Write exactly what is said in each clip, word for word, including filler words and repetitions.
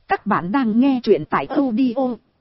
Các bạn đang nghe truyện tại audio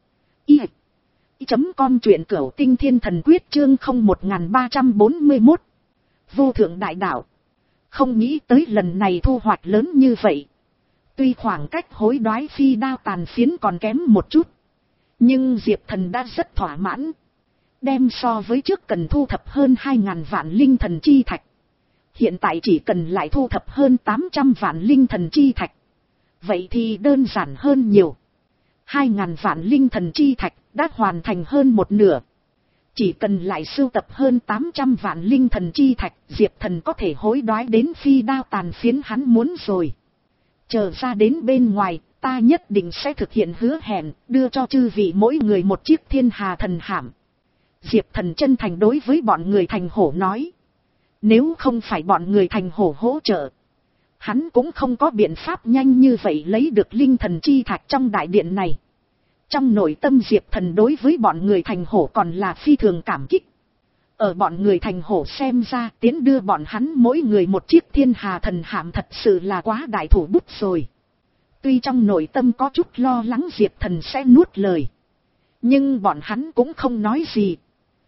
i chấm com, truyện cửu tinh thiên thần quyết chương không một ba trăm bốn mươi mốt. Vô thượng đại đạo. Không nghĩ tới lần này thu hoạch lớn như vậy. Tuy khoảng cách hối đoái phi đao tàn phiến còn kém một chút, nhưng Diệp Thần đã rất thỏa mãn. Đem so với trước cần thu thập hơn hai ngàn vạn linh thần chi thạch, hiện tại chỉ cần lại thu thập hơn tám trăm vạn linh thần chi thạch. Vậy thì đơn giản hơn nhiều. Hai ngàn vạn linh thần chi thạch đã hoàn thành hơn một nửa. Chỉ cần lại sưu tập hơn tám trăm vạn linh thần chi thạch, Diệp Thần có thể hối đoái đến phi đao tàn phiến hắn muốn rồi. Chờ ra đến bên ngoài, ta nhất định sẽ thực hiện hứa hẹn, đưa cho chư vị mỗi người một chiếc thiên hà thần hạm. Diệp Thần chân thành đối với bọn người thành hổ nói. Nếu không phải bọn người thành hổ hỗ trợ, hắn cũng không có biện pháp nhanh như vậy lấy được linh thần chi thạch trong đại điện này. Trong nội tâm Diệp Thần đối với bọn người thành hổ còn là phi thường cảm kích. Ở bọn người thành hổ xem ra, tiến đưa bọn hắn mỗi người một chiếc thiên hà thần hạm thật sự là quá đại thủ bút rồi. Tuy trong nội tâm có chút lo lắng Diệp Thần sẽ nuốt lời, nhưng bọn hắn cũng không nói gì.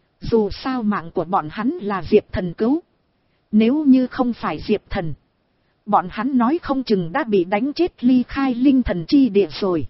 Dù sao mạng của bọn hắn là Diệp Thần cứu. Nếu như không phải Diệp Thần, bọn hắn nói không chừng đã bị đánh chết ly khai linh thần chi địa rồi.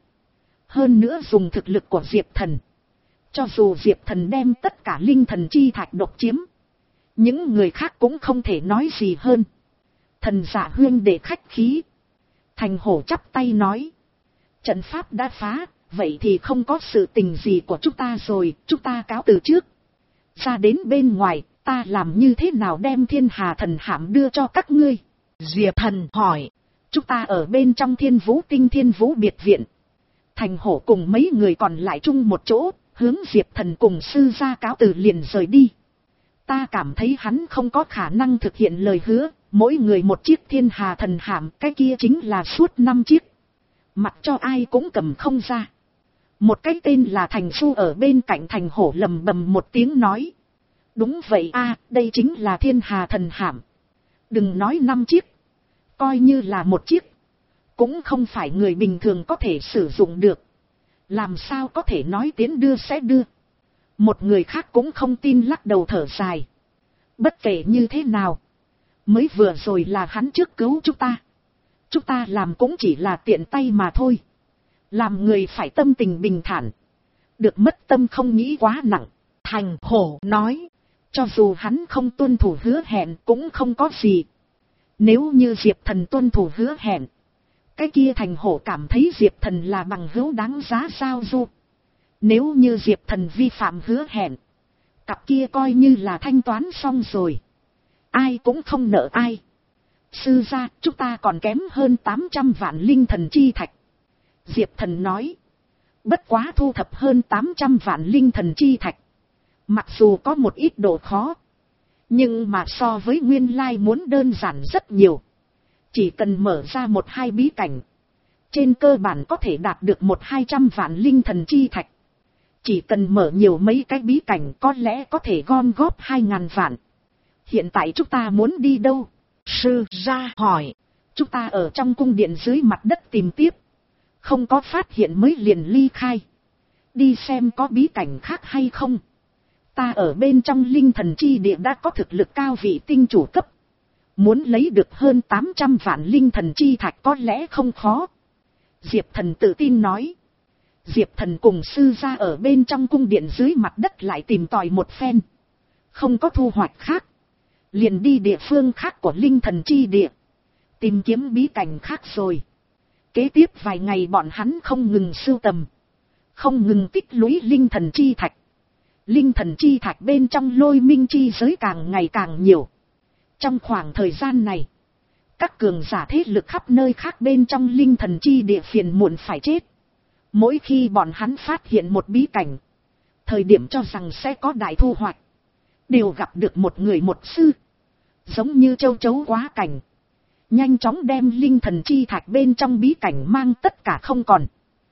Hơn nữa dùng thực lực của Diệp Thần, cho dù Diệp Thần đem tất cả linh thần chi thạch độc chiếm, những người khác cũng không thể nói gì hơn. Thần Giả huyên để khách khí. Thành hổ chắp tay nói. Trận pháp đã phá, vậy thì không có sự tình gì của chúng ta rồi, chúng ta cáo từ trước. Ra đến bên ngoài, ta làm như thế nào đem thiên hà thần hạm đưa cho các ngươi? Diệp Thần hỏi. Chúng ta ở bên trong Thiên Vũ Tinh Thiên Vũ biệt viện. Thành hổ cùng mấy người còn lại chung một chỗ, hướng Diệp Thần cùng sư gia cáo từ liền rời đi. Ta cảm thấy hắn không có khả năng thực hiện lời hứa, mỗi người một chiếc thiên hà thần hạm, cái kia chính là suốt năm chiếc. Mặc cho ai cũng cầm không ra. Một cái tên là Thành Su ở bên cạnh thành hổ lầm bầm một tiếng nói. Đúng vậy a, đây chính là thiên hà thần hạm. Đừng nói năm chiếc, coi như là một chiếc, cũng không phải người bình thường có thể sử dụng được. Làm sao có thể nói tiến đưa sẽ đưa. Một người khác cũng không tin lắc đầu thở dài. Bất kể như thế nào, mới vừa rồi là hắn trước cứu chúng ta. Chúng ta làm cũng chỉ là tiện tay mà thôi. Làm người phải tâm tình bình thản, được mất tâm không nghĩ quá nặng. Thành hổ nói. Cho dù hắn không tuân thủ hứa hẹn cũng không có gì. Nếu như Diệp Thần tuân thủ hứa hẹn, cái kia thành hổ cảm thấy Diệp Thần là bằng hữu đáng giá sao du. Nếu như Diệp Thần vi phạm hứa hẹn, cặp kia coi như là thanh toán xong rồi. Ai cũng không nợ ai. Sư gia, chúng ta còn kém hơn tám trăm vạn linh thần chi thạch. Diệp Thần nói. Bất quá thu thập hơn tám trăm vạn linh thần chi thạch, mặc dù có một ít độ khó, nhưng mà so với nguyên lai muốn đơn giản rất nhiều. Chỉ cần mở ra một hai bí cảnh, trên cơ bản có thể đạt được một hai trăm vạn linh thần chi thạch. Chỉ cần mở nhiều mấy cái bí cảnh có lẽ có thể gom góp hai ngàn vạn. Hiện tại chúng ta muốn đi đâu? Sư gia hỏi. Chúng ta ở trong cung điện dưới mặt đất tìm tiếp, không có phát hiện mới liền ly khai. Đi xem có bí cảnh khác hay không. Ta ở bên trong linh thần chi địa đã có thực lực cao vị tinh chủ cấp. Muốn lấy được hơn tám trăm vạn linh thần chi thạch có lẽ không khó. Diệp Thần tự tin nói. Diệp Thần cùng sư gia ở bên trong cung điện dưới mặt đất lại tìm tòi một phen. Không có thu hoạch khác, liền đi địa phương khác của linh thần chi địa, tìm kiếm bí cảnh khác rồi. Kế tiếp vài ngày bọn hắn không ngừng sưu tầm, không ngừng tích lũy linh thần chi thạch. Linh thần chi thạch bên trong lôi minh chi giới càng ngày càng nhiều. Trong khoảng thời gian này, các cường giả thế lực khắp nơi khác bên trong linh thần chi địa phiền muộn phải chết. Mỗi khi bọn hắn phát hiện một bí cảnh, thời điểm cho rằng sẽ có đại thu hoạch, đều gặp được một người một sư, giống như châu chấu quá cảnh, nhanh chóng đem linh thần chi thạch bên trong bí cảnh mang tất cả không còn,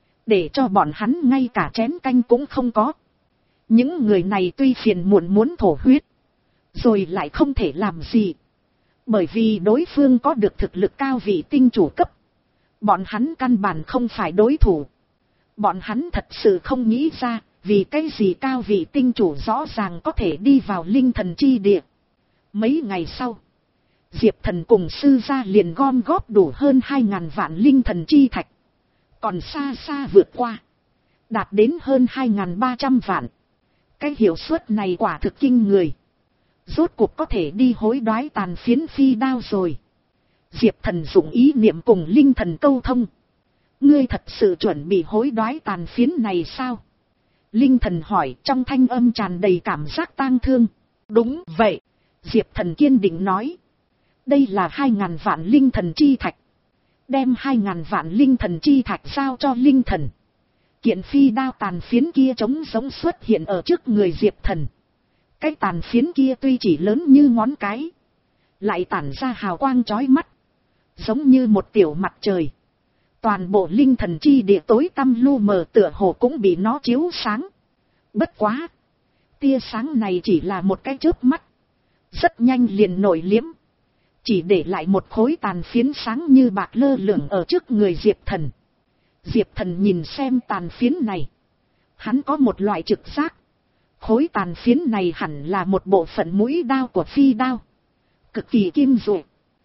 để cho bọn hắn ngay cả chén canh cũng không có. Những người này tuy phiền muộn muốn thổ huyết, rồi lại không thể làm gì, bởi vì đối phương có được thực lực cao vị tinh chủ cấp. Bọn hắn căn bản không phải đối thủ. Bọn hắn thật sự không nghĩ ra, vì cái gì cao vị tinh chủ rõ ràng có thể đi vào linh thần chi địa. Mấy ngày sau, Diệp Thần cùng sư gia liền gom góp đủ hơn hai ngàn vạn linh thần chi thạch. Còn xa xa vượt qua, đạt đến hơn hai ngàn ba trăm vạn. Cái hiệu suất này quả thực kinh người. Rốt cuộc có thể đi hối đoái tàn phiến phi đao rồi. Diệp Thần dụng ý niệm cùng linh thần câu thông. Ngươi thật sự chuẩn bị hối đoái tàn phiến này sao? Linh thần hỏi trong thanh âm tràn đầy cảm giác tang thương. Đúng vậy. Diệp Thần kiên định nói. Đây là hai ngàn vạn linh thần chi thạch. Đem hai ngàn vạn linh thần chi thạch giao cho linh thần. Kiện phi đao tàn phiến kia trống giống xuất hiện ở trước người Diệp Thần. Cái tàn phiến kia tuy chỉ lớn như ngón cái, lại tản ra hào quang chói mắt, giống như một tiểu mặt trời. Toàn bộ linh thần chi địa tối tăm lu mờ tựa hồ cũng bị nó chiếu sáng. Bất quá, tia sáng này chỉ là một cái chớp mắt, rất nhanh liền nổi liếm, chỉ để lại một khối tàn phiến sáng như bạc lơ lửng ở trước người Diệp Thần. Diệp Thần nhìn xem tàn phiến này, hắn có một loại trực giác. Khối tàn phiến này hẳn là một bộ phận mũi đao của phi đao, cực kỳ kim dụ.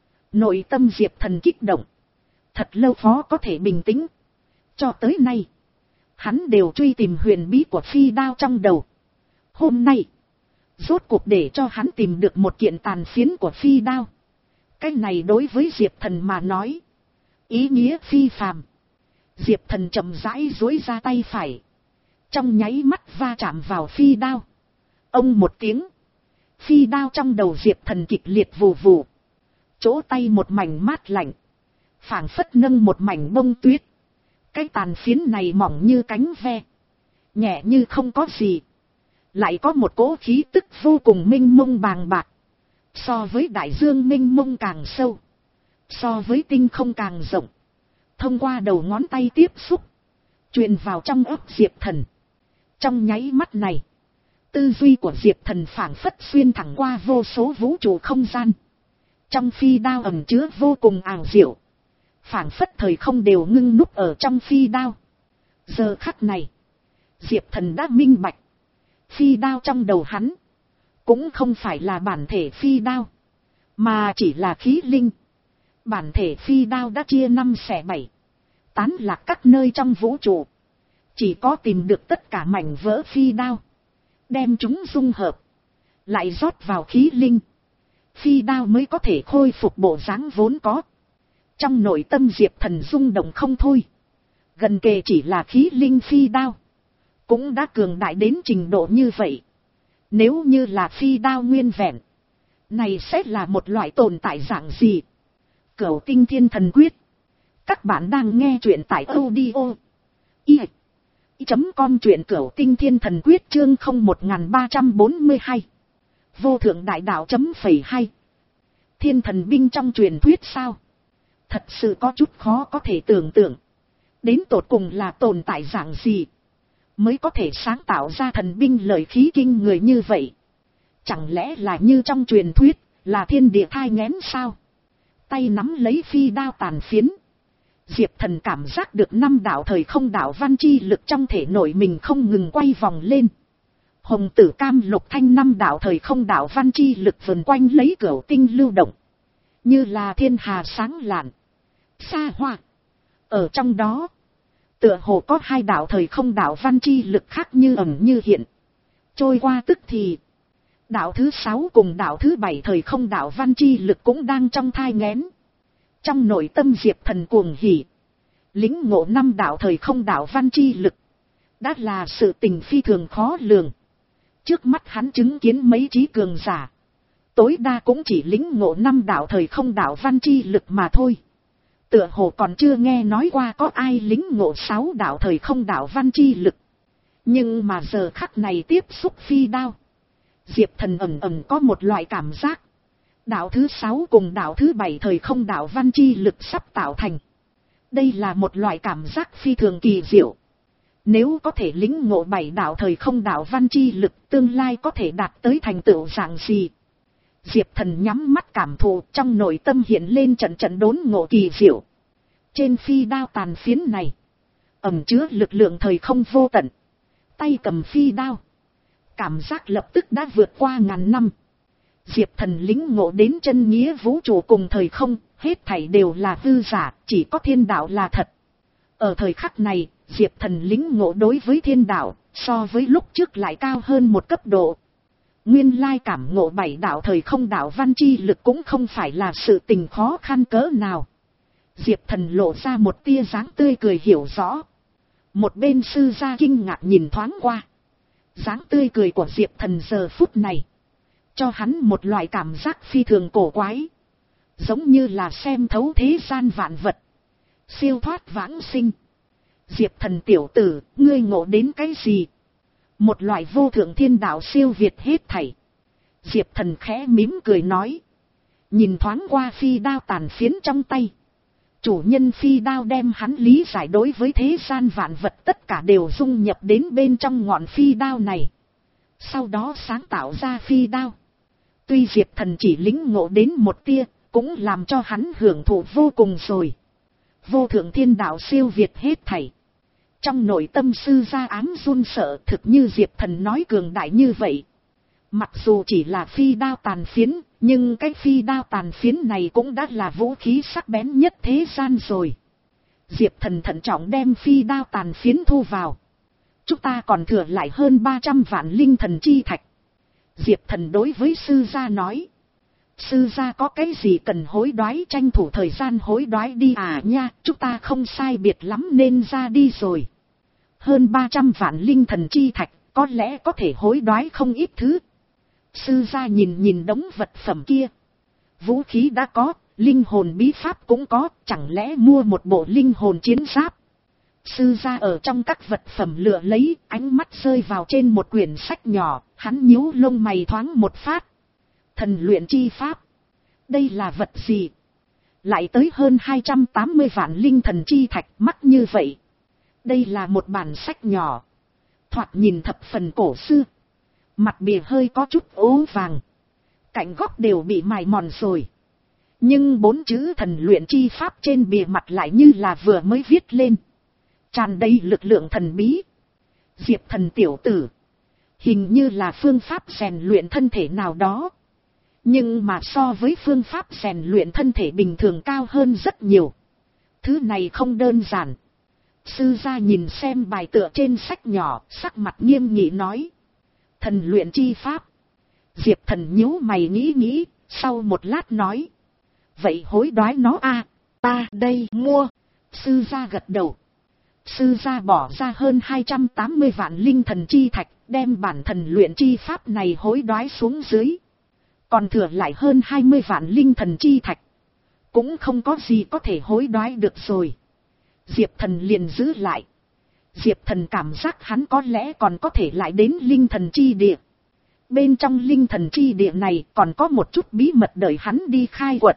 Nội tâm Diệp Thần kích động, thật lâu khó có thể bình tĩnh. Cho tới nay, hắn đều truy tìm huyền bí của phi đao trong đầu. Hôm nay, rốt cuộc để cho hắn tìm được một kiện tàn phiến của phi đao. Cái này đối với Diệp Thần mà nói, ý nghĩa phi phàm. Diệp Thần chậm rãi duỗi ra tay phải, trong nháy mắt va chạm vào phi đao. Ông một tiếng, phi đao trong đầu Diệp Thần kịch liệt vù vù. Chỗ tay một mảnh mát lạnh, phảng phất nâng một mảnh bông tuyết. Cái tàn phiến này mỏng như cánh ve, nhẹ như không có gì, lại có một cỗ khí tức vô cùng mênh mông bàng bạc. So với đại dương mênh mông càng sâu, so với tinh không càng rộng. Thông qua đầu ngón tay tiếp xúc, truyền vào trong óc Diệp Thần. Trong nháy mắt này, tư duy của Diệp Thần phảng phất xuyên thẳng qua vô số vũ trụ không gian. Trong phi đao ẩn chứa vô cùng ảo diệu, phảng phất thời không đều ngưng núp ở trong phi đao. Giờ khắc này, Diệp Thần đã minh bạch, phi đao trong đầu hắn cũng không phải là bản thể phi đao, mà chỉ là khí linh. Bản thể phi đao đã chia năm xẻ bảy, tán lạc các nơi trong vũ trụ. Chỉ có tìm được tất cả mảnh vỡ phi đao, đem chúng dung hợp, lại rót vào khí linh, phi đao mới có thể khôi phục bộ dáng vốn có. Trong nội tâm Diệp Thần rung động không thôi. Gần kề chỉ là khí linh phi đao, cũng đã cường đại đến trình độ như vậy. Nếu như là phi đao nguyên vẹn, này sẽ là một loại tồn tại dạng gì? Cửu Tinh Thiên Thần Quyết. Các bạn đang nghe truyện tại audio i chấm com, truyện Cửu Tinh Thiên Thần Quyết chương không một ba bốn hai. Vô thượng đại đạo chấm phẩy hai. Thiên thần binh trong truyền thuyết sao? Thật sự có chút khó có thể tưởng tượng. Đến tột cùng là tồn tại dạng gì mới có thể sáng tạo ra thần binh lợi khí kinh người như vậy? Chẳng lẽ là như trong truyền thuyết, là thiên địa thai nghén sao? Tay nắm lấy phi đao tàn phiến, Diệp Thần cảm giác được năm đạo thời không đạo văn chi lực trong thể nội mình không ngừng quay vòng lên. Hồng tử cam lục thanh năm đạo thời không đạo văn chi lực vần quanh lấy cửu tinh lưu động, như là thiên hà sáng lạn, xa hoa. Ở trong đó, tựa hồ có hai đạo thời không đạo văn chi lực khác như ẩn như hiện, trôi qua tức thì. Đạo thứ sáu cùng đạo thứ bảy thời không đạo văn chi lực cũng đang trong thai nghén. Trong nội tâm Diệp Thần cuồng hỉ, lĩnh ngộ năm đạo thời không đạo văn chi lực đã là sự tình phi thường khó lường. Trước mắt hắn chứng kiến mấy trí cường giả, tối đa cũng chỉ lĩnh ngộ năm đạo thời không đạo văn chi lực mà thôi. Tựa hồ còn chưa nghe nói qua có ai lĩnh ngộ sáu đạo thời không đạo văn chi lực. Nhưng mà giờ khắc này tiếp xúc phi đao, Diệp Thần ẩn ẩn có một loại cảm giác, đạo thứ sáu cùng đạo thứ bảy thời không đạo văn chi lực sắp tạo thành. Đây là một loại cảm giác phi thường kỳ diệu. Nếu có thể lĩnh ngộ bảy đạo thời không đạo văn chi lực, tương lai có thể đạt tới thành tựu dạng gì? Diệp Thần nhắm mắt cảm thụ, trong nội tâm hiện lên trận trận đốn ngộ kỳ diệu. Trên phi đao tàn phiến này, ẩn chứa lực lượng thời không vô tận. Tay cầm phi đao, cảm giác lập tức đã vượt qua ngàn năm. Diệp Thần lĩnh ngộ đến chân nghĩa vũ trụ cùng thời không, hết thảy đều là hư giả, chỉ có thiên đạo là thật. Ở thời khắc này, Diệp Thần lĩnh ngộ đối với thiên đạo, so với lúc trước lại cao hơn một cấp độ. Nguyên lai cảm ngộ bảy đạo thời không đạo văn chi lực cũng không phải là sự tình khó khăn cỡ nào. Diệp Thần lộ ra một tia dáng tươi cười hiểu rõ. Một bên sư gia kinh ngạc nhìn thoáng qua. Dáng tươi cười của Diệp Thần giờ phút này, cho hắn một loại cảm giác phi thường cổ quái. Giống như là xem thấu thế gian vạn vật, siêu thoát vãng sinh. Diệp Thần tiểu tử, ngươi ngộ đến cái gì? Một loại vô thượng thiên đạo siêu việt hết thảy. Diệp Thần khẽ mím cười nói. Nhìn thoáng qua phi đao tàn phiến trong tay. Chủ nhân phi đao đem hắn lý giải đối với thế gian vạn vật tất cả đều dung nhập đến bên trong ngọn phi đao này. Sau đó sáng tạo ra phi đao. Tuy Diệp Thần chỉ lĩnh ngộ đến một tia, cũng làm cho hắn hưởng thụ vô cùng rồi. Vô thượng thiên đạo siêu việt hết thảy. Trong nội tâm sư gia ám run sợ, thực như Diệp Thần nói cường đại như vậy. Mặc dù chỉ là phi đao tàn phiến, nhưng cái phi đao tàn phiến này cũng đã là vũ khí sắc bén nhất thế gian rồi. Diệp Thần thận trọng đem phi đao tàn phiến thu vào. Chúng ta còn thừa lại hơn ba trăm vạn linh thần chi thạch. Diệp Thần đối với sư gia nói. Sư gia có cái gì cần hối đoái, tranh thủ thời gian hối đoái đi à nha, chúng ta không sai biệt lắm nên ra đi rồi. Hơn ba trăm vạn linh thần chi thạch, có lẽ có thể hối đoái không ít thứ. Sư gia nhìn nhìn đống vật phẩm kia. Vũ khí đã có, linh hồn bí pháp cũng có, chẳng lẽ mua một bộ linh hồn chiến giáp. Sư gia ở trong các vật phẩm lựa lấy, ánh mắt rơi vào trên một quyển sách nhỏ, hắn nhíu lông mày thoáng một phát. Thần luyện chi pháp. Đây là vật gì? Lại tới hơn hai trăm tám mươi vạn linh thần chi thạch, mắc như vậy. Đây là một bản sách nhỏ. Thoạt nhìn thập phần cổ xưa. Mặt bìa hơi có chút ố vàng. Cạnh góc đều bị mài mòn rồi. Nhưng bốn chữ thần luyện chi pháp trên bìa mặt lại như là vừa mới viết lên. Tràn đầy lực lượng thần bí. Diệp Thần tiểu tử. Hình như là phương pháp rèn luyện thân thể nào đó. Nhưng mà so với phương pháp rèn luyện thân thể bình thường cao hơn rất nhiều. Thứ này không đơn giản. Sư gia nhìn xem bài tựa trên sách nhỏ, sắc mặt nghiêm nghị nói. Thần luyện chi pháp. Diệp Thần nhíu mày nghĩ nghĩ, sau một lát nói. Vậy hối đoái nó a, ta đây mua. Sư gia gật đầu. Sư gia bỏ ra hơn hai trăm tám mươi vạn linh thần chi thạch, đem bản thần luyện chi pháp này hối đoái xuống dưới. Còn thừa lại hơn hai mươi vạn linh thần chi thạch. Cũng không có gì có thể hối đoái được rồi. Diệp Thần liền giữ lại. Diệp Thần cảm giác hắn có lẽ còn có thể lại đến linh thần chi địa. Bên trong linh thần chi địa này còn có một chút bí mật đợi hắn đi khai quật.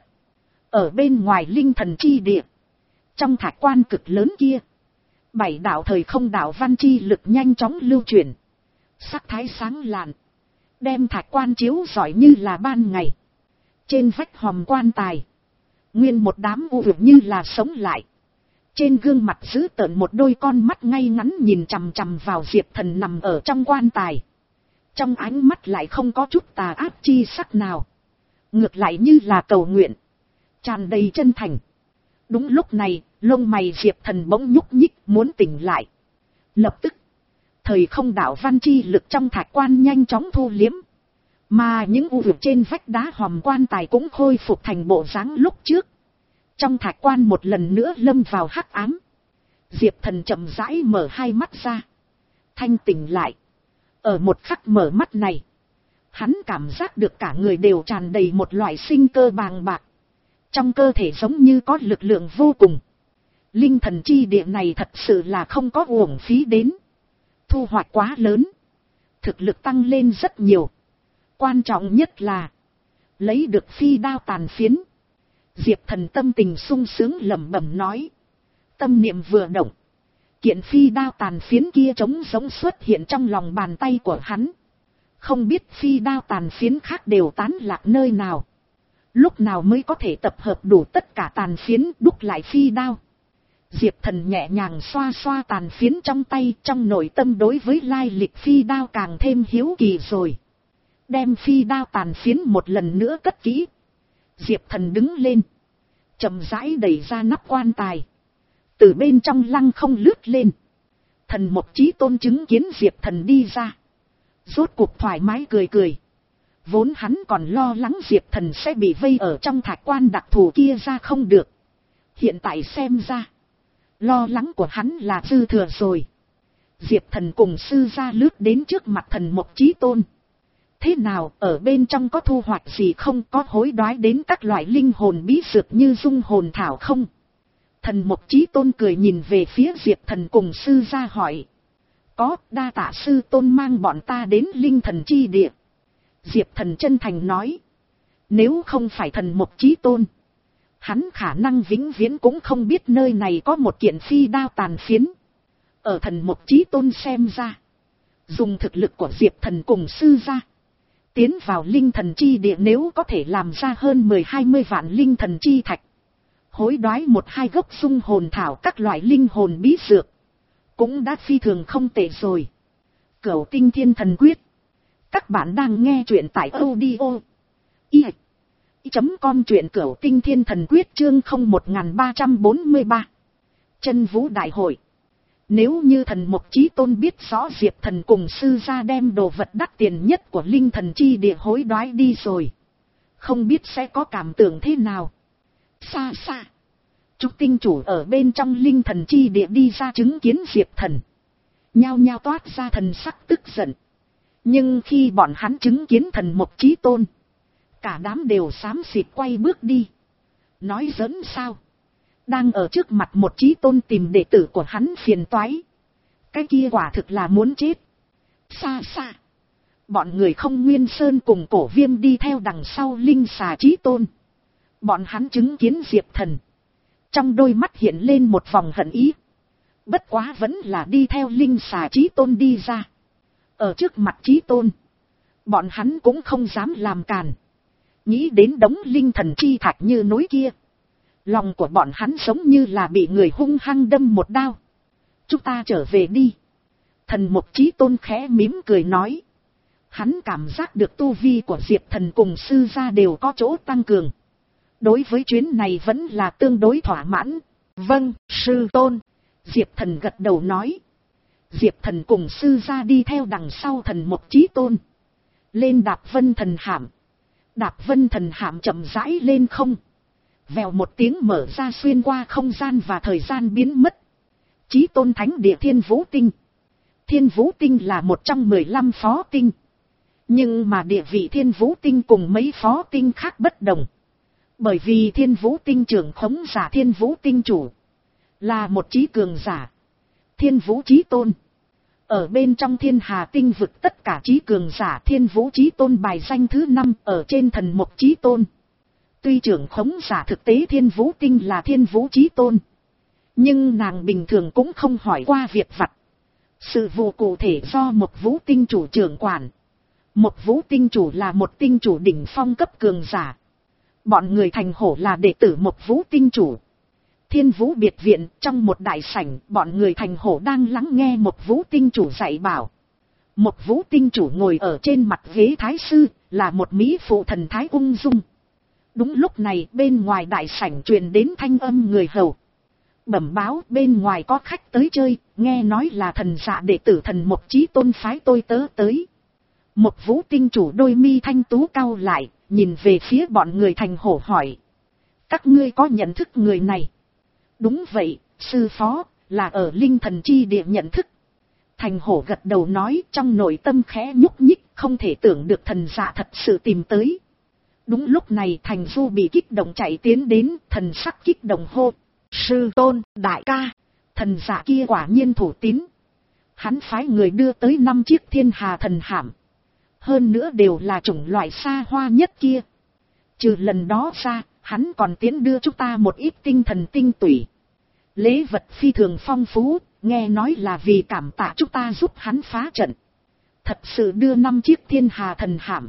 Ở bên ngoài linh thần chi địa, trong thạch quan cực lớn kia, bảy đạo thời không đạo văn chi lực nhanh chóng lưu chuyển. Sắc thái sáng lạn, đem thạch quan chiếu rọi như là ban ngày. Trên vách hòm quan tài, nguyên một đám u vực như là sống lại. Trên gương mặt dữ tợn một đôi con mắt ngay ngắn nhìn chằm chằm vào Diệp Thần nằm ở trong quan tài. Trong ánh mắt lại không có chút tà ác chi sắc nào. Ngược lại như là cầu nguyện, tràn đầy chân thành. Đúng lúc này, lông mày Diệp Thần bỗng nhúc nhích muốn tỉnh lại. Lập tức, thời không đạo văn chi lực trong thạch quan nhanh chóng thu liếm. Mà những u vực trên vách đá hòm quan tài cũng khôi phục thành bộ dáng lúc trước. Trong thạch quan một lần nữa lâm vào hắc ám. Diệp Thần chậm rãi mở hai mắt ra. Thanh tỉnh lại. Ở một khắc mở mắt này, hắn cảm giác được cả người đều tràn đầy một loại sinh cơ bàng bạc. Trong cơ thể giống như có lực lượng vô cùng. Linh thần chi địa này thật sự là không có uổng phí đến. Thu hoạch quá lớn. Thực lực tăng lên rất nhiều. Quan trọng nhất là lấy được phi đao tàn phiến. Diệp Thần tâm tình sung sướng lẩm bẩm nói. Tâm niệm vừa động, kiện phi đao tàn phiến kia trống giống xuất hiện trong lòng bàn tay của hắn. Không biết phi đao tàn phiến khác đều tán lạc nơi nào. Lúc nào mới có thể tập hợp đủ tất cả tàn phiến đúc lại phi đao. Diệp Thần nhẹ nhàng xoa xoa tàn phiến trong tay, trong nội tâm đối với lai lịch phi đao càng thêm hiếu kỳ rồi. Đem phi đao tàn phiến một lần nữa cất kỹ. Diệp Thần đứng lên, chậm rãi đẩy ra nắp quan tài. Từ bên trong lăng không lướt lên. Thần Mộc Chí Tôn chứng kiến Diệp Thần đi ra, rốt cuộc thoải mái cười cười. Vốn hắn còn lo lắng Diệp Thần sẽ bị vây ở trong thạch quan đặc thù kia ra không được. Hiện tại xem ra, lo lắng của hắn là dư thừa rồi. Diệp Thần cùng sư gia lướt đến trước mặt Thần Mộc Chí Tôn. Thế nào, ở bên trong có thu hoạch gì không, có hối đoái đến các loại linh hồn bí dược như dung hồn thảo không? Thần Mộc Chí Tôn cười nhìn về phía Diệp Thần cùng sư gia hỏi. Có, đa tạ sư tôn mang bọn ta đến linh thần chi địa. Diệp Thần chân thành nói. Nếu không phải Thần Mộc Chí Tôn, hắn khả năng vĩnh viễn cũng không biết nơi này có một kiện phi đao tàn phiến. Ở Thần Mộc Chí Tôn xem ra, dùng thực lực của Diệp Thần cùng sư gia, tiến vào linh thần chi địa nếu có thể làm ra hơn mười hai mươi vạn linh thần chi thạch, hối đoái một hai gốc dung hồn thảo các loại linh hồn bí dược, cũng đã phi thường không tệ rồi. Cửu Tinh Thiên Thần Quyết. Các bạn đang nghe truyện tại audio i chấm com, truyện Cửu Tinh Thiên Thần Quyết chương không một ba bốn ba. Chân Vũ Đại Hội. Nếu như Thần Mộc Chí Tôn biết rõ Diệp Thần cùng sư gia đem đồ vật đắt tiền nhất của linh thần chi địa hối đoái đi rồi, không biết sẽ có cảm tưởng thế nào. Xa xa, Trúc Tinh Chủ ở bên trong linh thần chi địa đi ra chứng kiến Diệp Thần, nhao nhao toát ra thần sắc tức giận. Nhưng khi bọn hắn chứng kiến Thần Mộc Chí Tôn, cả đám đều xám xịt quay bước đi. Nói giỡn sao? Đang ở trước mặt một Chí Tôn tìm đệ tử của hắn phiền toái. Cái kia quả thực là muốn chết. Xa xa, bọn người Không Nguyên Sơn cùng Cổ Viêm đi theo đằng sau linh xà Chí Tôn. Bọn hắn chứng kiến Diệp Thần, trong đôi mắt hiện lên một vòng hận ý. Bất quá vẫn là đi theo linh xà Chí Tôn đi ra. Ở trước mặt Chí Tôn, bọn hắn cũng không dám làm càn. Nghĩ đến đống linh thần chi thạch như núi kia, lòng của bọn hắn giống như là bị người hung hăng đâm một đao. Chúng ta trở về đi. Thần Mộc Chí Tôn khẽ mỉm cười nói. Hắn cảm giác được tu vi của Diệp Thần cùng sư gia đều có chỗ tăng cường. Đối với chuyến này vẫn là tương đối thỏa mãn. Vâng, sư tôn. Diệp Thần gật đầu nói. Diệp Thần cùng sư gia đi theo đằng sau Thần Mộc Chí Tôn, lên Đạp Vân Thần Hạm. Đạp Vân Thần Hạm chậm rãi lên không. Vèo một tiếng mở ra xuyên qua không gian và thời gian biến mất. Chí Tôn Thánh Địa Thiên Vũ Tinh. Thiên Vũ Tinh là một trong mười lăm phó tinh. Nhưng mà địa vị Thiên Vũ Tinh cùng mấy phó tinh khác bất đồng. Bởi vì Thiên Vũ Tinh trưởng khống giả Thiên Vũ Tinh chủ là một chí cường giả, Thiên Vũ Chí Tôn. Ở bên trong Thiên Hà Tinh vực tất cả chí cường giả Thiên Vũ Chí Tôn bài danh thứ năm ở trên Thần Mộc Chí Tôn. Tuy trưởng khống giả thực tế Thiên Vũ Tinh là Thiên Vũ Chí Tôn, nhưng nàng bình thường cũng không hỏi qua việc vặt. Sự vụ cụ thể do Mộc Vũ Tinh chủ trưởng quản. Mộc Vũ Tinh chủ là một tinh chủ đỉnh phong cấp cường giả. Bọn người Thành Hổ là đệ tử Mộc Vũ Tinh chủ. Thiên Vũ biệt viện, trong một đại sảnh, bọn người Thành Hổ đang lắng nghe Mộc Vũ Tinh chủ dạy bảo. Mộc Vũ Tinh chủ ngồi ở trên mặt ghế thái sư, là một mỹ phụ thần thái ung dung. Đúng lúc này, bên ngoài đại sảnh truyền đến thanh âm người hầu. Bẩm báo, bên ngoài có khách tới chơi, nghe nói là thần dạ đệ tử Thần Mộc Chí Tôn phái tôi tớ tới. Mộc Vũ Tinh chủ đôi mi thanh tú cau lại, nhìn về phía bọn người Thành Hổ hỏi. Các ngươi có nhận thức người này? Đúng vậy, sư phó, là ở linh thần chi địa nhận thức. Thành Hổ gật đầu nói, trong nội tâm khẽ nhúc nhích, không thể tưởng được thần dạ thật sự tìm tới. Đúng lúc này Thành Du bị kích động chạy tiến đến, thần sắc kích động hô. Sư tôn, đại ca, thần dạ kia quả nhiên thủ tín. Hắn phái người đưa tới năm chiếc Thiên Hà Thần Hạm. Hơn nữa đều là chủng loại xa hoa nhất kia. Trừ lần đó ra, hắn còn tiến đưa chúng ta một ít tinh thần tinh tủy. Lễ vật phi thường phong phú, nghe nói là vì cảm tạ chúng ta giúp hắn phá trận. Thật sự đưa năm chiếc Thiên Hà Thần Hạm.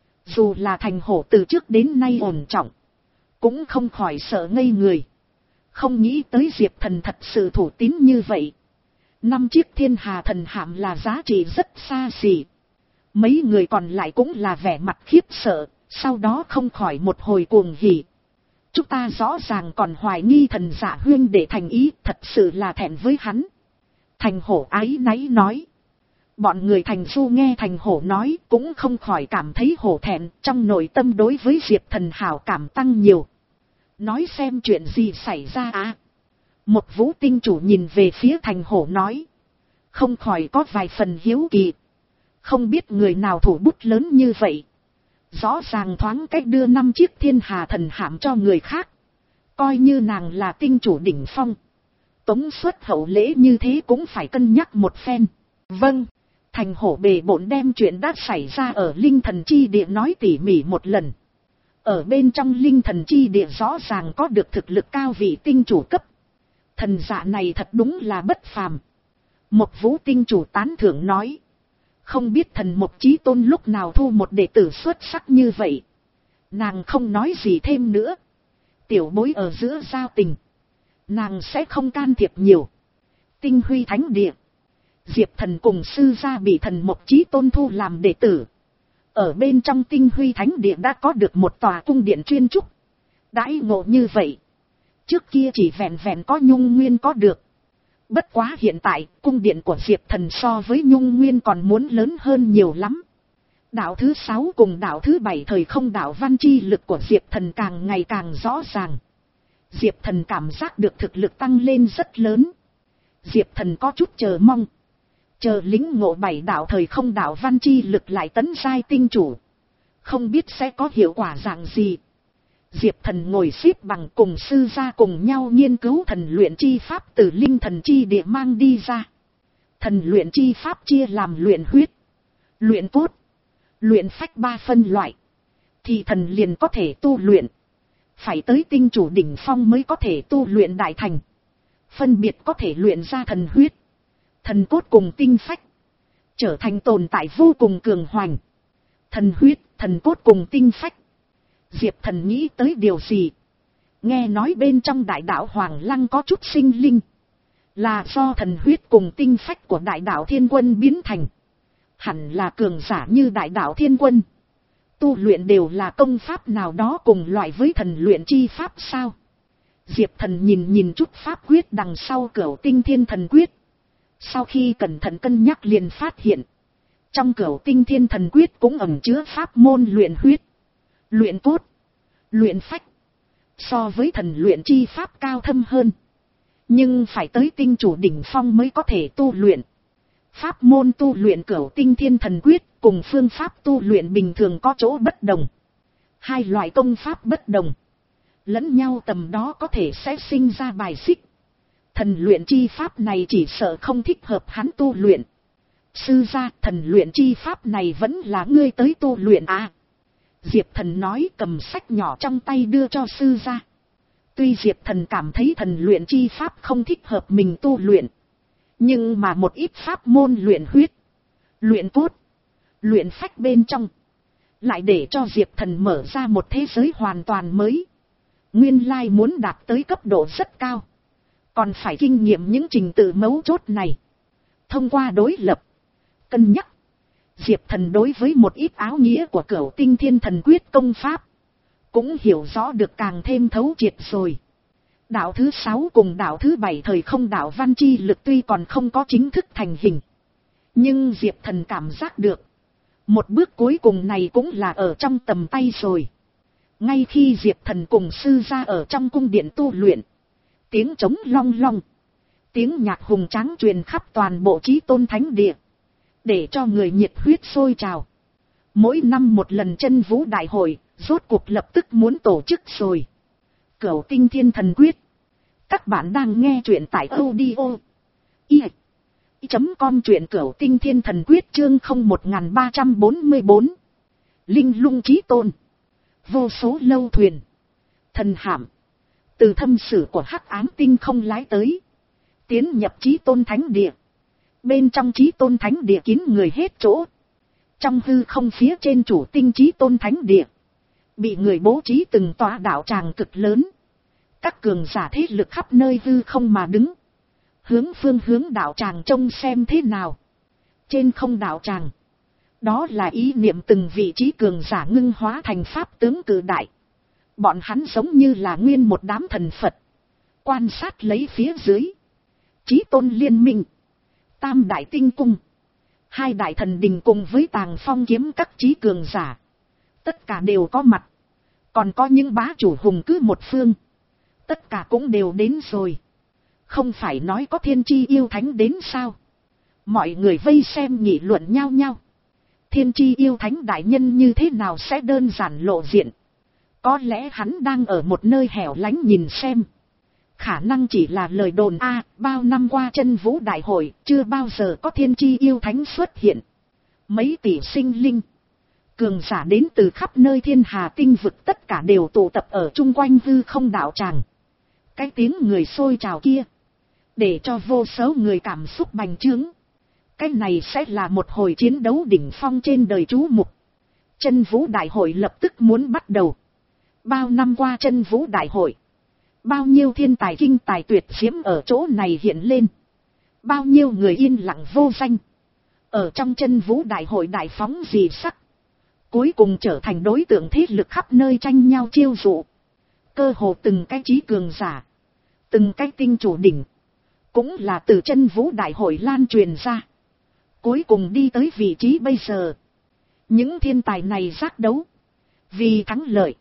Dù là Thành Hổ từ trước đến nay ổn trọng, cũng không khỏi sợ ngây người. Không nghĩ tới Diệp Thần thật sự thủ tín như vậy. Năm chiếc thiên hà thần hạm là giá trị rất xa xỉ. Mấy người còn lại cũng là vẻ mặt khiếp sợ, sau đó không khỏi một hồi cuồng hỉ. Chúng ta rõ ràng còn hoài nghi thần giả huyên để thành ý, thật sự là thẹn với hắn. Thành hổ áy náy nói. Bọn người Thành Du nghe Thành hổ nói cũng không khỏi cảm thấy hổ thẹn, trong nội tâm đối với Diệp Thần hảo cảm tăng nhiều. Nói xem chuyện gì xảy ra à? Một Vũ tinh chủ nhìn về phía Thành hổ nói. Không khỏi có vài phần hiếu kỳ. Không biết người nào thủ bút lớn như vậy. Rõ ràng thoáng cách đưa năm chiếc thiên hà thần hạm cho người khác. Coi như nàng là tinh chủ đỉnh phong. Tống suất hậu lễ như thế cũng phải cân nhắc một phen. Vâng. Thành hổ bề bộn đem chuyện đã xảy ra ở linh thần chi địa nói tỉ mỉ một lần. Ở bên trong linh thần chi địa rõ ràng có được thực lực cao vị tinh chủ cấp. Thần dạ này thật đúng là bất phàm. Một Vũ tinh chủ tán thưởng nói. Không biết thần Mộc Chí Tôn lúc nào thu một đệ tử xuất sắc như vậy. Nàng không nói gì thêm nữa. Tiểu bối ở giữa giao tình. Nàng sẽ không can thiệp nhiều. Tinh Huy Thánh Địa. Diệp Thần cùng sư gia bị thần Mộc Chí Tôn thu làm đệ tử. Ở bên trong Tinh Huy Thánh Địa đã có được một tòa cung điện chuyên trúc. Đãi ngộ như vậy. Trước kia chỉ vẹn vẹn có Nhung Nguyên có được. Bất quá hiện tại, cung điện của Diệp Thần so với Nhung Nguyên còn muốn lớn hơn nhiều lắm. Đạo thứ sáu cùng đạo thứ bảy thời không đạo văn chi lực của Diệp Thần càng ngày càng rõ ràng. Diệp Thần cảm giác được thực lực tăng lên rất lớn. Diệp Thần có chút chờ mong. Chờ lĩnh ngộ bảy đạo thời không đạo văn chi lực lại tấn giai tinh chủ. Không biết sẽ có hiệu quả dạng gì. Diệp Thần ngồi xếp bằng cùng sư gia cùng nhau nghiên cứu thần luyện chi pháp từ linh thần chi địa mang đi ra. Thần luyện chi pháp chia làm luyện huyết, luyện cốt, luyện phách ba phân loại. Thì thần liền có thể tu luyện. Phải tới tinh chủ đỉnh phong mới có thể tu luyện đại thành. Phân biệt có thể luyện ra thần huyết, thần cốt cùng tinh phách. Trở thành tồn tại vô cùng cường hoành. Thần huyết, thần cốt cùng tinh phách. Diệp Thần nghĩ tới điều gì? Nghe nói bên trong đại đạo Hoàng Lăng có chút sinh linh. Là do thần huyết cùng tinh phách của đại đạo Thiên Quân biến thành. Hẳn là cường giả như đại đạo Thiên Quân. Tu luyện đều là công pháp nào đó cùng loại với thần luyện chi pháp sao? Diệp Thần nhìn nhìn chút pháp quyết đằng sau Cửu Tinh Thiên Thần Quyết. Sau khi cẩn thận cân nhắc liền phát hiện. Trong Cửu Tinh Thiên Thần Quyết cũng ẩn chứa pháp môn luyện huyết, luyện cốt, luyện phách. So với thần luyện chi pháp cao thâm hơn. Nhưng phải tới tinh chủ đỉnh phong mới có thể tu luyện. Pháp môn tu luyện Cửu Tinh Thiên Thần Quyết cùng phương pháp tu luyện bình thường có chỗ bất đồng. Hai loại công pháp bất đồng. Lẫn nhau tầm đó có thể sẽ sinh ra bài xích. Thần luyện chi pháp này chỉ sợ không thích hợp hắn tu luyện. Sư gia, thần luyện chi pháp này vẫn là ngươi tới tu luyện à? Diệp Thần nói, cầm sách nhỏ trong tay đưa cho sư gia. Tuy Diệp Thần cảm thấy thần luyện chi pháp không thích hợp mình tu luyện. Nhưng mà một ít pháp môn luyện huyết, luyện cốt, luyện phách bên trong. Lại để cho Diệp Thần mở ra một thế giới hoàn toàn mới. Nguyên lai muốn đạt tới cấp độ rất cao. Còn phải kinh nghiệm những trình tự mấu chốt này. Thông qua đối lập, cân nhắc. Diệp Thần đối với một ít áo nghĩa của Cửu Tinh Thiên Thần Quyết công pháp. Cũng hiểu rõ được càng thêm thấu triệt rồi. Đạo thứ sáu cùng đạo thứ bảy thời không đạo văn chi lực tuy còn không có chính thức thành hình. Nhưng Diệp Thần cảm giác được. Một bước cuối cùng này cũng là ở trong tầm tay rồi. Ngay khi Diệp Thần cùng sư gia ở trong cung điện tu luyện. Tiếng trống long long. Tiếng nhạc hùng tráng truyền khắp toàn bộ Chí Tôn Thánh Địa. Để cho người nhiệt huyết sôi trào. Mỗi năm một lần chân vũ đại hội, rốt cuộc lập tức muốn tổ chức rồi. Cửu Tinh Thiên Thần Quyết. Các bạn đang nghe truyện tại audio i chấm com truyện Cửu Tinh Thiên Thần Quyết chương không một ba bốn bốn. Linh Lung Chí Tôn. Vô số lâu thuyền, thần hạm từ thâm sử của Hắc Ám Tinh không lái tới, tiến nhập Chí Tôn Thánh Địa. Bên trong Chí Tôn Thánh Địa kín người hết chỗ. Trong hư không phía trên chủ tinh Chí Tôn Thánh Địa, bị người bố trí từng tòa đạo tràng cực lớn. Các cường giả thế lực khắp nơi hư không mà đứng. Hướng phương hướng đạo tràng trông xem thế nào. Trên không đạo tràng. Đó là ý niệm từng vị trí cường giả ngưng hóa thành pháp tướng cự đại. Bọn hắn giống như là nguyên một đám thần Phật. Quan sát lấy phía dưới. Chí tôn liên minh. Tam đại tinh cung. Hai đại thần đình cùng với tàng phong kiếm các trí cường giả. Tất cả đều có mặt. Còn có những bá chủ hùng cứ một phương. Tất cả cũng đều đến rồi. Không phải nói có thiên chi yêu thánh đến sao? Mọi người vây xem nghị luận nhau nhau. Thiên chi yêu thánh đại nhân như thế nào sẽ đơn giản lộ diện? Có lẽ hắn đang ở một nơi hẻo lánh nhìn xem. Khả năng chỉ là lời đồn a. Bao năm qua chân vũ đại hội chưa bao giờ có thiên chi yêu thánh xuất hiện. Mấy tỷ sinh linh. Cường giả đến từ khắp nơi thiên hà tinh vực tất cả đều tụ tập ở chung quanh hư không đạo tràng. Cái tiếng người xôi trào kia. Để cho vô số người cảm xúc bành trướng. Cái này sẽ là một hồi chiến đấu đỉnh phong trên đời chú mục. Chân vũ đại hội lập tức muốn bắt đầu. Bao năm qua chân vũ đại hội. Bao nhiêu thiên tài kinh tài tuyệt diễm ở chỗ này hiện lên. Bao nhiêu người yên lặng vô danh. Ở trong chân vũ đại hội đại phóng dị sắc. Cuối cùng trở thành đối tượng thế lực khắp nơi tranh nhau chiêu dụ. Cơ hồ từng cái trí cường giả. Từng cái tinh chủ đỉnh. Cũng là từ chân vũ đại hội lan truyền ra. Cuối cùng đi tới vị trí bây giờ. Những thiên tài này giác đấu. Vì thắng lợi.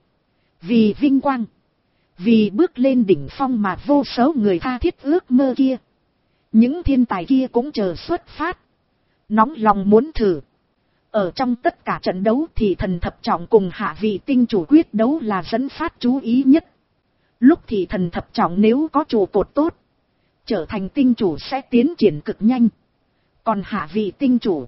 Vì vinh quang. Vì bước lên đỉnh phong mà vô số người tha thiết ước mơ kia. Những thiên tài kia cũng chờ xuất phát. Nóng lòng muốn thử. Ở trong tất cả trận đấu thì thần thập trọng cùng hạ vị tinh chủ quyết đấu là dẫn phát chú ý nhất. Lúc thì thần thập trọng nếu có trụ cột tốt. Trở thành tinh chủ sẽ tiến triển cực nhanh. Còn hạ vị tinh chủ.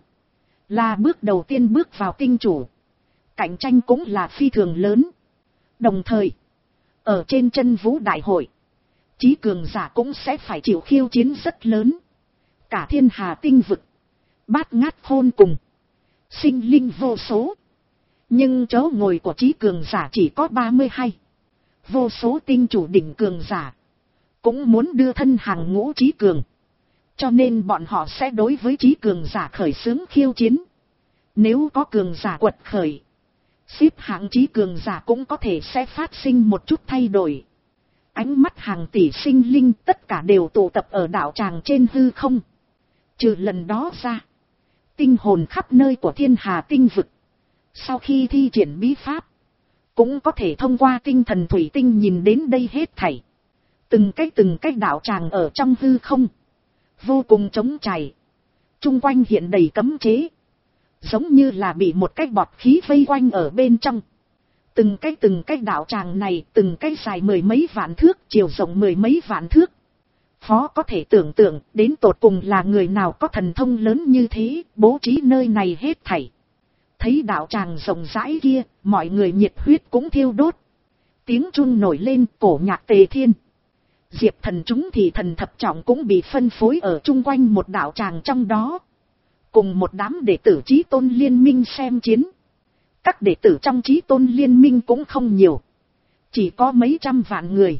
Là bước đầu tiên bước vào tinh chủ. Cạnh tranh cũng là phi thường lớn. Đồng thời. Ở trên chân vũ đại hội. Chí cường giả cũng sẽ phải chịu khiêu chiến rất lớn. Cả thiên hà tinh vực. Bát ngát khôn cùng. Sinh linh vô số. Nhưng chỗ ngồi của chí cường giả chỉ có ba mươi hai. Vô số tinh chủ đỉnh cường giả. Cũng muốn đưa thân hàng ngũ chí cường. Cho nên bọn họ sẽ đối với chí cường giả khởi xướng khiêu chiến. Nếu có cường giả quật khởi. Xếp hạng chí cường giả cũng có thể sẽ phát sinh một chút thay đổi. Ánh mắt hàng tỷ sinh linh tất cả đều tụ tập ở đạo tràng trên hư không. Trừ lần đó ra. Tinh hồn khắp nơi của thiên hà tinh vực. Sau khi thi triển bí pháp. Cũng có thể thông qua tinh thần thủy tinh nhìn đến đây hết thảy. Từng cái từng cái đạo tràng ở trong hư không. Vô cùng trống trải. Trung quanh hiện đầy cấm chế. Giống như là bị một cái bọt khí vây quanh ở bên trong. Từng cái từng cái đạo tràng này, từng cái dài mười mấy vạn thước, chiều rộng mười mấy vạn thước. Phó có thể tưởng tượng, đến tột cùng là người nào có thần thông lớn như thế, bố trí nơi này hết thảy. Thấy đạo tràng rộng rãi kia, mọi người nhiệt huyết cũng thiêu đốt. Tiếng chuông nổi lên, cổ nhạc tề thiên. Diệp thần chúng thì thần thập trọng cũng bị phân phối ở chung quanh một đạo tràng trong đó. Cùng một đám đệ tử Chí Tôn Liên minh xem chiến. Các đệ tử trong Chí Tôn Liên minh cũng không nhiều. Chỉ có mấy trăm vạn người.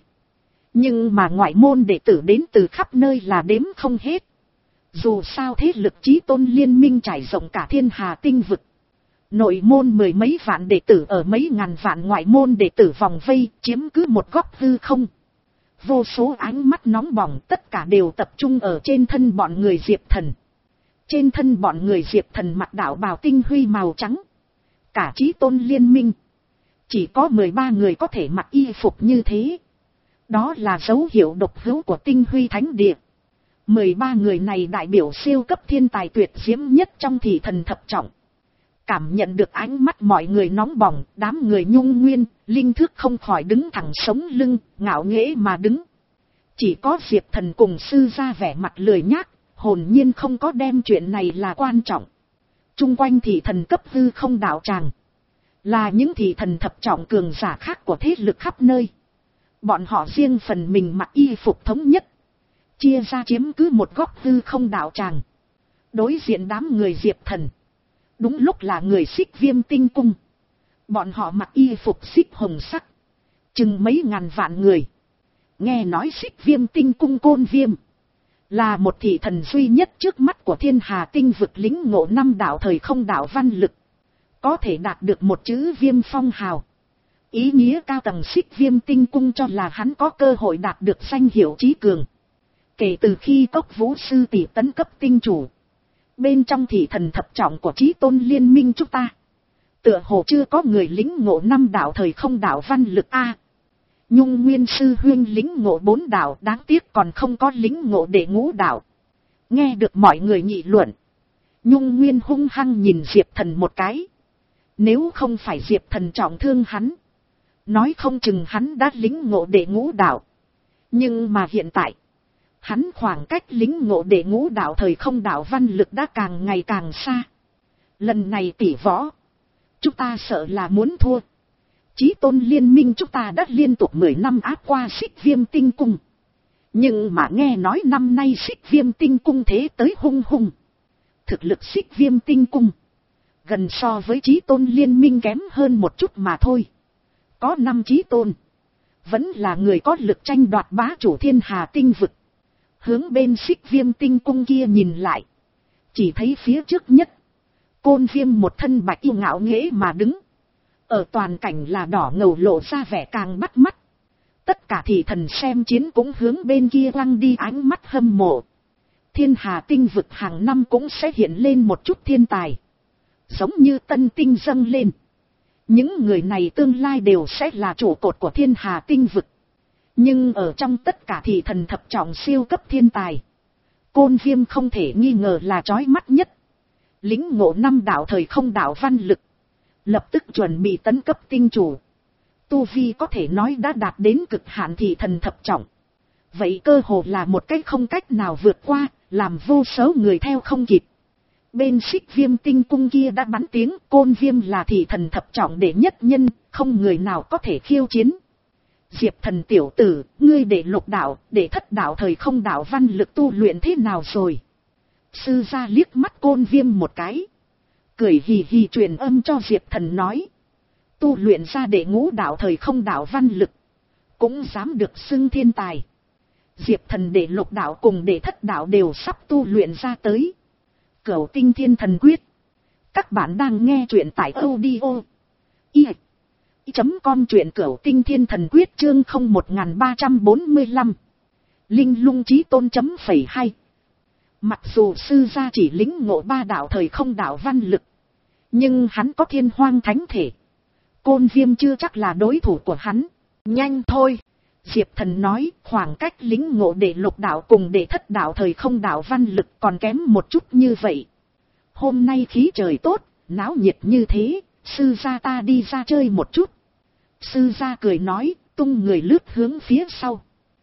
Nhưng mà ngoại môn đệ tử đến từ khắp nơi là đếm không hết. Dù sao thế lực Chí Tôn Liên minh trải rộng cả thiên hà tinh vực. Nội môn mười mấy vạn đệ tử ở mấy ngàn vạn ngoại môn đệ tử vòng vây chiếm cứ một góc hư không. Vô số ánh mắt nóng bỏng tất cả đều tập trung ở trên thân bọn người Diệp Thần. Trên thân bọn người Diệp Thần mặc đạo bào tinh huy màu trắng. Cả Chí Tôn Liên minh. Chỉ có mười ba người có thể mặc y phục như thế. Đó là dấu hiệu độc hữu của tinh huy thánh địa. mười ba người này đại biểu siêu cấp thiên tài tuyệt diễm nhất trong thị thần thập trọng. Cảm nhận được ánh mắt mọi người nóng bỏng, đám người nhung nguyên, linh thước không khỏi đứng thẳng sống lưng, ngạo nghễ mà đứng. Chỉ có Diệp Thần cùng sư ra vẻ mặt lười nhác, hồn nhiên không có đem chuyện này là quan trọng. Trung quanh thị thần cấp hư không đạo tràng. Là những thị thần thập trọng cường giả khác của thế lực khắp nơi. Bọn họ riêng phần mình mặc y phục thống nhất. Chia ra chiếm cứ một góc hư không đạo tràng. Đối diện đám người Diệp Thần. Đúng lúc là người Xích Viêm tinh cung. Bọn họ mặc y phục xích hồng sắc. Chừng mấy ngàn vạn người. Nghe nói Xích Viêm Tinh Cung Côn Viêm là một thị thần duy nhất trước mắt của thiên hà tinh vực lĩnh ngộ năm đạo thời không đạo văn lực, có thể đạt được một chữ viêm phong hào. Ý nghĩa cao tầng Xích Viêm Tinh Cung cho là hắn có cơ hội đạt được danh hiệu trí cường. Kể từ khi Cốc Vũ Sư tỷ tấn cấp tinh chủ, bên trong thị thần thập trọng của Chí Tôn liên minh chúng ta, tựa hồ chưa có người lĩnh ngộ năm đạo thời không đạo văn lực a. Nhung Nguyên Sư huynh lĩnh ngộ bốn đạo, đáng tiếc còn không có lĩnh ngộ đệ ngũ đạo. Nghe được mọi người nghị luận, Nhung Nguyên hung hăng nhìn Diệp Thần một cái. Nếu không phải Diệp Thần trọng thương hắn, nói không chừng hắn đã lĩnh ngộ đệ ngũ đạo. Nhưng mà hiện tại, hắn khoảng cách lĩnh ngộ đệ ngũ đạo thời không đạo văn lực đã càng ngày càng xa. Lần này tỷ võ, chúng ta sợ là muốn thua. Chí Tôn liên minh chúng ta đã liên tục mười năm áp qua Xích Viêm Tinh Cung. Nhưng mà nghe nói năm nay Xích Viêm Tinh Cung thế tới hung hung. Thực lực Xích Viêm Tinh Cung gần so với Chí Tôn liên minh kém hơn một chút mà thôi. Có năm Chí Tôn, vẫn là người có lực tranh đoạt bá chủ thiên hà tinh vực. Hướng bên Xích Viêm Tinh Cung kia nhìn lại, chỉ thấy phía trước nhất, Côn Viêm một thân bạch y ngạo nghễ mà đứng. Ở toàn cảnh là đỏ ngầu lộ ra vẻ càng bắt mắt. Tất cả thị thần xem chiến cũng hướng bên kia lăng đi ánh mắt hâm mộ. Thiên hà tinh vực hàng năm cũng sẽ hiện lên một chút thiên tài, giống như tân tinh dâng lên. Những người này tương lai đều sẽ là trụ cột của thiên hà tinh vực. Nhưng ở trong tất cả thị thần thập trọng siêu cấp thiên tài, Côn Viêm không thể nghi ngờ là chói mắt nhất. Lĩnh ngộ năm đạo thời không đạo văn lực, lập tức chuẩn bị tấn cấp tinh chủ. Tu vi có thể nói đã đạt đến cực hạn thị thần thập trọng. Vậy cơ hồ là một cách không cách nào vượt qua, làm vô số người theo không kịp. Bên Xích Viêm Tinh Cung kia đã bắn tiếng Côn Viêm là thị thần thập trọng đệ nhất nhân, không người nào có thể khiêu chiến. Diệp Thần tiểu tử, ngươi để lục đạo, để thất đạo thời không đạo văn lực tu luyện thế nào rồi? Sư gia liếc mắt Côn Viêm một cái, cười hì hì truyền âm cho Diệp Thần nói. Tu luyện ra đệ ngũ đạo thời không đạo văn lực, cũng dám được xưng thiên tài. Diệp Thần đệ lục đạo cùng đệ thất đạo đều sắp tu luyện ra tới. Cửu Tinh Thiên Thần Quyết. Các bạn đang nghe truyện tại audio i chấm com truyện Cửu Tinh Thiên Thần Quyết chương không một ba bốn lăm. Linh Lung Chí Tôn chấm phẩy hai. Mặc dù sư gia chỉ lĩnh ngộ ba đạo thời không đạo văn lực, nhưng hắn có thiên hoang thánh thể. Côn Viêm chưa chắc là đối thủ của hắn. Nhanh thôi, Diệp Thần nói, khoảng cách lĩnh ngộ đệ lục đạo cùng đệ thất đạo thời không đạo văn lực còn kém một chút như vậy. Hôm nay khí trời tốt, náo nhiệt như thế, sư gia ta đi ra chơi một chút. Sư gia cười nói, tung người lướt hướng phía sau.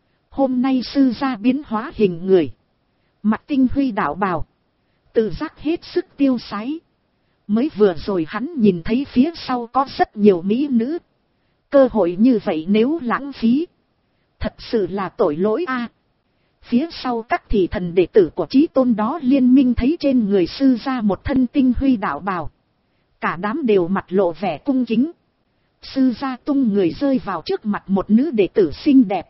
Hôm nay sư gia biến hóa hình người, mặt tinh huy đạo bào, tự giác hết sức tiêu sái. Mới vừa rồi hắn nhìn thấy phía sau có rất nhiều mỹ nữ. Cơ hội như vậy nếu lãng phí, thật sự là tội lỗi a. Phía sau các thị thần đệ tử của Chí Tôn đó liên minh thấy trên người sư gia một thân tinh huy đạo bào, cả đám đều mặt lộ vẻ cung kính. Sư gia tung người rơi vào trước mặt một nữ đệ tử xinh đẹp.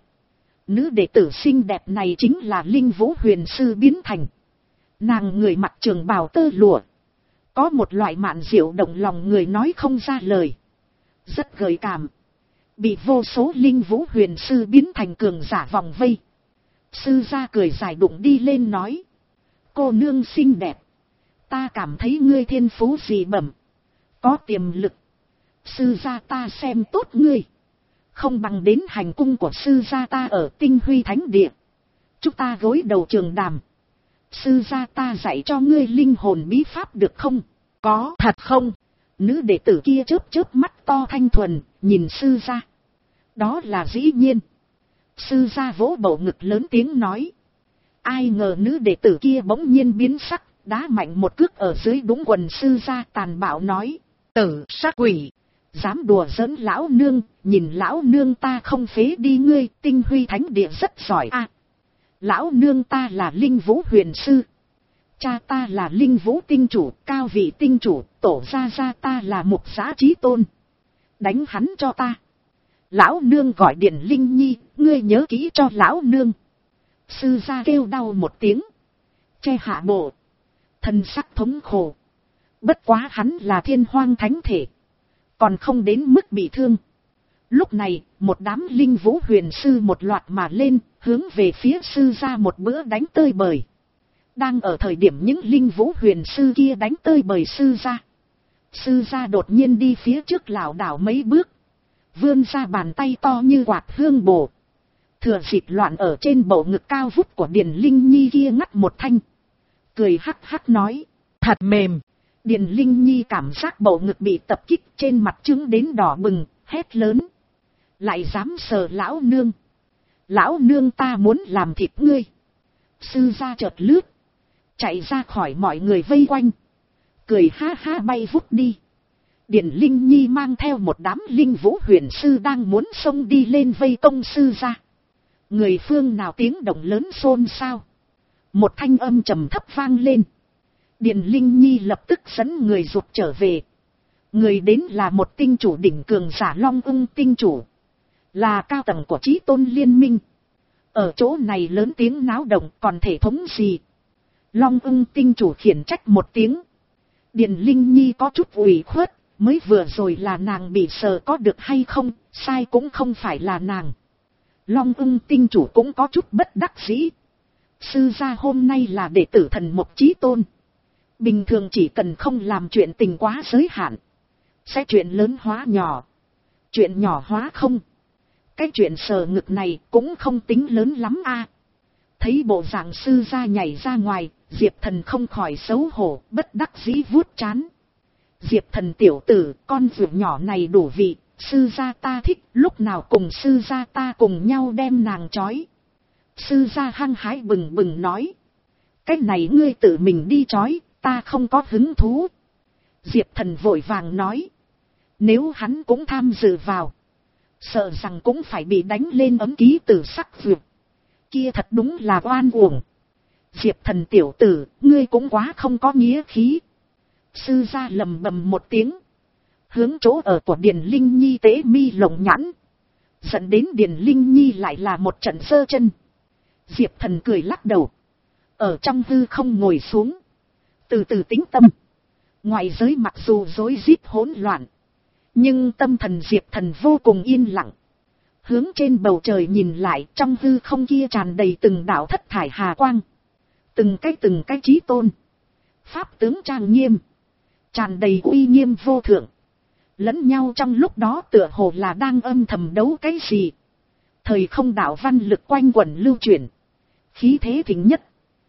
Nữ đệ tử xinh đẹp này chính là Linh Vũ Huyền Sư biến thành. Nàng người mặc trường bào tơ lụa, có một loại mạn diệu động lòng người nói không ra lời, rất gợi cảm, bị vô số Linh Vũ Huyền Sư biến thành cường giả vòng vây. Sư gia cười dài đụng đi lên nói, cô nương xinh đẹp, ta cảm thấy ngươi thiên phú dị bẩm, có tiềm lực. Sư gia ta xem tốt ngươi, không bằng đến hành cung của sư gia ta ở Tinh Huy Thánh Địa, chúng ta gối đầu trường đàm. Sư gia ta dạy cho ngươi linh hồn bí pháp được không? Có thật không? Nữ đệ tử kia chớp chớp mắt to thanh thuần, nhìn sư gia. Đó là dĩ nhiên. Sư gia vỗ bầu ngực lớn tiếng nói. Ai ngờ nữ đệ tử kia bỗng nhiên biến sắc, đá mạnh một cước ở dưới đúng quần sư gia, tàn bạo nói. Tử sát quỷ, dám đùa giỡn lão nương, nhìn lão nương ta không phế đi ngươi. Tinh Huy Thánh Địa rất giỏi a. À, lão nương ta là Linh Vũ Huyền Sư, cha ta là Linh Vũ Tinh Chủ, cao vị tinh chủ, tổ gia gia ta là Mục Giá Chí Tôn. Đánh hắn cho ta. Lão nương gọi Điển Linh Nhi, ngươi nhớ kỹ cho lão nương. Sư gia kêu đau một tiếng, che hạ bộ, thân sắc thống khổ. Bất quá hắn là thiên hoang thánh thể, còn không đến mức bị thương. Lúc này, một đám linh vũ huyền sư một loạt mà lên, hướng về phía sư gia một bữa đánh tơi bời. Đang ở thời điểm những linh vũ huyền sư kia đánh tơi bời sư gia, sư gia đột nhiên đi phía trước lảo đảo mấy bước, vươn ra bàn tay to như quạt hương bổ, thừa dịp loạn ở trên bầu ngực cao vút của Điền Linh Nhi kia ngắt một thanh, cười hắc hắc nói, thật mềm. Điền Linh Nhi cảm giác bầu ngực bị tập kích, trên mặt trứng đến đỏ bừng, hét lớn, lại dám sờ lão nương, lão nương ta muốn làm thịt ngươi. Sư gia chợt lướt, chạy ra khỏi mọi người vây quanh, cười ha ha bay vút đi. Điền Linh Nhi mang theo một đám linh vũ huyền sư đang muốn xông đi lên vây công sư gia. Người phương nào tiếng động lớn xôn xao, một thanh âm trầm thấp vang lên. Điền Linh Nhi lập tức dẫn người rụt trở về. Người đến là một tinh chủ đỉnh cường giả Long Ưng tinh chủ, là cao tầng của Chí Tôn Liên minh. Ở chỗ này lớn tiếng náo động còn thể thống gì? Long Ưng tinh chủ khiển trách một tiếng. Điền Linh Nhi có chút ủy khuất, mới vừa rồi là nàng bị sờ có được hay không, sai cũng không phải là nàng. Long Ưng tinh chủ cũng có chút bất đắc dĩ. Sư gia hôm nay là đệ tử thần mục Chí Tôn, bình thường chỉ cần không làm chuyện tình quá giới hạn, sẽ chuyện lớn hóa nhỏ, chuyện nhỏ hóa không. Cái chuyện sờ ngực này cũng không tính lớn lắm a. Thấy bộ dạng sư gia nhảy ra ngoài, Diệp Thần không khỏi xấu hổ, bất đắc dĩ vuốt trán. Diệp Thần tiểu tử, con vượt nhỏ này đủ vị, sư gia ta thích, lúc nào cùng sư gia ta cùng nhau đem nàng trói. Sư gia hăng hái bừng bừng nói, cái này ngươi tự mình đi trói, ta không có hứng thú. Diệp Thần vội vàng nói, nếu hắn cũng tham dự vào, sợ rằng cũng phải bị đánh lên ấm ký tử sắc vượt. Kia thật đúng là oan uổng. Diệp Thần tiểu tử, ngươi cũng quá không có nghĩa khí. Sư gia lầm bầm một tiếng, hướng chỗ ở của Điền Linh Nhi tế mi lồng nhãn, dẫn đến Điền Linh Nhi lại là một trận giơ chân. Diệp Thần cười lắc đầu, ở trong hư không ngồi xuống, từ từ tĩnh tâm. Ngoài giới mặc dù rối rít hỗn loạn, nhưng tâm thần Diệp Thần vô cùng yên lặng. Hướng trên bầu trời nhìn lại, trong hư không kia tràn đầy từng đạo thất thải hà quang, từng cái từng cái chí tôn, pháp tướng trang nghiêm, tràn đầy uy nghiêm vô thượng. Lẫn nhau trong lúc đó tựa hồ là đang âm thầm đấu cái gì. Thời không đạo văn lực quanh quẩn lưu chuyển, khí thế thịnh nhất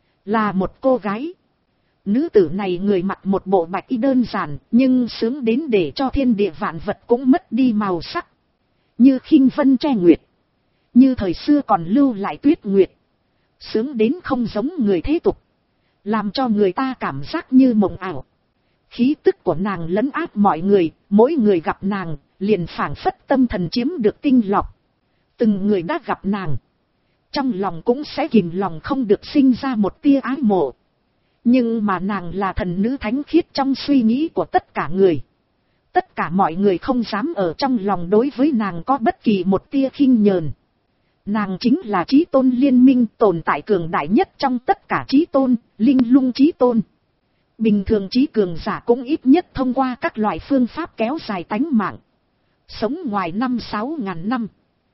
là một cô gái. Nữ tử này người mặc một bộ bạch y đơn giản, nhưng sướng đến để cho thiên địa vạn vật cũng mất đi màu sắc. Như khinh vân tre nguyệt, như thời xưa còn lưu lại tuyết nguyệt, sướng đến không giống người thế tục, làm cho người ta cảm giác như mộng ảo. Khí tức của nàng lấn áp mọi người, mỗi người gặp nàng, liền phảng phất tâm thần chiếm được tinh lọc. Từng người đã gặp nàng, trong lòng cũng sẽ kìm lòng không được sinh ra một tia ái mộ. Nhưng mà nàng là thần nữ thánh khiết trong suy nghĩ của tất cả người. Tất cả mọi người không dám ở trong lòng đối với nàng có bất kỳ một tia khinh nhờn. Nàng chính là Chí Tôn Liên minh tồn tại cường đại nhất trong tất cả Chí Tôn, linh lung Chí Tôn. Bình thường trí cường giả cũng ít nhất thông qua các loại phương pháp kéo dài tánh mạng, sống ngoài năm sáu ngàn năm.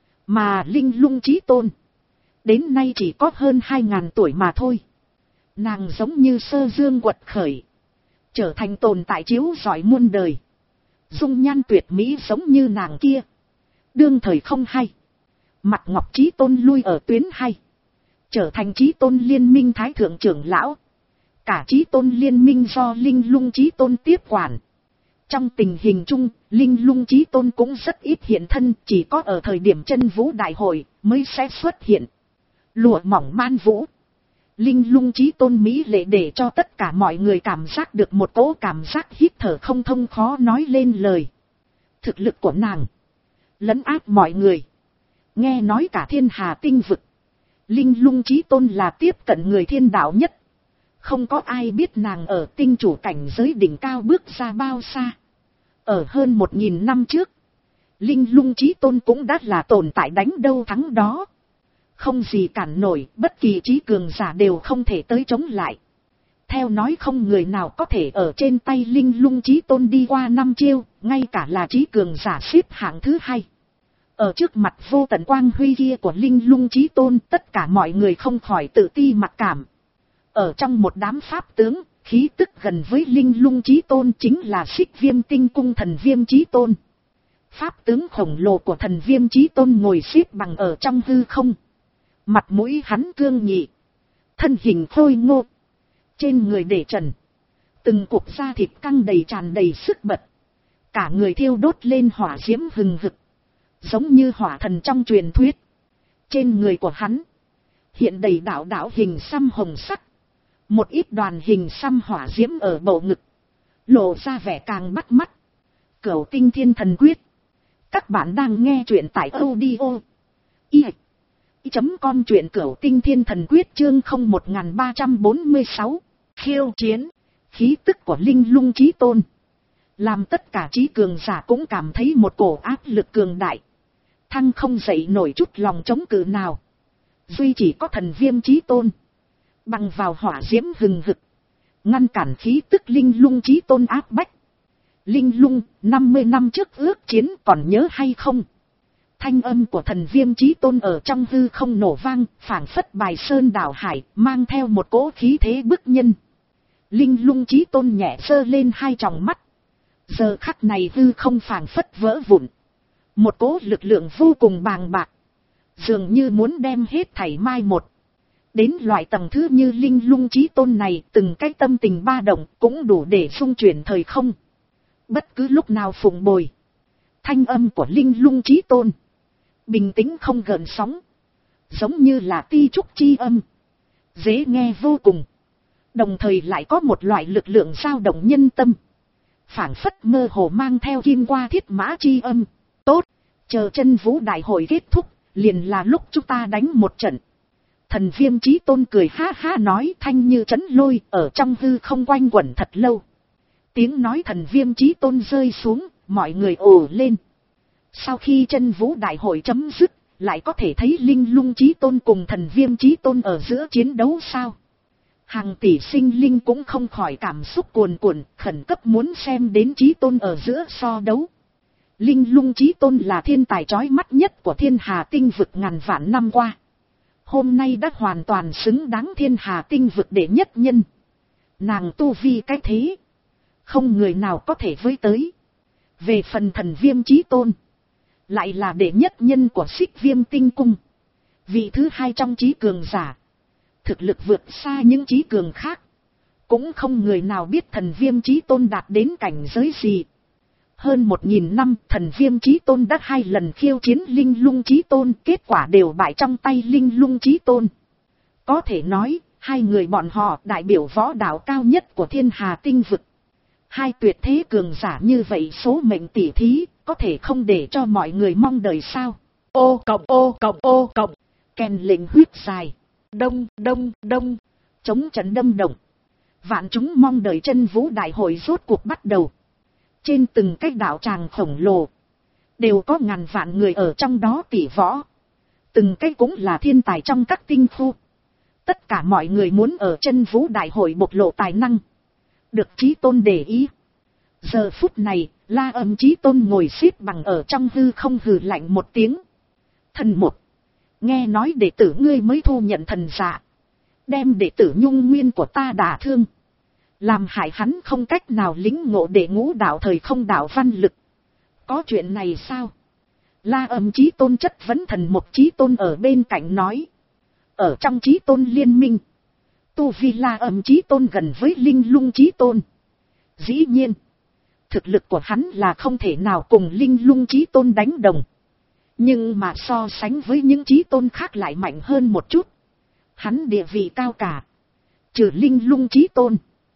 Mà linh lung Chí Tôn, đến nay chỉ có hơn hai ngàn tuổi mà thôi. Nàng giống như sơ dương quật khởi, trở thành tồn tại chiếu rọi muôn đời. Dung nhan tuyệt mỹ giống như nàng kia, đương thời không hay. Mặt ngọc Chí Tôn lui ở tuyến hay, trở thành Chí Tôn Liên minh thái thượng trưởng lão. Cả Chí Tôn Liên minh do linh lung Chí Tôn tiếp quản. Trong tình hình chung, linh lung Chí Tôn cũng rất ít hiện thân, chỉ có ở thời điểm chân vũ đại hội mới sẽ xuất hiện. Lụa mỏng man vũ, linh lung Chí Tôn mỹ lệ để cho tất cả mọi người cảm giác được một cỗ cảm giác hít thở không thông, khó nói lên lời. Thực lực của nàng lấn áp mọi người. Nghe nói cả thiên hà tinh vực, linh lung Chí Tôn là tiếp cận người thiên đạo nhất. Không có ai biết nàng ở tinh chủ cảnh giới đỉnh cao bước ra bao xa. Ở hơn một nghìn năm trước, Linh lung chí tôn cũng đã là tồn tại đánh đâu thắng đó. Không gì cản nổi, bất kỳ trí cường giả đều không thể tới chống lại. Theo nói không người nào có thể ở trên tay linh lung chí tôn đi qua năm chiêu, ngay cả là trí cường giả xếp hạng thứ hai. Ở trước mặt vô tận quang huy kia của linh lung chí tôn, tất cả mọi người không khỏi tự ti mặc cảm. Ở trong một đám pháp tướng, khí tức gần với linh lung chí tôn chính là Xích Viêm Tinh Cung thần Viêm chí tôn. Pháp tướng khổng lồ của thần Viêm chí tôn ngồi xếp bằng ở trong hư không. Mặt mũi hắn cương nghị, thân hình khôi ngô, trên người để trần, từng cục da thịt căng đầy tràn đầy sức bật, cả người thiêu đốt lên hỏa diễm hừng hực, giống như hỏa thần trong truyền thuyết. Trên người của hắn hiện đầy đạo đạo hình xăm hồng sắc, một ít đoàn hình xăm hỏa diễm ở bầu ngực, lộ ra vẻ càng bắt mắt. Cửu Tinh Thiên Thần Quyết. Các bạn đang nghe truyện tại audio i chấm com, truyện Cửu Tinh Thiên Thần Quyết chương không một ba bốn sáu. Khiêu chiến. Khí tức của linh lung chí tôn làm tất cả trí cường giả cũng cảm thấy một cổ áp lực cường đại, thăng không dậy nổi chút lòng chống cự nào. Duy chỉ có thần Viêm chí tôn bằng vào hỏa diễm hừng hực, ngăn cản khí tức linh lung chí tôn áp bách. Linh lung, năm mươi năm trước ước chiến còn nhớ hay không? Thanh âm của thần Viêm chí tôn ở trong hư không nổ vang, phảng phất bài sơn đảo hải, mang theo một cỗ khí thế bức nhân. Linh lung chí tôn nhẹ giơ lên hai tròng mắt. Giờ khắc này hư không phảng phất vỡ vụn. Một cỗ lực lượng vô cùng bàng bạc, dường như muốn đem hết thảy mai một. Đến loại tầng thứ như linh lung chí tôn này, từng cái tâm tình ba động cũng đủ để xung chuyển thời không. Bất cứ lúc nào phụng bồi. Thanh âm của linh lung chí tôn bình tĩnh không gợn sóng, giống như là ti trúc chi âm, dễ nghe vô cùng. Đồng thời lại có một loại lực lượng dao động nhân tâm, phảng phất mơ hồ mang theo kim qua thiết mã chi âm. Tốt, chờ chân vũ đại hội kết thúc, liền là lúc chúng ta đánh một trận. Thần Viêm chí tôn cười ha ha nói, thanh như trấn lôi ở trong hư không quanh quẩn thật lâu. Tiếng nói thần Viêm chí tôn rơi xuống, mọi người ồ lên. Sau khi chân vũ đại hội chấm dứt, lại có thể thấy linh lung chí tôn cùng thần Viêm chí tôn ở giữa chiến đấu sao? Hàng tỷ sinh linh cũng không khỏi cảm xúc cuồn cuộn, khẩn cấp muốn xem đến chí tôn ở giữa so đấu. Linh lung chí tôn là thiên tài chói mắt nhất của thiên hà tinh vực ngàn vạn năm qua. Hôm nay đã hoàn toàn xứng đáng thiên hà tinh vực đệ nhất nhân. Nàng tu vi cái thế, không người nào có thể với tới. Về phần thần Viêm chí tôn, lại là đệ nhất nhân của Xích Viêm Tinh Cung, vị thứ hai trong trí cường giả, thực lực vượt xa những trí cường khác. Cũng không người nào biết thần Viêm chí tôn đạt đến cảnh giới gì. Hơn một nghìn năm, thần Viêm chí tôn đã hai lần khiêu chiến linh lung chí tôn, kết quả đều bại trong tay linh lung chí tôn. Có thể nói, hai người bọn họ đại biểu võ đạo cao nhất của thiên hà tinh vực. Hai tuyệt thế cường giả như vậy, số mệnh tỷ thí, có thể không để cho mọi người mong đợi sao? Ô cộng ô cộng ô cộng, kèn lệnh huyết dài, đông đông đông, chống trận đâm động. Vạn chúng mong đợi chân vũ đại hội rốt cuộc bắt đầu. Trên từng cái đạo tràng khổng lồ, đều có ngàn vạn người ở trong đó tỷ võ. Từng cái cũng là thiên tài trong các tinh khu. Tất cả mọi người muốn ở chân vũ đại hội bộc lộ tài năng, được chí tôn để ý. Giờ phút này, La Âm chí tôn ngồi xếp bằng ở trong hư không, hừ lạnh một tiếng. Thần một, nghe nói đệ tử ngươi mới thu nhận thần dạ, đem đệ tử Nhung Nguyên của ta đả thương, làm hại hắn không cách nào lĩnh ngộ đệ ngũ đạo thời không đạo văn lực. Có chuyện này sao? La Âm chí tôn chất vấn. Thần một chí tôn ở bên cạnh nói. Ở trong chí tôn liên minh, tu vi La Âm chí tôn gần với linh lung chí tôn. Dĩ nhiên, thực lực của hắn là không thể nào cùng linh lung chí tôn đánh đồng. Nhưng mà so sánh với những chí tôn khác lại mạnh hơn một chút. Hắn địa vị cao cả, trừ linh lung chí tôn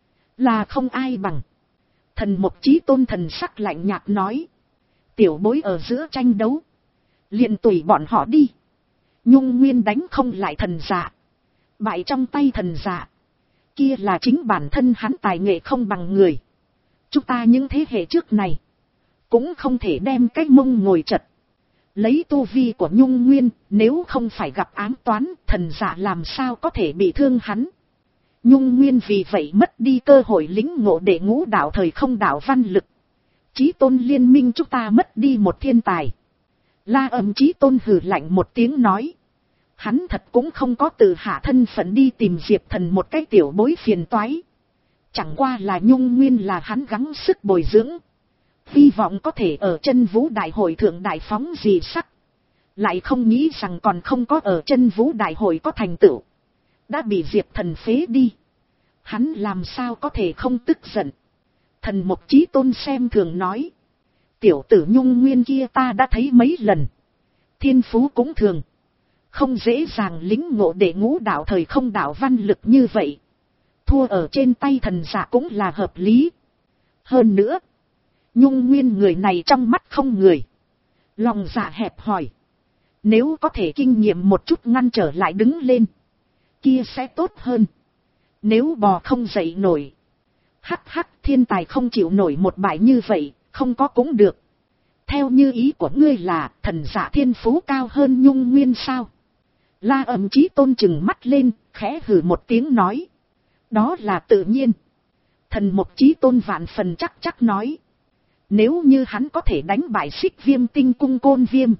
là không ai bằng. Thần một chí tôn thần sắc lạnh nhạt nói. Tiểu bối ở giữa tranh đấu, liền tùy bọn họ đi. Nhung Nguyên đánh không lại thần dạ, bại trong tay thần dạ, kia là chính bản thân hắn tài nghệ không bằng người. Chúng ta những thế hệ trước này, cũng không thể đem cái mông ngồi chật. Lấy tu vi của Nhung Nguyên, nếu không phải gặp ám toán, thần giả làm sao có thể bị thương hắn. Nhung Nguyên vì vậy mất đi cơ hội lĩnh ngộ để ngũ đạo thời không đạo văn lực. Chí Tôn liên minh chúng ta mất đi một thiên tài. La Âm Chí Tôn hừ lạnh một tiếng nói. Hắn thật cũng không có tự hạ thân phận đi tìm Diệp Thần một cái tiểu bối phiền toái. Chẳng qua là Nhung Nguyên là hắn gắng sức bồi dưỡng. Hy vọng có thể ở chân vũ đại hội thượng đại phóng gì sắc. Lại không nghĩ rằng còn không có ở chân vũ đại hội có thành tựu. Đã bị Diệp Thần phế đi. Hắn làm sao có thể không tức giận. Thần Mục Chí Tôn xem thường nói. Tiểu tử Nhung Nguyên kia ta đã thấy mấy lần. Thiên phú cũng thường. Không dễ dàng lĩnh ngộ để ngũ đạo thời không đạo văn lực như vậy. Thua ở trên tay thần giả cũng là hợp lý. Hơn nữa. Nhung Nguyên người này trong mắt không người. Lòng dạ hẹp hòi. Nếu có thể kinh nghiệm một chút ngăn trở lại đứng lên. Kia sẽ tốt hơn. Nếu bò không dậy nổi. Hắc hắc, thiên tài không chịu nổi một bại như vậy, không có cũng được. Theo như ý của ngươi là thần giả thiên phú cao hơn Nhung Nguyên sao? La Âm Chí Tôn chừng mắt lên, khẽ hừ một tiếng nói. Đó là tự nhiên. Thần Mục Chí Tôn vạn phần chắc chắc nói. Nếu như hắn có thể đánh bại Xích Viêm Tinh Cung Côn Viêm.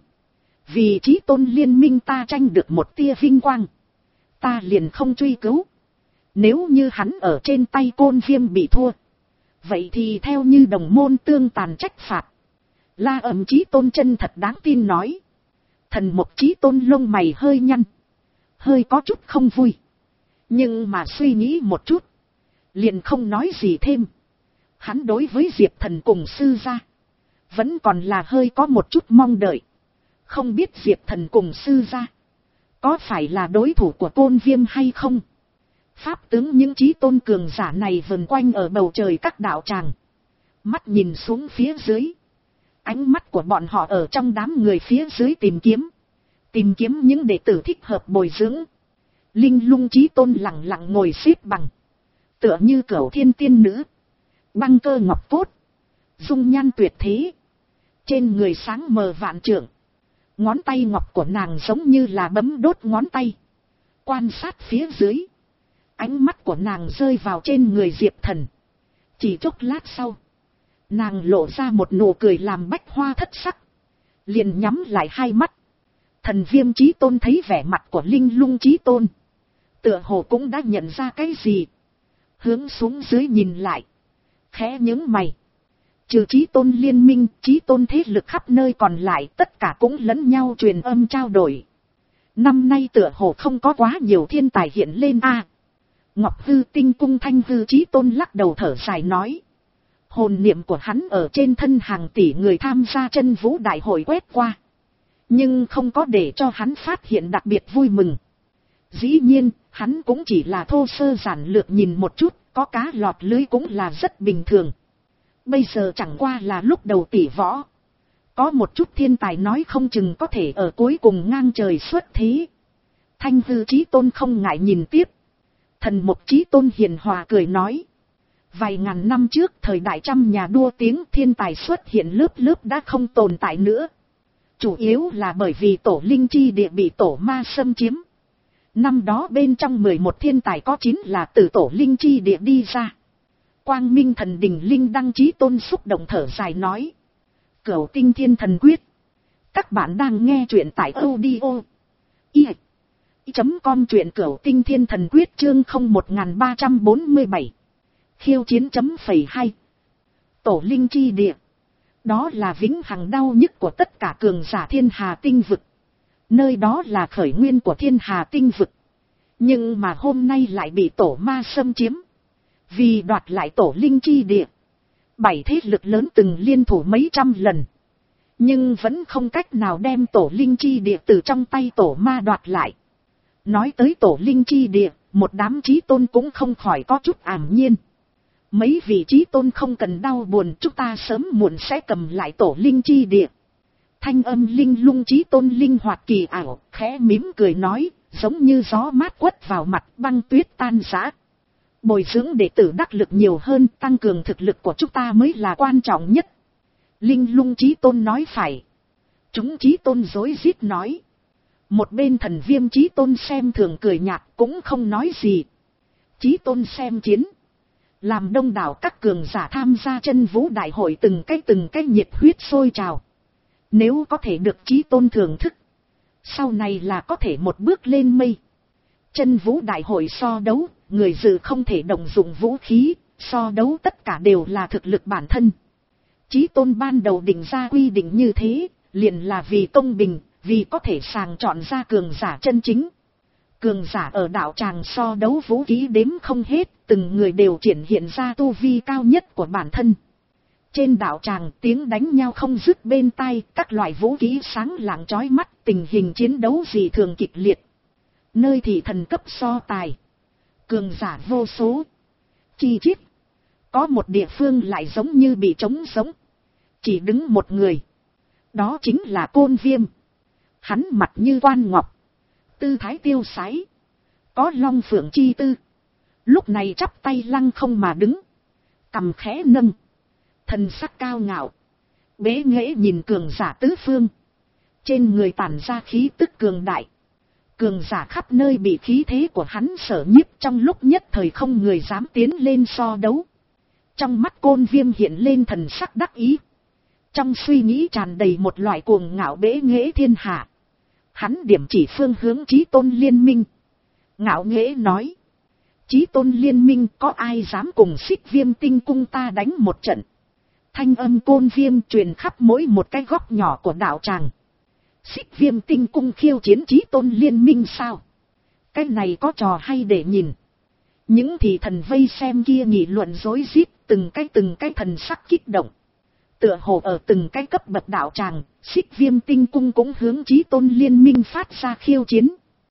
Vì Chí Tôn liên minh ta tranh được một tia vinh quang. Ta liền không truy cứu. Nếu như hắn ở trên tay Côn Viêm bị thua. Vậy thì theo như đồng môn tương tàn trách phạt. La Âm Chí Tôn chân thật đáng tin nói. Thần Mục Chí Tôn lông mày hơi nhăn. Hơi có chút không vui. Nhưng mà suy nghĩ một chút. Liền không nói gì thêm. Hắn đối với Diệp Thần cùng sư gia. Vẫn còn là hơi có một chút mong đợi. Không biết Diệp Thần cùng sư gia. Có phải là đối thủ của Côn Viêm hay không? Pháp tướng những Chí Tôn cường giả này vần quanh ở bầu trời các đạo tràng. Mắt nhìn xuống phía dưới. Ánh mắt của bọn họ ở trong đám người phía dưới tìm kiếm. Tìm kiếm những đệ tử thích hợp bồi dưỡng. Linh Lung Chí Tôn lặng lặng ngồi xếp bằng. Tựa như cửu thiên tiên nữ. Băng cơ ngọc cốt. Dung nhan tuyệt thế. Trên người sáng mờ vạn trượng. Ngón tay ngọc của nàng giống như là bấm đốt ngón tay. Quan sát phía dưới. Ánh mắt của nàng rơi vào trên người Diệp Thần. Chỉ chốc lát sau. Nàng lộ ra một nụ cười làm bách hoa thất sắc. Liền nhắm lại hai mắt. Thần Viêm Chí Tôn thấy vẻ mặt của Linh Lung Chí Tôn. Tựa hồ cũng đã nhận ra cái gì. Hướng xuống dưới nhìn lại. Khẽ nhướng mày. Trừ Chí Tôn liên minh, Chí Tôn thế lực khắp nơi còn lại tất cả cũng lẫn nhau truyền âm trao đổi. Năm nay tựa hồ không có quá nhiều thiên tài hiện lên a. À, Ngọc Hư Tinh Cung Thanh Hư Chí Tôn lắc đầu thở dài nói. Hồn niệm của hắn ở trên thân hàng tỷ người tham gia chân vũ đại hội quét qua. Nhưng không có để cho hắn phát hiện đặc biệt vui mừng. Dĩ nhiên, hắn cũng chỉ là thô sơ giản lược nhìn một chút, có cá lọt lưới cũng là rất bình thường. Bây giờ chẳng qua là lúc đầu tỷ võ. Có một chút thiên tài nói không chừng có thể ở cuối cùng ngang trời xuất thế. Thanh Hư Chí Tôn không ngại nhìn tiếp. Thần Mục Chí Tôn hiền hòa cười nói. Vài ngàn năm trước thời đại trăm nhà đua tiếng thiên tài xuất hiện lớp lớp đã không tồn tại nữa. Chủ yếu là bởi vì tổ linh chi địa bị tổ ma xâm chiếm. Năm đó bên trong mười một thiên tài có chín là từ tổ linh chi địa đi ra. Quang Minh Thần Đình Linh Đăng Chí Tôn xúc động thở dài nói. Cửu Tinh Thiên Thần Quyết. Các bạn đang nghe truyện tại audio. I. Chấm com truyện Cửu Tinh Thiên Thần Quyết chương không một ba bốn bảy. Khiêu chiến chấm phẩy hai. Tổ linh chi địa. Đó là vĩnh hằng đau nhức của tất cả cường giả thiên hà tinh vực. Nơi đó là khởi nguyên của thiên hà tinh vực. Nhưng mà hôm nay lại bị tổ ma xâm chiếm. Vì đoạt lại tổ linh chi địa. Bảy thế lực lớn từng liên thủ mấy trăm lần. Nhưng vẫn không cách nào đem tổ linh chi địa từ trong tay tổ ma đoạt lại. Nói tới tổ linh chi địa, một đám Chí Tôn cũng không khỏi có chút ảm nhiên. Mấy vị Chí Tôn không cần đau buồn, chúng ta sớm muộn sẽ cầm lại tổ linh chi địa. Thanh âm Linh Lung Chí Tôn linh hoạt kỳ ảo, khẽ mỉm cười nói, giống như gió mát quất vào mặt, băng tuyết tan rã. Bồi dưỡng đệ tử đắc lực nhiều hơn, tăng cường thực lực của chúng ta mới là quan trọng nhất. Linh Lung Chí Tôn nói phải. Chúng Chí Tôn rối rít nói. Một bên Thần Viêm Chí Tôn xem thường cười nhạt cũng không nói gì. Chí Tôn xem chiến. Làm đông đảo các cường giả tham gia chân vũ đại hội từng cái từng cái nhiệt huyết sôi trào. Nếu có thể được Chí Tôn thưởng thức, sau này là có thể một bước lên mây. Chân vũ đại hội so đấu, người dự không thể động dụng vũ khí, so đấu tất cả đều là thực lực bản thân. Chí Tôn ban đầu định ra quy định như thế, liền là vì công bình, vì có thể sàng chọn ra cường giả chân chính. Cường giả ở đạo tràng so đấu vũ khí đếm không hết, từng người đều triển hiện ra tu vi cao nhất của bản thân. Trên đạo tràng tiếng đánh nhau không dứt bên tai, các loại vũ khí sáng lạng chói mắt, tình hình chiến đấu dị thường kịch liệt. Nơi thị thần cấp so tài, cường giả vô số. Chi chít, có một địa phương lại giống như bị trống giống, chỉ đứng một người. Đó chính là Côn Viêm. Hắn mặt như quan ngọc, tư thái tiêu sái, có long phượng chi tư. Lúc này chắp tay lăng không mà đứng, cằm khẽ nâng, thần sắc cao ngạo, bế nghễ nhìn cường giả tứ phương. Trên người tản ra khí tức cường đại. Cường giả khắp nơi bị khí thế của hắn sở nhiếp, trong lúc nhất thời không người dám tiến lên so đấu. Trong mắt Côn Viêm hiện lên thần sắc đắc ý. Trong suy nghĩ tràn đầy một loại cuồng ngạo bế nghễ thiên hạ. Hắn điểm chỉ phương hướng Chí Tôn liên minh. Ngạo nghễ nói. Chí Tôn liên minh có ai dám cùng Xích Viêm Tinh cung ta đánh một trận. Thanh âm Côn Viêm truyền khắp mỗi một cái góc nhỏ của đạo tràng. Xích Viêm Tinh cung khiêu chiến Chí Tôn liên minh sao? Cái này có trò hay để nhìn. Những thị thần vây xem kia nghị luận rối rít, từng cái từng cái thần sắc kích động. Tựa hồ ở từng cái cấp bậc đạo tràng, Xích Viêm Tinh cung cũng hướng Chí Tôn liên minh phát ra khiêu chiến.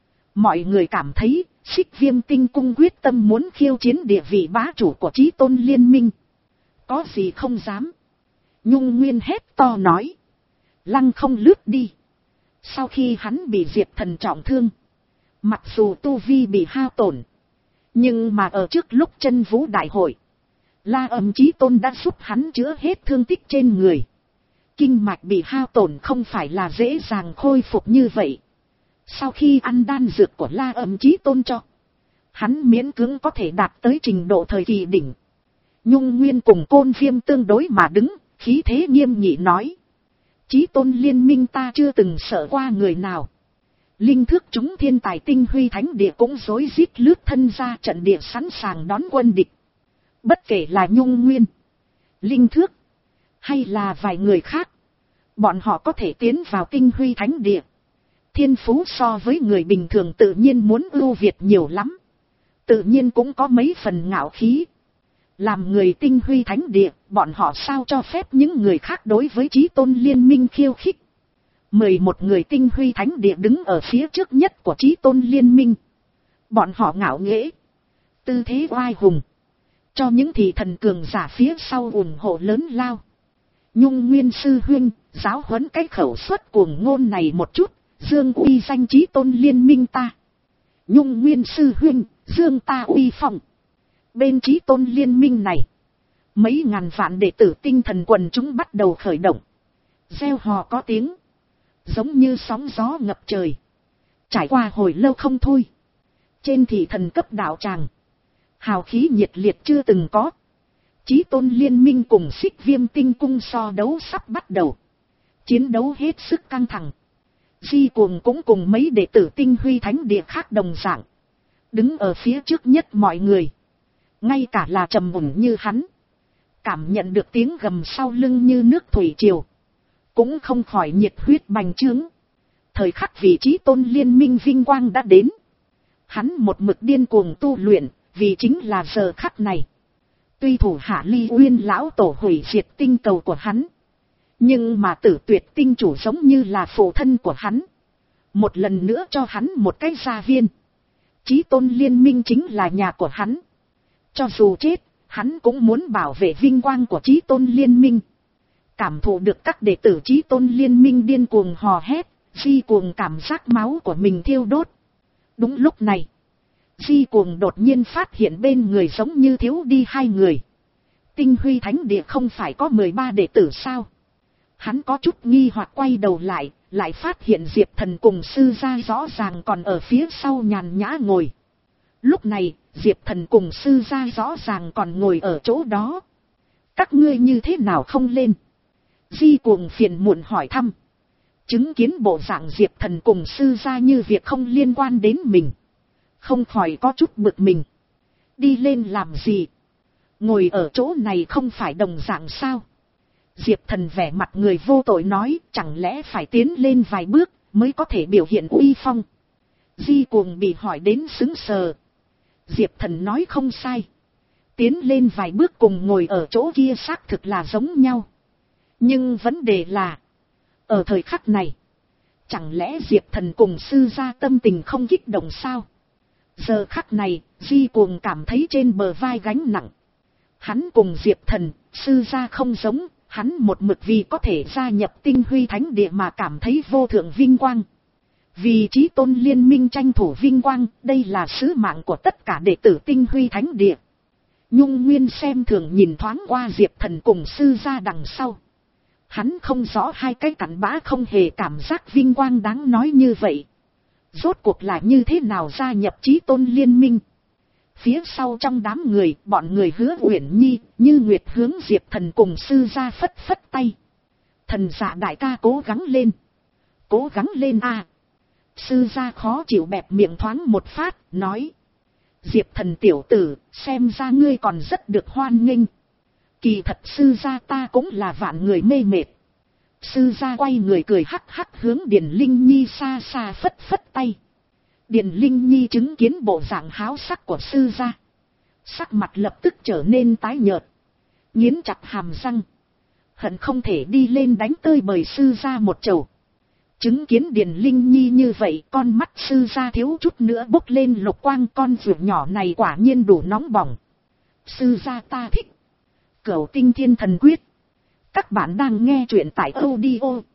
Mọi người cảm thấy, Xích Viêm Tinh cung quyết tâm muốn khiêu chiến địa vị bá chủ của Chí Tôn liên minh. Có gì không dám. Nhung Nguyên hét to nói. Lăng không lướt đi. Sau khi hắn bị Diệp Thần trọng thương, mặc dù tu vi bị hao tổn, nhưng mà ở trước lúc chân vũ đại hội, La Âm Chí Tôn đã giúp hắn chữa hết thương tích trên người. Kinh mạch bị hao tổn không phải là dễ dàng khôi phục như vậy. Sau khi ăn đan dược của La Âm Chí Tôn cho, hắn miễn cưỡng có thể đạt tới trình độ thời kỳ đỉnh. Nhung Nguyên cùng Côn Viêm tương đối mà đứng, khí thế nghiêm nghị nói. Chí Tôn liên minh ta chưa từng sợ qua người nào. Linh thước chúng thiên tài tinh huy thánh địa cũng rối rít lướt thân ra trận địa sẵn sàng đón quân địch. Bất kể là Nhung Nguyên, Linh thước, hay là vài người khác, bọn họ có thể tiến vào tinh huy thánh địa. Thiên phú so với người bình thường tự nhiên muốn ưu việt nhiều lắm. Tự nhiên cũng có mấy phần ngạo khí. Làm người tinh huy thánh địa, bọn họ sao cho phép những người khác đối với Chí Tôn liên minh khiêu khích. Mười một người tinh huy thánh địa đứng ở phía trước nhất của Chí Tôn liên minh. Bọn họ ngạo nghễ, tư thế oai hùng, cho những thị thần cường giả phía sau ủng hộ lớn lao. Nhung Nguyên sư huynh, giáo huấn cái khẩu suất cuồng ngôn này một chút, dương uy danh Chí Tôn liên minh ta. Nhung Nguyên sư huynh, dương ta uy phong. Bên Chí Tôn liên minh này, mấy ngàn vạn đệ tử tinh thần quần chúng bắt đầu khởi động. Reo hò có tiếng, giống như sóng gió ngập trời. Trải qua hồi lâu không thôi. Trên thị thần cấp đạo tràng, hào khí nhiệt liệt chưa từng có. Chí Tôn liên minh cùng Xích Viêm Tinh cung so đấu sắp bắt đầu. Chiến đấu hết sức căng thẳng. Di Cuồng cũng cùng mấy đệ tử tinh huy thánh địa khác đồng dạng, đứng ở phía trước nhất mọi người. Ngay cả là trầm ổn như hắn, cảm nhận được tiếng gầm sau lưng như nước thủy triều, cũng không khỏi nhiệt huyết bành trướng. Thời khắc vị Chí Tôn liên minh vinh quang đã đến. Hắn một mực điên cuồng tu luyện, vì chính là giờ khắc này. Tuy thủ hạ Ly Uyên lão tổ hủy diệt tinh cầu của hắn, nhưng mà Tử Tuyệt tinh chủ giống như là phụ thân của hắn, một lần nữa cho hắn một cái gia viên. Chí Tôn liên minh chính là nhà của hắn. Cho dù chết, hắn cũng muốn bảo vệ vinh quang của Chí Tôn liên minh. Cảm thụ được các đệ tử Chí Tôn liên minh điên cuồng hò hét, Di Cuồng cảm giác máu của mình thiêu đốt. Đúng lúc này, Di Cuồng đột nhiên phát hiện bên người giống như thiếu đi hai người. Tinh huy thánh địa không phải có mười ba đệ tử sao? Hắn có chút nghi hoặc quay đầu lại, lại phát hiện Diệp Thần cùng sư gia rõ ràng còn ở phía sau nhàn nhã ngồi. Lúc này, Diệp Thần cùng sư gia rõ ràng còn ngồi ở chỗ đó. Các ngươi như thế nào không lên? Di Cuồng phiền muộn hỏi thăm. Chứng kiến bộ dạng Diệp Thần cùng sư gia như việc không liên quan đến mình, không khỏi có chút bực mình. Đi lên làm gì? Ngồi ở chỗ này không phải đồng dạng sao? Diệp Thần vẻ mặt người vô tội nói, chẳng lẽ phải tiến lên vài bước mới có thể biểu hiện uy phong? Di Cuồng bị hỏi đến sững sờ. Diệp Thần nói không sai. Tiến lên vài bước cùng ngồi ở chỗ kia xác thực là giống nhau. Nhưng vấn đề là, ở thời khắc này, chẳng lẽ Diệp Thần cùng sư gia tâm tình không kích động sao? Giờ khắc này, Di Cuồng cảm thấy trên bờ vai gánh nặng. Hắn cùng Diệp Thần, sư gia không giống, hắn một mực vì có thể gia nhập Tinh Huy Thánh Địa mà cảm thấy vô thượng vinh quang. Vì Chí Tôn liên minh tranh thủ vinh quang, đây là sứ mạng của tất cả đệ tử Tinh Huy Thánh Địa. Nhung Nguyên xem thường nhìn thoáng qua Diệp Thần cùng sư gia đằng sau. Hắn không rõ hai cái cặn bã không hề cảm giác vinh quang đáng nói như vậy. Rốt cuộc là như thế nào gia nhập Chí Tôn liên minh? Phía sau trong đám người, bọn người Hứa Uyển Nhi, Như Nguyệt hướng Diệp Thần cùng sư gia phất phất tay. Thần dạ đại ca cố gắng lên. Cố gắng lên a. Sư gia khó chịu bẹp miệng thoáng một phát, nói. Diệp Thần tiểu tử, xem ra ngươi còn rất được hoan nghênh. Kỳ thật sư gia ta cũng là vạn người mê mệt. Sư gia quay người cười hắc hắc hướng Điền Linh Nhi xa xa phất phất tay. Điền Linh Nhi chứng kiến bộ dạng háo sắc của sư gia, sắc mặt lập tức trở nên tái nhợt, nghiến chặt hàm răng, hận không thể đi lên đánh tơi bời sư gia một chầu. Chứng kiến Điền Linh Nhi như vậy, con mắt sư gia thiếu chút nữa bốc lên lục quang, con vượt nhỏ này quả nhiên đủ nóng bỏng. Sư gia ta thích. Cửu Tinh Thiên Thần Quyết. Các bạn đang nghe truyện tại audio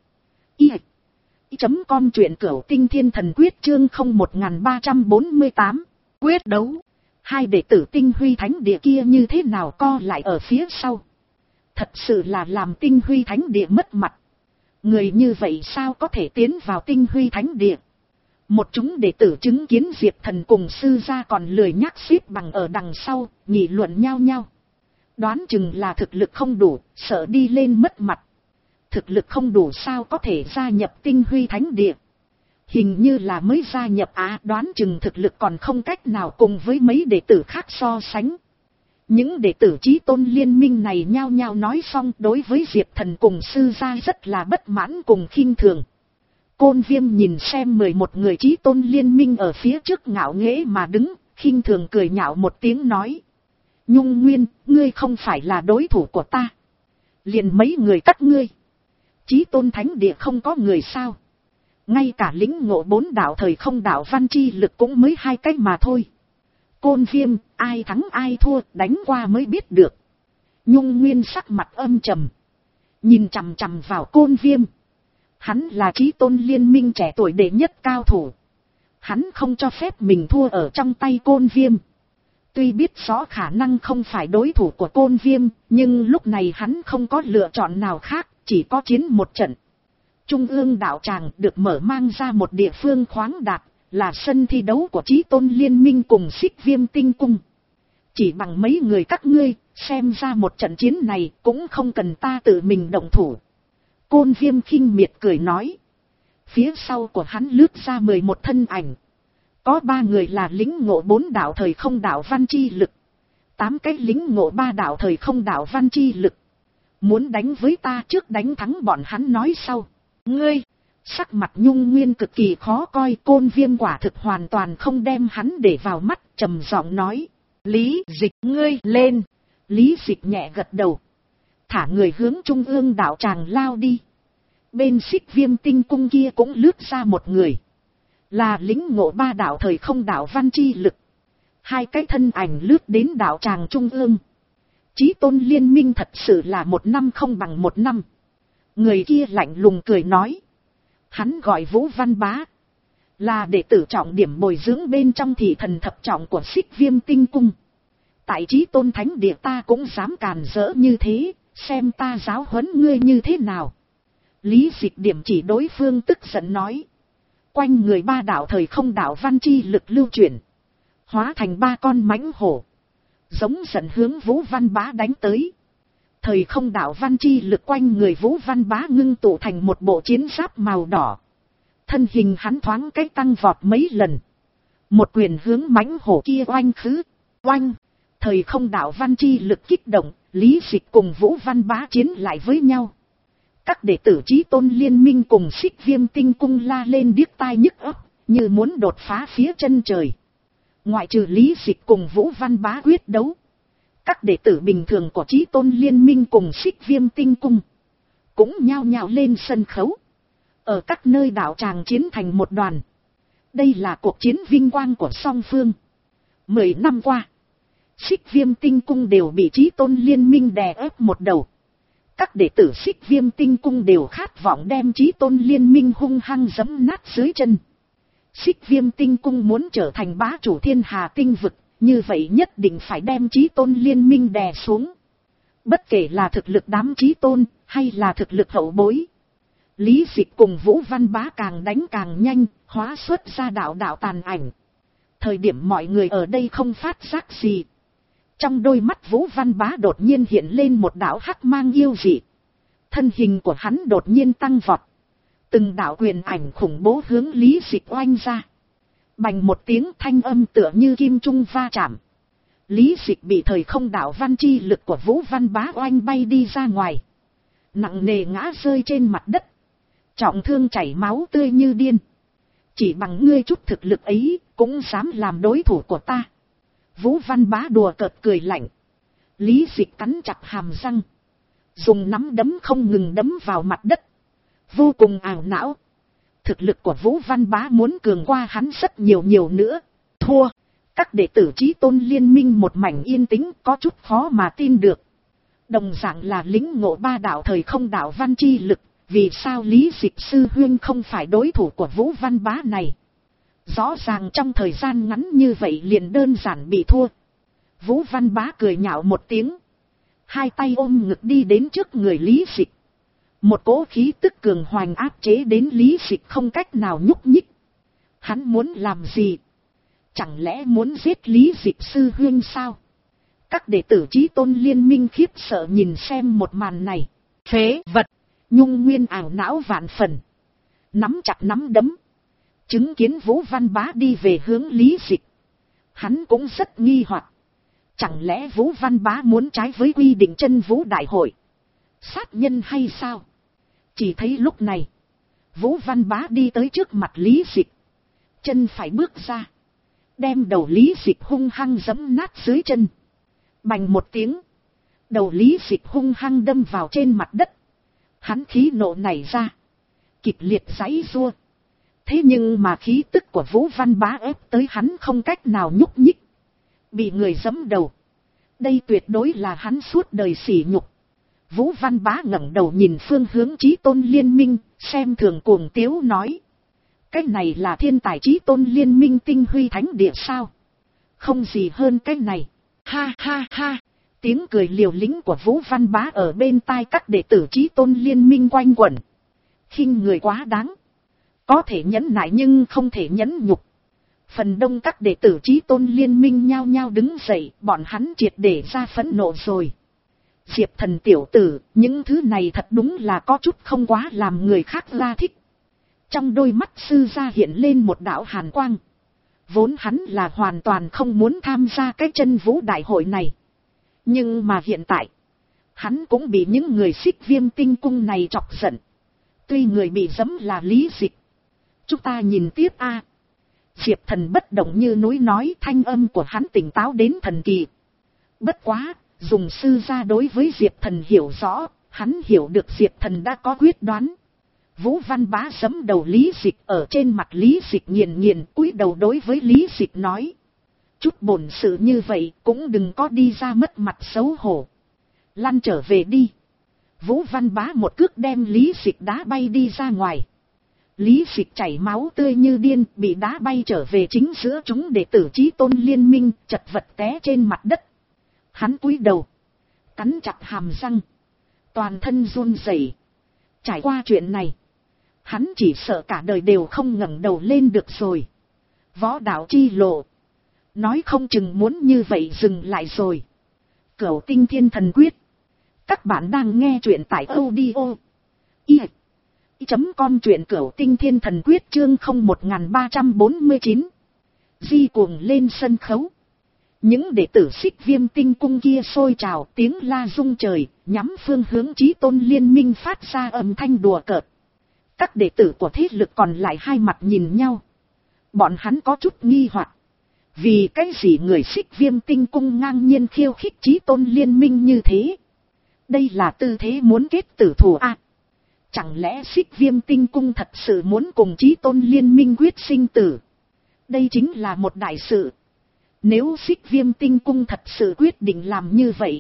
i chấm com, truyện Cửu Tinh Thiên Thần Quyết chương không một ba bốn tám. Quyết đấu. Hai đệ tử Tinh Huy Thánh Địa kia như thế nào co lại ở phía sau. Thật sự là làm Tinh Huy Thánh Địa mất mặt. Người như vậy sao có thể tiến vào Tinh Huy Thánh Địa? Một chúng đệ tử chứng kiến Diệp Thần cùng sư gia còn lười nhắc xếp bằng ở đằng sau, nghị luận nhau nhau. Đoán chừng là thực lực không đủ, sợ đi lên mất mặt. Thực lực không đủ sao có thể gia nhập Tinh Huy Thánh Địa? Hình như là mới gia nhập á, đoán chừng thực lực còn không cách nào cùng với mấy đệ tử khác so sánh. Những đệ tử Chí Tôn liên minh này nhao nhao nói xong, đối với Diệp Thần cùng sư gia rất là bất mãn cùng khinh thường. Côn Viêm nhìn xem mười một người Chí Tôn liên minh ở phía trước ngạo nghễ mà đứng, khinh thường cười nhạo một tiếng nói. Nhung Nguyên, ngươi không phải là đối thủ của ta. Liền mấy người các ngươi. Chí Tôn Thánh Địa không có người sao. Ngay cả lĩnh ngộ bốn đạo thời không đạo văn chi lực cũng mới hai cách mà thôi. Côn Viêm, ai thắng ai thua, đánh qua mới biết được. Nhung Nguyên sắc mặt âm trầm, nhìn chằm chằm vào Côn Viêm. Hắn là Chí Tôn liên minh trẻ tuổi đệ nhất cao thủ. Hắn không cho phép mình thua ở trong tay Côn Viêm. Tuy biết rõ khả năng không phải đối thủ của Côn Viêm, nhưng lúc này hắn không có lựa chọn nào khác, chỉ có chiến một trận. Trung ương đạo tràng được mở mang ra một địa phương khoáng đạt, là sân thi đấu của Chí Tôn liên minh cùng Xích Viêm Tinh Cung. Chỉ bằng mấy người các ngươi, xem ra một trận chiến này cũng không cần ta tự mình động thủ. Côn Viêm khinh miệt cười nói. Phía sau của hắn lướt ra mười một thân ảnh. Có ba người là lĩnh ngộ bốn đạo thời không đạo văn chi lực. Tám cái lĩnh ngộ ba đạo thời không đạo văn chi lực. Muốn đánh với ta trước đánh thắng bọn hắn nói sau. Ngươi, sắc mặt Nhung Nguyên cực kỳ khó coi, Côn Viêm quả thực hoàn toàn không đem hắn để vào mắt, trầm giọng nói. Lý Dịch, ngươi lên. Lý Dịch nhẹ gật đầu. Thả người hướng trung ương đạo tràng lao đi. Bên Xích Viêm Tinh Cung kia cũng lướt ra một người. Là lĩnh ngộ ba đạo thời không đạo văn chi lực. Hai cái thân ảnh lướt đến đạo tràng trung ương. Chí Tôn liên minh thật sự là một năm không bằng một năm. Người kia lạnh lùng cười nói. Hắn gọi Vũ Văn Bá. Là đệ tử trọng điểm bồi dưỡng bên trong thị thần thập trọng của Xích Viêm Tinh Cung. Tại Chí Tôn Thánh Địa ta cũng dám càn rỡ như thế, xem ta giáo huấn ngươi như thế nào. Lý Dịch điểm chỉ đối phương tức giận nói. Quanh người ba đạo thời không đạo văn chi lực lưu chuyển. Hóa thành ba con mãnh hổ. Giống giận hướng Vũ Văn Bá đánh tới. Thời không đạo văn chi lực quanh người Vũ Văn Bá ngưng tụ thành một bộ chiến giáp màu đỏ. Thân hình hắn thoáng cách tăng vọt mấy lần. Một quyền hướng mãnh hổ kia oanh khứ. Oanh. Thời không đạo văn chi lực kích động. Lý Dịch cùng Vũ Văn Bá chiến lại với nhau. Các đệ tử Chí Tôn Liên Minh cùng Xích Viêm Tinh Cung la lên điếc tai nhức óc, như muốn đột phá phía chân trời. Ngoại trừ Lý Dịch cùng Vũ Văn Bá quyết đấu, các đệ tử bình thường của Chí Tôn Liên Minh cùng Xích Viêm Tinh Cung cũng nhao nhao lên sân khấu. Ở các nơi đảo tràng chiến thành một đoàn. Đây là cuộc chiến vinh quang của song phương. Mười năm qua, Xích Viêm Tinh Cung đều bị Chí Tôn Liên Minh đè ép một đầu. Các đệ tử Xích Viêm Tinh Cung đều khát vọng đem Chí Tôn Liên Minh hung hăng giẫm nát dưới chân. Xích Viêm Tinh Cung muốn trở thành bá chủ thiên hà tinh vực, như vậy nhất định phải đem Chí Tôn Liên Minh đè xuống. Bất kể là thực lực đám Chí Tôn, hay là thực lực hậu bối. Lý Dịch cùng Vũ Văn Bá càng đánh càng nhanh, hóa xuất ra đạo đạo tàn ảnh. Thời điểm mọi người ở đây không phát giác gì. Trong đôi mắt Vũ Văn Bá đột nhiên hiện lên một đạo hắc mang yêu dị. Thân hình của hắn đột nhiên tăng vọt. Từng đạo quyền ảnh khủng bố hướng Lý Dịch oanh ra. Bành một tiếng thanh âm tựa như kim trung va chạm. Lý Dịch bị thời không đạo văn chi lực của Vũ Văn Bá oanh bay đi ra ngoài. Nặng nề ngã rơi trên mặt đất. Trọng thương chảy máu tươi như điên. Chỉ bằng ngươi chút thực lực ấy, cũng dám làm đối thủ của ta. Vũ Văn Bá đùa cợt cười lạnh. Lý Dịch cắn chặt hàm răng. Dùng nắm đấm không ngừng đấm vào mặt đất. Vô cùng ảo não. Thực lực của Vũ Văn Bá muốn cường qua hắn rất nhiều nhiều nữa. Thua. Các đệ tử Chí Tôn Liên Minh một mảnh yên tĩnh, có chút khó mà tin được. Đồng dạng là lĩnh ngộ ba đạo thời không đạo văn chi lực. Vì sao Lý Dịch sư huynh không phải đối thủ của Vũ Văn Bá này? Rõ ràng trong thời gian ngắn như vậy liền đơn giản bị thua. Vũ Văn Bá cười nhạo một tiếng. Hai tay ôm ngực đi đến trước người Lý Dịch. Một cỗ khí tức cường hoành áp chế đến Lý Dịch không cách nào nhúc nhích. Hắn muốn làm gì? Chẳng lẽ muốn giết Lý Dịch sư huynh sao? Các đệ tử Chí Tôn Liên Minh khiếp sợ nhìn xem một màn này. Phế vật! Nhung Nguyên ảo não vạn phần. Nắm chặt nắm đấm. Chứng kiến Vũ Văn Bá đi về hướng Lý Dịch. Hắn cũng rất nghi hoặc. Chẳng lẽ Vũ Văn Bá muốn trái với quy định chân vũ đại hội? Sát nhân hay sao? Chỉ thấy lúc này. Vũ Văn Bá đi tới trước mặt Lý Dịch. Chân phải bước ra. Đem đầu Lý Dịch hung hăng giẫm nát dưới chân. Bành một tiếng. Đầu Lý Dịch hung hăng đâm vào trên mặt đất. Hắn khí nộ nảy ra. Kịch liệt giãy giụa. Thế nhưng mà khí tức của Vũ Văn Bá ép tới hắn không cách nào nhúc nhích. Bị người giẫm đầu. Đây tuyệt đối là hắn suốt đời sỉ nhục. Vũ Văn Bá ngẩng đầu nhìn phương hướng Chí Tôn Liên Minh, xem thường cuồng tiếu nói. Cái này là thiên tài Chí Tôn Liên Minh tinh huy thánh địa sao? Không gì hơn cái này. Ha ha ha. Tiếng cười liều lĩnh của Vũ Văn Bá ở bên tai các đệ tử Chí Tôn Liên Minh quanh quẩn. Khinh người quá đáng. Có thể nhẫn nại nhưng không thể nhẫn nhục. Phần đông các đệ tử Chí Tôn Liên Minh nhao nhao đứng dậy, bọn hắn triệt để ra phẫn nộ rồi. Diệp Thần tiểu tử, những thứ này thật đúng là có chút không quá làm người khác ra thích. Trong đôi mắt sư gia hiện lên một đạo hàn quang. Vốn hắn là hoàn toàn không muốn tham gia cái chân vũ đại hội này. Nhưng mà hiện tại, hắn cũng bị những người Xích Viêm Tinh Cung này chọc giận. Tuy người bị giẫm là Lý Dịch. Chúng ta nhìn tiếp a. Diệp Thần bất động như núi nói, thanh âm của hắn tỉnh táo đến thần kỳ. Bất quá, dùng sư gia đối với Diệp Thần hiểu rõ, hắn hiểu được Diệp Thần đã có quyết đoán. Vũ Văn Bá giẫm đầu Lý Dịch ở trên mặt Lý Dịch nghiền nghiền, cúi đầu đối với Lý Dịch nói. Chút bổn sự như vậy cũng đừng có đi ra mất mặt xấu hổ. Lăn trở về đi. Vũ Văn Bá một cước đem Lý Dịch đá bay đi ra ngoài. Lý Dịch chảy máu tươi như điên, bị đá bay trở về chính giữa chúng đệ tử Chí Tôn Liên Minh, chật vật té trên mặt đất. Hắn cúi đầu, cắn chặt hàm răng, toàn thân run rẩy, Trải qua chuyện này, hắn chỉ sợ cả đời đều không ngẩng đầu lên được rồi. Võ đạo chi lộ, nói không chừng muốn như vậy dừng lại rồi. Cửu tinh thiên thần quyết. Các bạn đang nghe chuyện tại audio i chấm com truyện cửu tinh thiên thần quyết chương không một ba bốn chín. Di cuồng lên sân khấu. Những đệ tử Xích Viêm Tinh cung kia sôi trào, tiếng la rung trời, nhắm phương hướng Chí Tôn liên minh phát ra âm thanh đùa cợt. Các đệ tử của thế lực còn lại hai mặt nhìn nhau. Bọn hắn có chút nghi hoặc. Vì cái gì người Xích Viêm Tinh cung ngang nhiên khiêu khích Chí Tôn liên minh như thế? Đây là tư thế muốn kết tử thù à? Chẳng lẽ Xích Viêm Tinh cung thật sự muốn cùng Chí Tôn liên minh quyết sinh tử? Đây chính là một đại sự. Nếu Xích Viêm Tinh cung thật sự quyết định làm như vậy,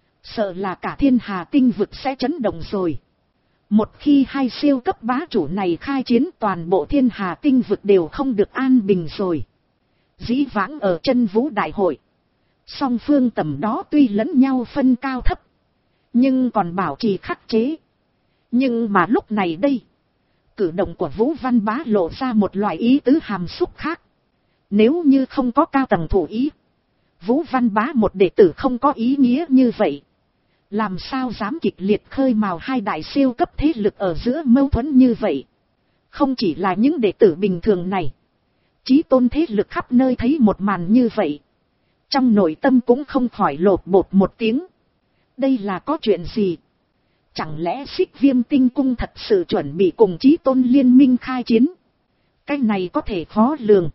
sợ là cả thiên hà tinh vực sẽ chấn động rồi. Một khi hai siêu cấp bá chủ này khai chiến, toàn bộ thiên hà tinh vực đều không được an bình rồi. Dĩ vãng ở chân vũ đại hội, song phương tầm đó tuy lẫn nhau phân cao thấp, nhưng còn bảo trì khắc chế. Nhưng mà lúc này đây, cử động của Vũ Văn Bá lộ ra một loại ý tứ hàm xúc khác. Nếu như không có cao tầng thủ ý, Vũ Văn Bá một đệ tử không có ý nghĩa như vậy, làm sao dám kịch liệt khơi mào hai đại siêu cấp thế lực ở giữa mâu thuẫn như vậy. Không chỉ là những đệ tử bình thường này, Chí Tôn thế lực khắp nơi thấy một màn như vậy, trong nội tâm cũng không khỏi lột bột một tiếng. Đây là có chuyện gì? Chẳng lẽ Xích Viêm Tinh cung thật sự chuẩn bị cùng Chí Tôn liên minh khai chiến? Cái này có thể khó lường.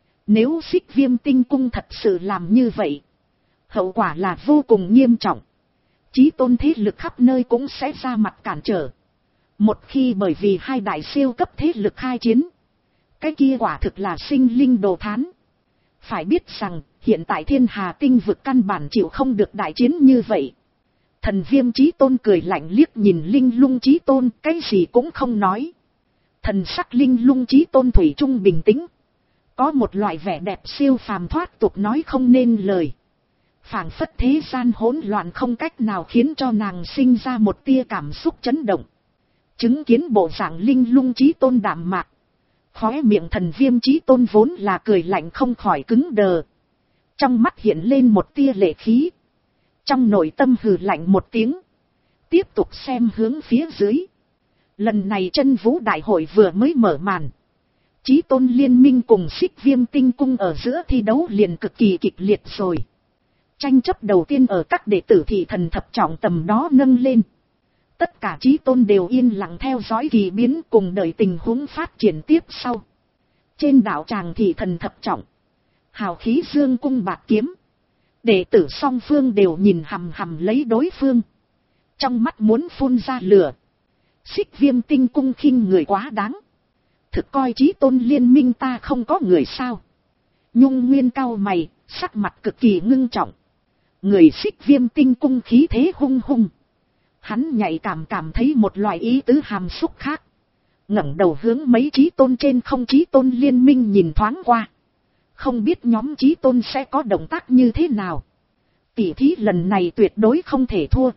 Nếu Xích Viêm Tinh cung thật sự làm như vậy, hậu quả là vô cùng nghiêm trọng. Chí Tôn thế lực khắp nơi cũng sẽ ra mặt cản trở. Một khi bởi vì hai đại siêu cấp thế lực khai chiến, cái kia quả thực là sinh linh đồ thán. Phải biết rằng, hiện tại thiên hà tinh vực căn bản chịu không được đại chiến như vậy. Thần Viêm Chí Tôn cười lạnh liếc nhìn Linh Lung Chí Tôn, cái gì cũng không nói. Thần sắc Linh Lung Chí Tôn thủy chung bình tĩnh. Có một loại vẻ đẹp siêu phàm thoát tục nói không nên lời. Phảng phất thế gian hỗn loạn không cách nào khiến cho nàng sinh ra một tia cảm xúc chấn động. Chứng kiến bộ dạng Linh Lung Chí Tôn đạm mạc, khóe miệng Thần Viêm Chí Tôn vốn là cười lạnh không khỏi cứng đờ. Trong mắt hiện lên một tia lệ khí. Trong nội tâm hừ lạnh một tiếng, tiếp tục xem hướng phía dưới. Lần này chân vũ đại hội vừa mới mở màn, Chí Tôn liên minh cùng Xích Viêm Tinh cung ở giữa thi đấu liền cực kỳ kịch liệt rồi. Tranh chấp đầu tiên ở các đệ tử thị thần thập trọng tầm đó nâng lên. Tất cả Chí Tôn đều yên lặng theo dõi kỳ biến cùng đợi tình huống phát triển tiếp sau. Trên đạo tràng thị thần thập trọng, hào khí dương cung bạc kiếm. Đệ tử song phương đều nhìn hằm hằm lấy đối phương, trong mắt muốn phun ra lửa. Xích Viêm Tinh cung khinh người quá đáng, thực coi Chí Tôn liên minh ta không có người sao? Nhung Nguyên cau mày, sắc mặt cực kỳ ngưng trọng. Người Xích Viêm Tinh cung khí thế hung hung. Hắn nhạy cảm cảm thấy một loại ý tứ hàm xúc khác. Ngẩng đầu hướng mấy Chí Tôn trên không Chí Tôn liên minh nhìn thoáng qua. Không biết nhóm Chí Tôn sẽ có động tác như thế nào. Tỷ thí lần này tuyệt đối không thể thua.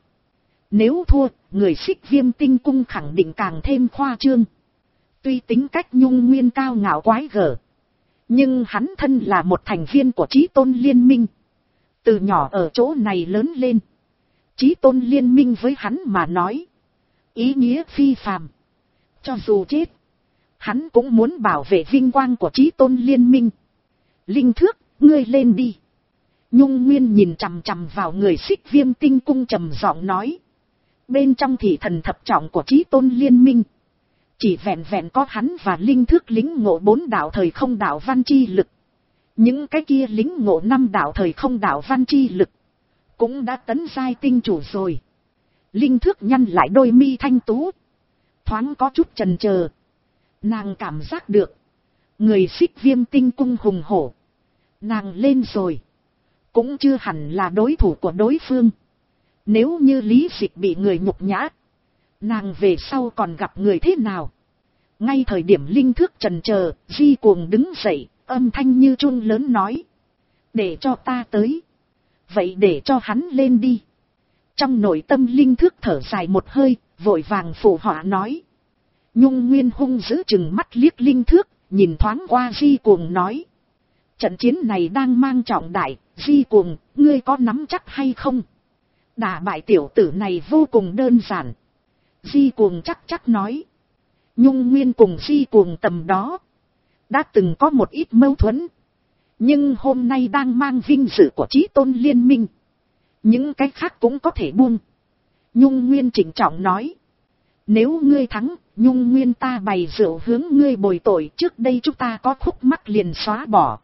Nếu thua, người Xích Viêm Tinh cung khẳng định càng thêm khoa trương. Tuy tính cách Nhung Nguyên cao ngạo quái gở, nhưng hắn thân là một thành viên của Chí Tôn liên minh. Từ nhỏ ở chỗ này lớn lên, Chí Tôn liên minh với hắn mà nói ý nghĩa phi phàm. Cho dù chết, hắn cũng muốn bảo vệ vinh quang của Chí Tôn liên minh. Linh Thước, ngươi lên đi. Nhung Nguyên nhìn chằm chằm vào người Xích Viêm Tinh cung trầm giọng nói. Bên trong thị thần thập trọng của Chí Tôn liên minh, chỉ vẹn vẹn có hắn và Linh Thước lĩnh ngộ bốn đạo thời không đạo văn chi lực. Những cái kia lĩnh ngộ năm đạo thời không đạo văn chi lực cũng đã tấn giai tinh chủ rồi. Linh Thước nhăn lại đôi mi thanh tú, thoáng có chút chần chờ. Nàng cảm giác được người Xích Viêm Tinh cung hùng hổ, nàng lên rồi cũng chưa hẳn là đối thủ của đối phương. Nếu như Lý Dịch bị người nhục nhã, nàng về sau còn gặp người thế nào? Ngay thời điểm Linh Thước chần chờ, Di Cuồng đứng dậy, âm thanh như chuông lớn nói. Để cho ta tới. Vậy để cho hắn lên đi. Trong nội tâm Linh Thước thở dài một hơi, vội vàng phụ họa nói. Nhung Nguyên hung dữ chừng mắt liếc Linh Thước, nhìn thoáng qua Di Cuồng nói. Trận chiến này đang mang trọng đại, Di Cuồng, ngươi có nắm chắc hay không? Đả bại tiểu tử này vô cùng đơn giản. Di Cuồng chắc chắc nói. Nhung Nguyên cùng Di Cuồng tầm đó đã từng có một ít mâu thuẫn, nhưng hôm nay đang mang vinh dự của Chí Tôn Liên Minh, những cái khác cũng có thể buông. Nhung Nguyên trịnh trọng nói. Nếu ngươi thắng, Nhung Nguyên ta bày rượu hướng ngươi bồi tội, trước đây chúng ta có khúc mắc liền xóa bỏ.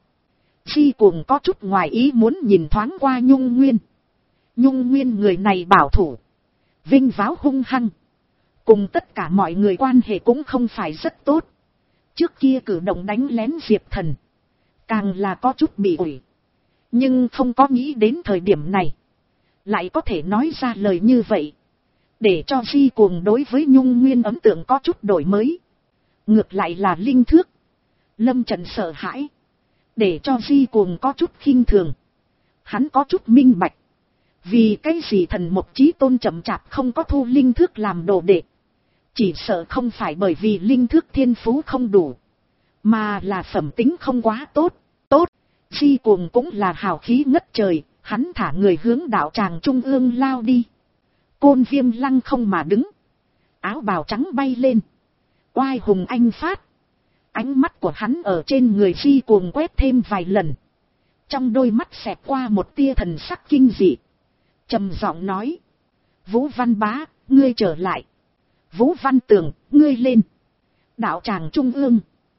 Di Cuồng có chút ngoài ý muốn nhìn thoáng qua Nhung Nguyên. Nhung Nguyên người này bảo thủ, vinh váo hung hăng, cùng tất cả mọi người quan hệ cũng không phải rất tốt. Trước kia cử động đánh lén Diệp Thần, càng là có chút bị ủi. Nhưng không có nghĩ đến thời điểm này, lại có thể nói ra lời như vậy, để cho Di Cuồng đối với Nhung Nguyên ấn tượng có chút đổi mới. Ngược lại là Linh Thước, Lâm Trần sợ hãi, để cho Di Cuồng có chút khinh thường. Hắn có chút minh bạch, vì cái gì Thần Mộc Chí Tôn chậm chạp không có thu Linh Thước làm đồ đệ. Chỉ sợ không phải bởi vì Linh Thước thiên phú không đủ, mà là phẩm tính không quá tốt. Tốt, Di Cuồng cũng là hào khí ngất trời, hắn thả người hướng đạo tràng trung ương lao đi. Côn Viêm lăng không mà đứng, áo bào trắng bay lên, oai hùng anh phát. Ánh mắt của hắn ở trên người Di Cuồng quét thêm vài lần, trong đôi mắt xẹt qua một tia thần sắc kinh dị, trầm giọng nói. Vũ Văn Bá, ngươi trở lại. Vũ Văn Tường, ngươi lên. Đạo tràng trung ương,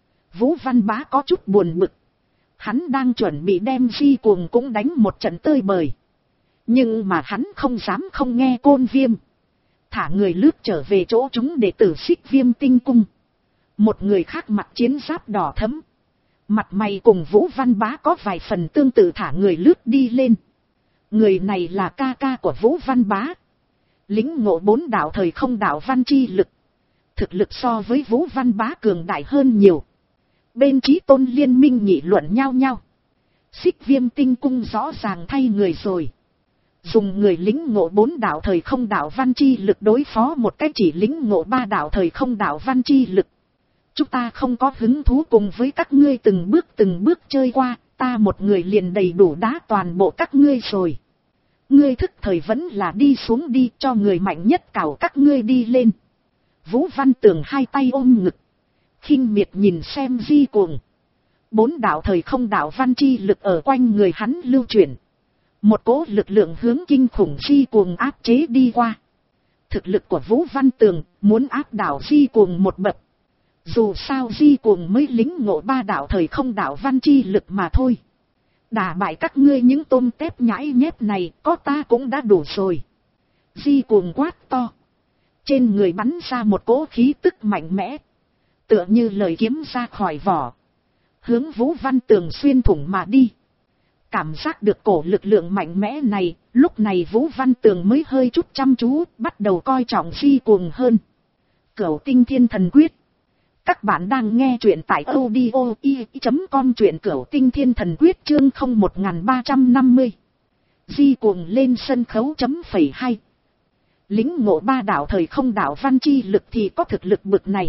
Vũ Văn Bá có chút buồn bực. Hắn đang chuẩn bị đem Di Cuồng cũng đánh một trận tơi bời, nhưng mà hắn không dám không nghe Côn Viêm, thả người lướt trở về chỗ chúng đệ tử Xích Viêm Tinh Cung. Một người khác mặc chiến giáp đỏ thẫm, mặt mày cùng Vũ Văn Bá có vài phần tương tự, thả người lướt đi lên. Người này là ca ca của Vũ Văn Bá, lĩnh ngộ bốn đạo thời không đạo văn chi lực, thực lực so với Vũ Văn Bá cường đại hơn nhiều. Bên Chí Tôn Liên Minh nghị luận nhau nhau. Xích Viêm Tinh Cung rõ ràng thay người rồi, dùng người lĩnh ngộ bốn đạo thời không đạo văn chi lực đối phó một cái chỉ lĩnh ngộ ba đạo thời không đạo văn chi lực. Chúng ta không có hứng thú cùng với các ngươi từng bước từng bước chơi qua, ta một người liền đầy đủ đá toàn bộ các ngươi rồi. Ngươi thức thời vẫn là đi xuống đi, cho người mạnh nhất cào các ngươi đi lên. Vũ Văn Tường hai tay ôm ngực, khinh miệt nhìn xem Di Cuồng. Bốn đạo thời không đạo văn chi lực ở quanh người hắn lưu chuyển, một cỗ lực lượng hướng kinh khủng Di Cuồng áp chế đi qua. Thực lực của Vũ Văn Tường muốn áp đảo Di Cuồng một bậc. Dù sao Di Cuồng mới lĩnh ngộ ba đạo thời không đạo văn chi lực mà thôi. Đả bại các ngươi những tôm tép nhãi nhép này, có ta cũng đã đủ rồi. Di Cuồng quát to, trên người bắn ra một cỗ khí tức mạnh mẽ, tựa như lời kiếm ra khỏi vỏ, hướng Vũ Văn Tường xuyên thủng mà đi. Cảm giác được cổ lực lượng mạnh mẽ này, lúc này Vũ Văn Tường mới hơi chút chăm chú, bắt đầu coi trọng Di Cuồng hơn. Cửu Tinh Thiên Thần Quyết. Các bạn đang nghe truyện tại audio i chấm com, truyện Cửu Tinh Thiên Thần Quyết chương không một ba năm mươi. Di Cuồng lên sân khấu chấm phẩy hai. Lĩnh ngộ ba đạo thời không đạo văn chi lực thì có thực lực bực này,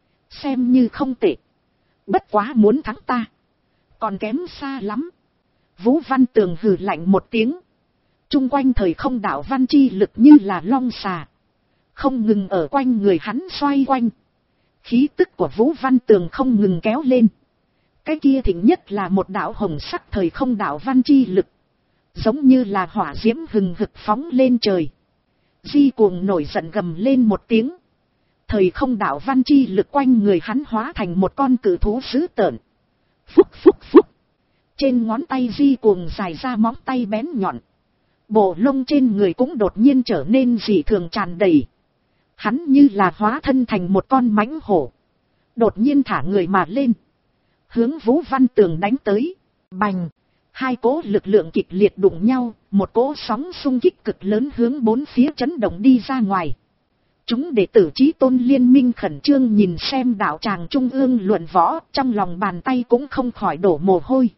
xem như không tệ. Bất quá muốn thắng ta, còn kém xa lắm. Vũ Văn Tường hừ lạnh một tiếng. Trung quanh thời không đạo văn chi lực như là long xà, không ngừng ở quanh người hắn xoay quanh. Khí tức của Vũ Văn Tường không ngừng kéo lên. Cái kia thịnh nhất là một đạo hồng sắc thời không đạo văn chi lực, giống như là hỏa diễm hừng hực phóng lên trời. Di Cuồng nổi giận gầm lên một tiếng. Thời không đạo văn chi lực quanh người hắn hóa thành một con cự thú dữ tợn. Phúc phúc phúc. Trên ngón tay Di Cuồng dài ra móng tay bén nhọn. Bộ lông trên người cũng đột nhiên trở nên dị thường tràn đầy. Hắn như là hóa thân thành một con mãnh hổ, đột nhiên thả người mà lên, hướng Vũ Văn Tường đánh tới. Bành! Hai cỗ lực lượng kịch liệt đụng nhau, một cỗ sóng xung kích cực lớn hướng bốn phía chấn động đi ra ngoài. Chúng đệ tử Chí Tôn Liên Minh khẩn trương nhìn xem đạo tràng trung ương luận võ, trong lòng bàn tay cũng không khỏi đổ mồ hôi.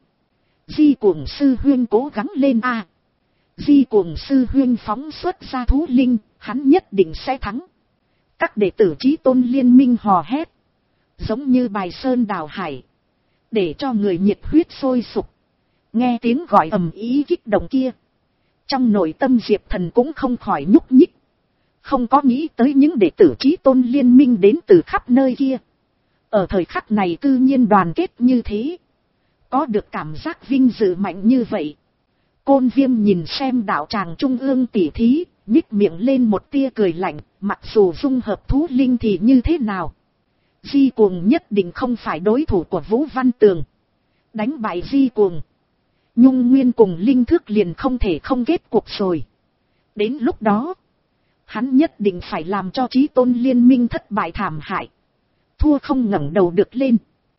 Di Cuồng sư huynh cố gắng lên a! Di Cuồng sư huynh phóng xuất ra thú linh, hắn nhất định sẽ thắng. Các đệ tử Chí Tôn liên minh hò hét, giống như bài sơn đào hải, để cho người nhiệt huyết sôi sục. Nghe tiếng gọi ầm ĩ kích động kia, trong nội tâm Diệp Thần cũng không khỏi nhúc nhích. Không có nghĩ tới những đệ tử Chí Tôn liên minh đến từ khắp nơi kia, ở thời khắc này cư nhiên đoàn kết như thế, có được cảm giác vinh dự mạnh như vậy. Côn Viêm nhìn xem đạo tràng trung ương tỉ thí, nhích miệng lên một tia cười lạnh, mặc dù dung hợp thú linh thì như thế nào, Di Cuồng nhất định không phải đối thủ của Vũ Văn Tường. Đánh bại Di Cuồng, Nhung Nguyên cùng Linh Thước liền không thể không kết cục rồi. Đến lúc đó, hắn nhất định phải làm cho Chí Tôn liên minh thất bại thảm hại, thua không ngẩng đầu được lên.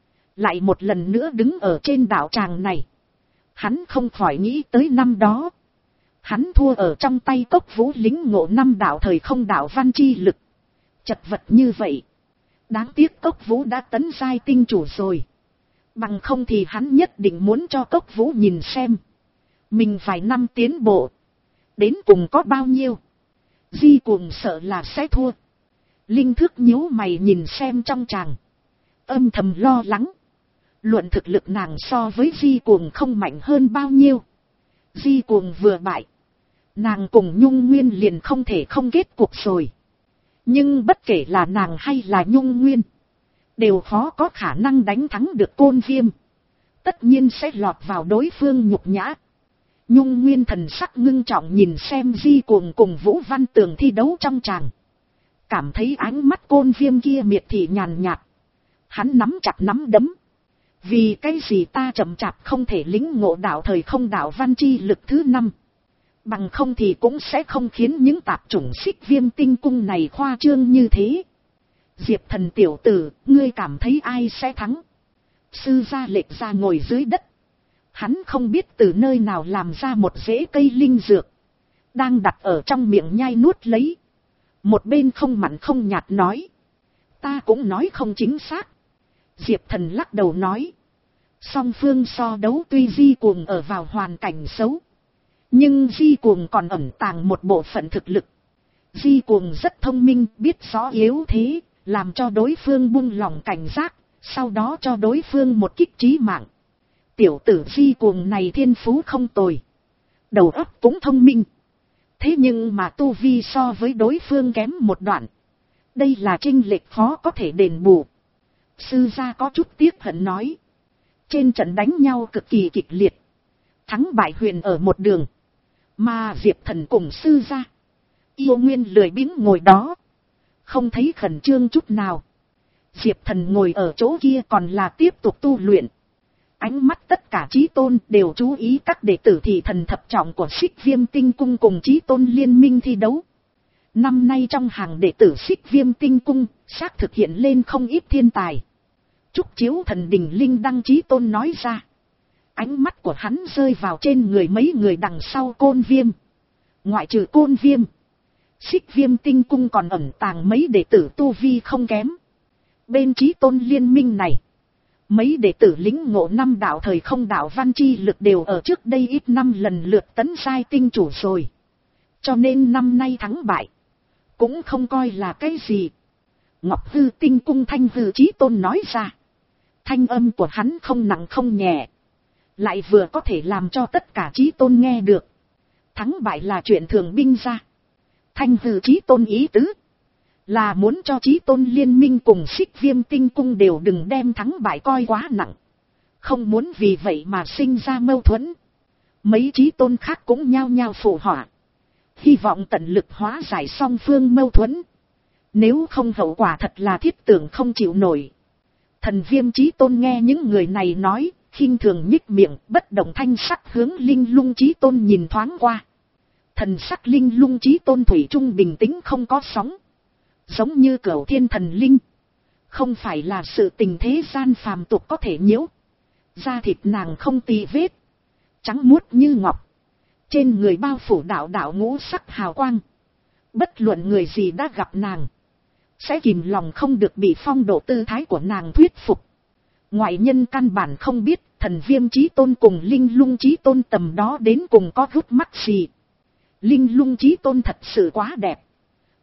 Lại một lần nữa đứng ở trên đạo tràng này, hắn không khỏi nghĩ tới năm đó, hắn thua ở trong tay Cốc Vũ lính ngộ năm đạo thời không đạo văn chi lực. Chật vật như vậy, đáng tiếc Cốc Vũ đã tấn giai tinh chủ rồi. Bằng không thì hắn nhất định muốn cho Cốc Vũ nhìn xem, mình vài năm tiến bộ, đến cùng có bao nhiêu. Di Cuồng sợ là sẽ thua. Linh Thước nhíu mày nhìn xem trong tràng, âm thầm lo lắng. Luận thực lực nàng so với Di Cuồng không mạnh hơn bao nhiêu. Di Cuồng vừa bại, nàng cùng Nhung Nguyên liền không thể không kết cục rồi. Nhưng bất kể là nàng hay là Nhung Nguyên, đều khó có khả năng đánh thắng được Côn Viêm. Tất nhiên sẽ lọt vào đối phương nhục nhã. Nhung Nguyên thần sắc ngưng trọng nhìn xem Di Cuồng cùng Vũ Văn Tường thi đấu trong tràng, cảm thấy ánh mắt Côn Viêm kia miệt thị nhàn nhạt. Hắn nắm chặt nắm đấm. Vì cái gì ta chậm chạp không thể lĩnh ngộ đạo thời không đạo văn chi lực thứ năm, bằng không thì cũng sẽ không khiến những tạp chủng Xích Viêm tinh cung này khoa trương như thế. Diệp Thần tiểu tử, ngươi cảm thấy ai sẽ thắng? Sư gia lệch ra ngồi dưới đất. Hắn không biết từ nơi nào làm ra một rễ cây linh dược, đang đặt ở trong miệng nhai nuốt lấy. Một bên không mặn không nhạt nói, ta cũng nói không chính xác. Diệp Thần lắc đầu nói, song phương so đấu tuy Di Cuồng ở vào hoàn cảnh xấu, nhưng Di Cuồng còn ẩn tàng một bộ phận thực lực. Di Cuồng rất thông minh, biết rõ yếu thế, làm cho đối phương buông lòng cảnh giác, sau đó cho đối phương một kích chí mạng. Tiểu tử Di Cuồng này thiên phú không tồi, đầu óc cũng thông minh, thế nhưng mà tu vi so với đối phương kém một đoạn, đây là chênh lệch khó có thể đền bù. Sư gia có chút tiếc hận nói, trên trận đánh nhau cực kỳ kịch liệt, thắng bại huyền ở một đường, mà Diệp Thần cùng sư gia, Yêu Nguyên lười biếng ngồi đó, không thấy khẩn trương chút nào. Diệp Thần ngồi ở chỗ kia còn là tiếp tục tu luyện. Ánh mắt tất cả Chí Tôn đều chú ý các đệ tử thị thần thập trọng của Xích Viêm tinh cung cùng Chí Tôn liên minh thi đấu. Năm nay trong hàng đệ tử Xích Viêm tinh cung, xác thực hiện lên không ít thiên tài. Trúc Chiếu Thần Đình Linh Đăng Chí Tôn nói ra. Ánh mắt của hắn rơi vào trên người mấy người đằng sau Côn Viêm. Ngoại trừ Côn Viêm, Xích Viêm tinh cung còn ẩn tàng mấy đệ tử tu vi không kém. Bên Chí Tôn liên minh này, mấy đệ tử lĩnh ngộ năm đạo thời không đạo văn chi lực đều ở trước đây ít năm lần lượt tấn giai tinh chủ rồi. Cho nên năm nay thắng bại cũng không coi là cái gì. Ngọc Hư tinh cung Thanh Hư Chí Tôn nói ra. Thanh âm của hắn không nặng không nhẹ, lại vừa có thể làm cho tất cả Chí Tôn nghe được. Thắng bại là chuyện thường binh ra. Thanh Hư Chí Tôn ý tứ là muốn cho Chí Tôn liên minh cùng Xích Viêm tinh cung đều đừng đem thắng bại coi quá nặng, không muốn vì vậy mà sinh ra mâu thuẫn. Mấy Chí Tôn khác cũng nhao nhao phụ họa, hy vọng tận lực hóa giải song phương mâu thuẫn, nếu không hậu quả thật là thiết tưởng không chịu nổi. Thần Viêm Chí Tôn nghe những người này nói, khinh thường nhích miệng, bất động thanh sắc hướng Linh Lung Chí Tôn nhìn thoáng qua. Thần sắc Linh Lung Chí Tôn thủy chung bình tĩnh không có sóng, giống như Cửu Thiên Thần Linh, không phải là sự tình thế gian phàm tục có thể nhiễu. Da thịt nàng không tì vết, trắng muốt như ngọc, trên người bao phủ đạo đạo ngũ sắc hào quang. Bất luận người gì đã gặp nàng, sẽ kìm lòng không được bị phong độ tư thái của nàng thuyết phục. Ngoại nhân căn bản không biết Thần Viêm Chí Tôn cùng Linh Lung Chí Tôn tầm đó đến cùng có gút mắt gì. Linh Lung Chí Tôn thật sự quá đẹp,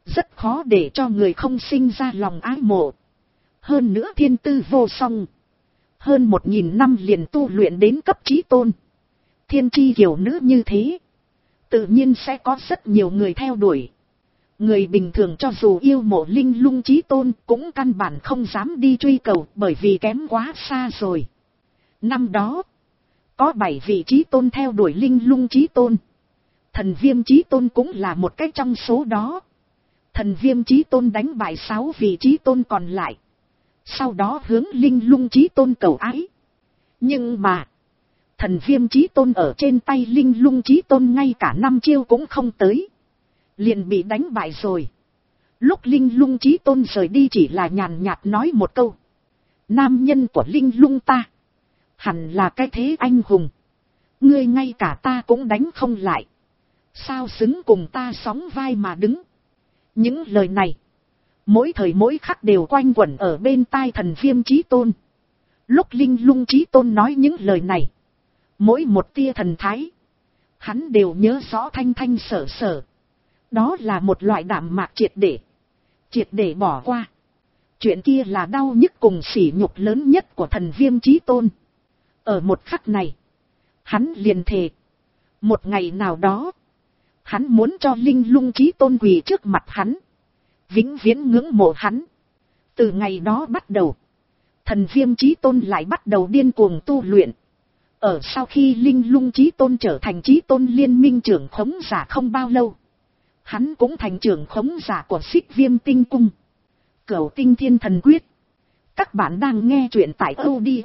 rất khó để cho người không sinh ra lòng ái mộ. Hơn nữa thiên tư vô song. Hơn một nghìn năm liền tu luyện đến cấp chí tôn. Thiên chi kiều nữ như thế, tự nhiên sẽ có rất nhiều người theo đuổi. Người bình thường cho dù yêu mộ linh lung chí tôn cũng căn bản không dám đi truy cầu bởi vì kém quá xa rồi. Năm đó, có bảy vị chí tôn theo đuổi linh lung chí tôn. Thần viêm chí tôn cũng là một cách trong số đó. Thần viêm chí tôn đánh bại sáu vị chí tôn còn lại. Sau đó hướng linh lung chí tôn cầu ái. Nhưng mà, thần viêm chí tôn ở trên tay linh lung chí tôn ngay cả năm chiêu cũng không tới. Liền bị đánh bại rồi. Lúc linh lung chí tôn rời đi chỉ là nhàn nhạt nói một câu. Nam nhân của linh lung ta, hẳn là cái thế anh hùng. Ngươi ngay cả ta cũng đánh không lại. Sao xứng cùng ta sóng vai mà đứng. Những lời này, mỗi thời mỗi khắc đều quanh quẩn ở bên tai thần viêm chí tôn. Lúc linh lung chí tôn nói những lời này, mỗi một tia thần thái, hắn đều nhớ rõ thanh thanh sở sở. Đó là một loại đạm mạc triệt để, triệt để bỏ qua. Chuyện kia là đau nhức cùng sỉ nhục lớn nhất của thần viêm chí tôn. Ở một khắc này, hắn liền thề, một ngày nào đó, hắn muốn cho linh lung chí tôn quỳ trước mặt hắn, vĩnh viễn ngưỡng mộ hắn. Từ ngày đó bắt đầu, thần viêm chí tôn lại bắt đầu điên cuồng tu luyện. Ở sau khi linh lung chí tôn trở thành chí tôn liên minh trưởng khống giả không bao lâu, hắn cũng thành trưởng khống giả của Xích Viêm Tinh Cung, Cửu Tinh Thiên Thần Quyết. Các bạn đang nghe truyện tại audio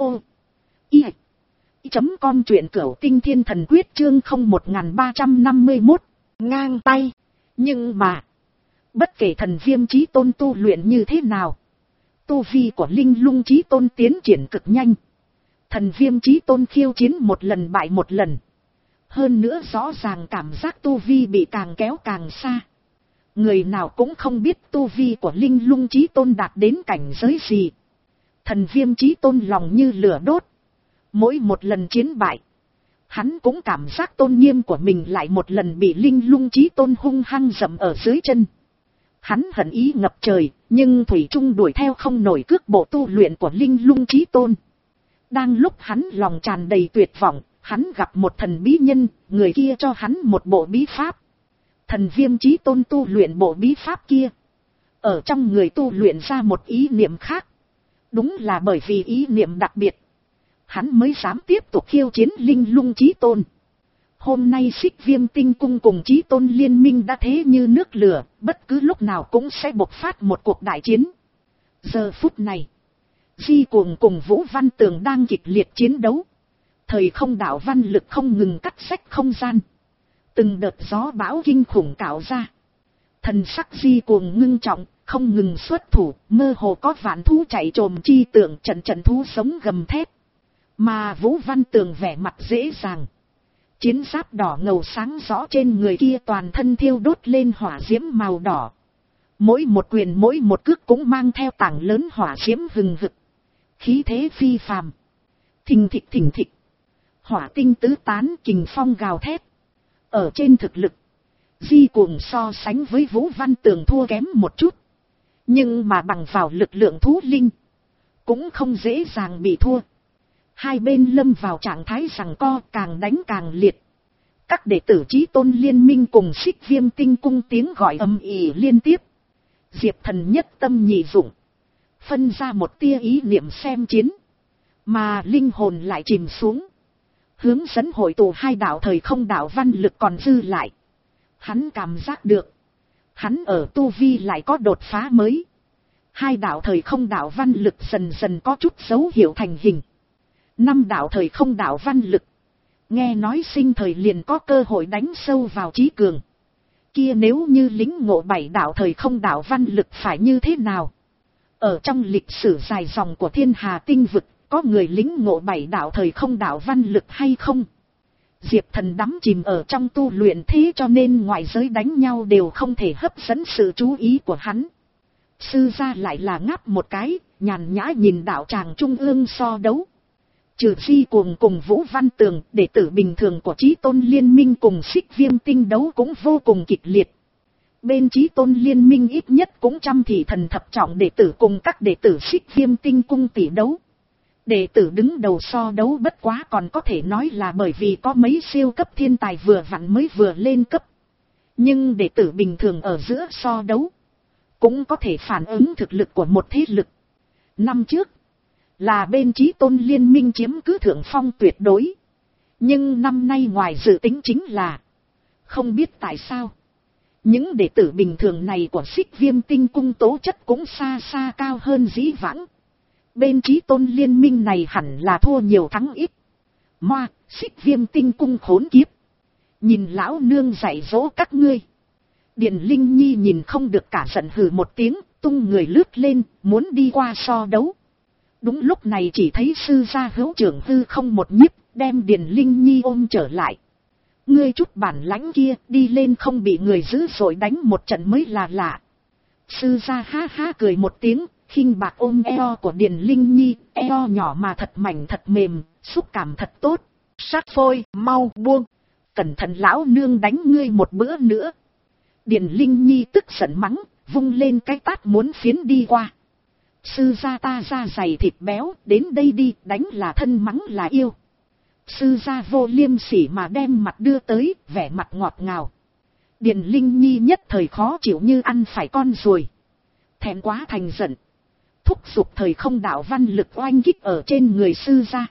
i chấm com, truyện Cửu Tinh Thiên Thần Quyết chương không một ba năm mốt, ngang tay. Nhưng mà, bất kể thần viêm chí tôn tu luyện như thế nào, tu vi của linh lung chí tôn tiến triển cực nhanh. Thần viêm chí tôn khiêu chiến một lần bại một lần. Hơn nữa rõ ràng cảm giác tu vi bị càng kéo càng xa. Người nào cũng không biết tu vi của linh lung chí tôn đạt đến cảnh giới gì. Thần viêm chí tôn lòng như lửa đốt. Mỗi một lần chiến bại, hắn cũng cảm giác tôn nghiêm của mình lại một lần bị linh lung chí tôn hung hăng dẫm ở dưới chân. Hắn hận ý ngập trời, nhưng thủy chung đuổi theo không nổi cước bộ tu luyện của linh lung chí tôn. Đang lúc hắn lòng tràn đầy tuyệt vọng, hắn gặp một thần bí nhân, người kia cho hắn một bộ bí pháp. Thần viêm chí tôn tu luyện bộ bí pháp kia, ở trong người tu luyện ra một ý niệm khác. Đúng là bởi vì ý niệm đặc biệt, hắn mới dám tiếp tục khiêu chiến linh lung chí tôn. Hôm nay Xích Viêm Tinh Cung cùng chí tôn liên minh đã thế như nước lửa, bất cứ lúc nào cũng sẽ bộc phát một cuộc đại chiến. Giờ phút này, Di Cuồng cùng Vũ Văn Tường đang kịch liệt chiến đấu. Thời không đạo văn lực không ngừng cắt xách không gian. Từng đợt gió bão kinh khủng cạo ra. Thần sắc Di Cuồng ngưng trọng, không ngừng xuất thủ, mơ hồ có vạn thú chạy trồm chi tượng, trận trận thú sống gầm thét. Mà Vũ Văn Tường vẻ mặt dễ dàng. Chiến giáp đỏ ngầu sáng rõ trên người kia toàn thân thiêu đốt lên hỏa diễm màu đỏ. Mỗi một quyền mỗi một cước cũng mang theo tảng lớn hỏa diễm hừng hực. Khí thế phi phàm. Thình thịch thình thịch. Hỏa tinh tứ tán, kình phong gào thét. Ở trên thực lực, Di Cuồng so sánh với Vũ Văn Tường thua kém một chút. Nhưng mà bằng vào lực lượng thú linh, cũng không dễ dàng bị thua. Hai bên lâm vào trạng thái giằng co, càng đánh càng liệt. Các đệ tử chí tôn liên minh cùng Xích Viêm Tinh Cung tiếng gọi ầm ĩ liên tiếp. Diệp Thần nhất tâm nhị dụng, phân ra một tia ý niệm xem chiến, mà linh hồn lại chìm xuống, hướng dẫn hội tụ hai đạo thời không đạo văn lực còn dư lại. Hắn cảm giác được, hắn ở tu vi lại có đột phá mới. Hai đạo thời không đạo văn lực dần dần có chút dấu hiệu thành hình. Năm đạo thời không đạo văn lực, nghe nói sinh thời liền có cơ hội đánh sâu vào trí cường. Kia nếu như lính ngộ bảy đạo thời không đạo văn lực phải như thế nào? Ở trong lịch sử dài dòng của thiên hà tinh vực, có người lính ngộ bảy đạo thời không đạo văn lực hay không? Diệp Thần đắm chìm ở trong tu luyện, thế cho nên ngoại giới đánh nhau đều không thể hấp dẫn sự chú ý của hắn. Sư gia lại là ngáp một cái, nhàn nhã nhìn đạo tràng trung ương so đấu. Trừ Di Cuồng cùng Vũ Văn Tường, đệ tử bình thường của chí tôn liên minh cùng Xích Viêm Tinh đấu cũng vô cùng kịch liệt. Bên Chí Tôn liên minh ít nhất cũng trăm thị thần thập trọng đệ tử cùng các đệ tử Xích Viêm Tinh cung tỷ đấu. Đệ tử đứng đầu so đấu bất quá còn có thể nói là bởi vì có mấy siêu cấp thiên tài vừa vặn mới vừa lên cấp. Nhưng đệ tử bình thường ở giữa so đấu cũng có thể phản ứng thực lực của một thế lực. Năm trước là bên Chí Tôn liên minh chiếm cứ thượng phong tuyệt đối. Nhưng năm nay ngoài dự tính chính là không biết tại sao những đệ tử bình thường này của Xích Viêm Tinh cung tố chất cũng xa xa cao hơn dĩ vãng. Bên Chí Tôn liên minh này hẳn là thua nhiều thắng ít. Moa, Xích Viêm Tinh cung khốn kiếp. Nhìn lão nương dạy dỗ các ngươi. Điền Linh Nhi nhìn không được cả giận hừ một tiếng, tung người lướt lên, muốn đi qua so đấu. Đúng lúc này chỉ thấy sư gia hữu trưởng hư không một nhíp, đem Điền Linh Nhi ôm trở lại. Ngươi chút bản lãnh kia, đi lên không bị người dữ dội đánh một trận mới là lạ. Sư gia ha ha cười một tiếng, khinh bạc ôm eo của Điền Linh Nhi, eo nhỏ mà thật mảnh thật mềm, xúc cảm thật tốt. Sát phôi, mau buông, cẩn thận lão nương đánh ngươi một bữa nữa. Điền Linh Nhi tức giận mắng, vung lên cái tát muốn phiến đi qua. Sư gia ta da dày thịt béo, đến đây đi, đánh là thân mắng là yêu. Sư gia vô liêm sỉ mà đem mặt đưa tới, vẻ mặt ngọt ngào. Điền Linh Nhi nhất thời khó chịu như ăn phải con ruồi. Thẹn quá thành giận. Thúc giục thời không đạo văn lực oanh kích ở trên người sư gia.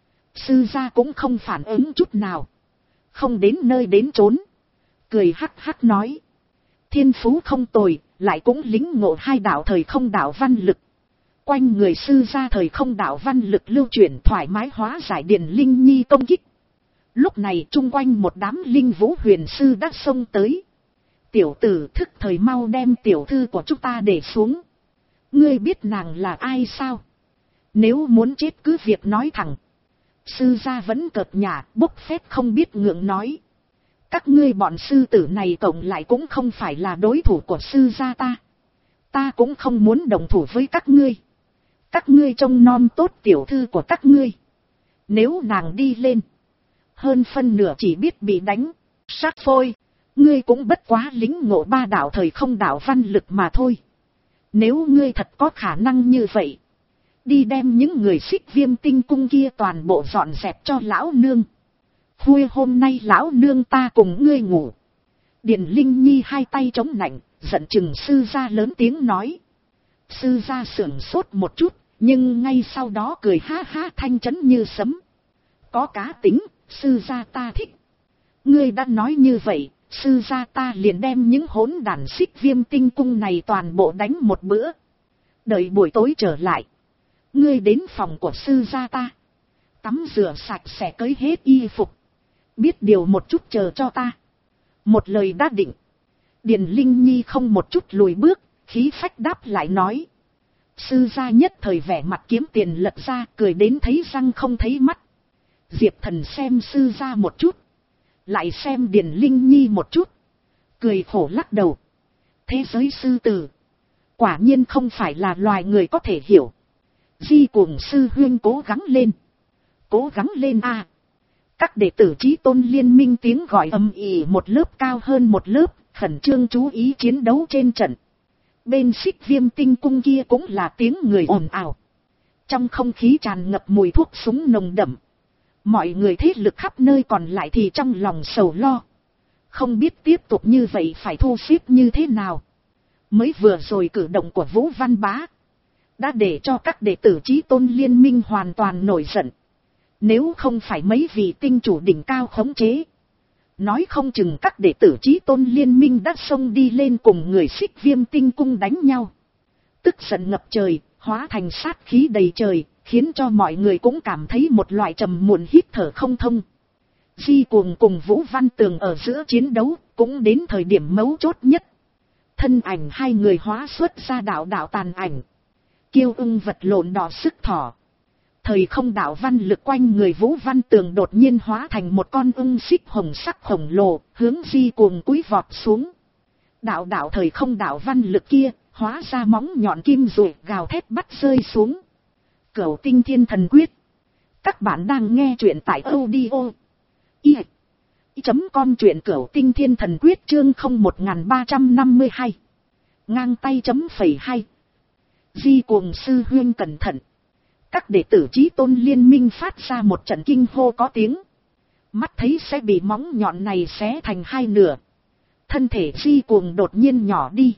Sư gia cũng không phản ứng chút nào. Không đến nơi đến trốn. Cười hắc hắc nói. Thiên phú không tồi, lại cũng lính ngộ hai đạo thời không đạo văn lực. Quanh người sư gia thời không đạo văn lực lưu chuyển thoải mái hóa giải Điền Linh Nhi công kích. Lúc này chung quanh một đám linh vũ huyền sư đã xông tới. Tiểu tử thức thời mau đem tiểu thư của chúng ta để xuống. Ngươi biết nàng là ai sao? Nếu muốn chết cứ việc nói thẳng. Sư gia vẫn cợt nhả, bốc phét không biết ngượng nói. Các ngươi bọn sư tử này cộng lại cũng không phải là đối thủ của sư gia ta. Ta cũng không muốn đồng thủ với các ngươi. Các ngươi trông nom tốt tiểu thư của các ngươi. Nếu nàng đi lên, hơn phân nửa chỉ biết bị đánh. Sát phôi, ngươi cũng bất quá lính ngộ ba đạo thời không đạo văn lực mà thôi. Nếu ngươi thật có khả năng như vậy, đi đem những người Xích Viêm Tinh cung kia toàn bộ dọn dẹp cho lão nương. Khuya hôm nay lão nương ta cùng ngươi ngủ. Điền Linh Nhi hai tay chống nạnh, giận chừng sư gia lớn tiếng nói. Sư gia sưởng sốt một chút, nhưng ngay sau đó cười ha ha thanh chấn như sấm. Có cá tính, sư gia ta thích. Ngươi đã nói như vậy, sư gia ta liền đem những hỗn đản Xích Viêm Tinh cung này toàn bộ đánh một bữa. Đợi buổi tối trở lại, ngươi đến phòng của sư gia ta, tắm rửa sạch sẽ cởi hết y phục, biết điều một chút chờ cho ta. Một lời đã định. Điền Linh Nhi không một chút lùi bước, khí phách đáp lại nói. Sư gia nhất thời vẻ mặt kiếm tiền lật ra, cười đến thấy răng không thấy mắt. Diệp Thần xem sư gia một chút, lại xem Điền Linh Nhi một chút, cười khổ lắc đầu. Thế giới sư tử quả nhiên không phải là loài người có thể hiểu. Di Cuồng sư huyên cố gắng lên, cố gắng lên a. À. Các đệ tử Chí Tôn liên minh tiếng gọi ầm ĩ một lớp cao hơn một lớp, khẩn trương chú ý chiến đấu trên trận. Bên Xích Viêm Tinh cung kia cũng là tiếng người ồn ào. Trong không khí tràn ngập mùi thuốc súng nồng đậm. Mọi người thế lực khắp nơi còn lại thì trong lòng sầu lo. Không biết tiếp tục như vậy phải thu xếp như thế nào. Mới vừa rồi cử động của Vũ Văn Bá đã để cho các đệ tử Chí Tôn liên minh hoàn toàn nổi giận. Nếu không phải mấy vị tinh chủ đỉnh cao khống chế, nói không chừng các đệ tử Chí Tôn liên minh đã xông đi lên cùng người Xích Viêm Tinh cung đánh nhau. Tức giận ngập trời, hóa thành sát khí đầy trời, khiến cho mọi người cũng cảm thấy một loại trầm muộn hít thở không thông. Di Cuồng cùng Vũ Văn Tường ở giữa chiến đấu cũng đến thời điểm mấu chốt nhất. Thân ảnh hai người hóa xuất ra đạo đạo tàn ảnh. Kiêu ưng vật lộn đỏ sức thỏ. Thời không đạo văn lực quanh người Vũ Văn Tường đột nhiên hóa thành một con ưng xích hồng sắc khổng lồ, hướng Di Cuồng cúi vọt xuống. Đạo đạo thời không đạo văn lực kia, hóa ra móng nhọn kim rùi gào thét bắt rơi xuống. Cửu Tinh Thiên Thần Quyết. Các bạn đang nghe truyện tại audio i chấm com truyện cửu tinh thiên thần quyết chương không một ba trăm năm mươi hai. Ngang tay chấm phẩy hai. Di cuồng sư huyên cẩn thận. Các đệ tử Chí Tôn liên minh phát ra một trận kinh hô có tiếng. Mắt thấy sẽ bị móng nhọn này xé thành hai nửa. Thân thể Di cuồng đột nhiên nhỏ đi.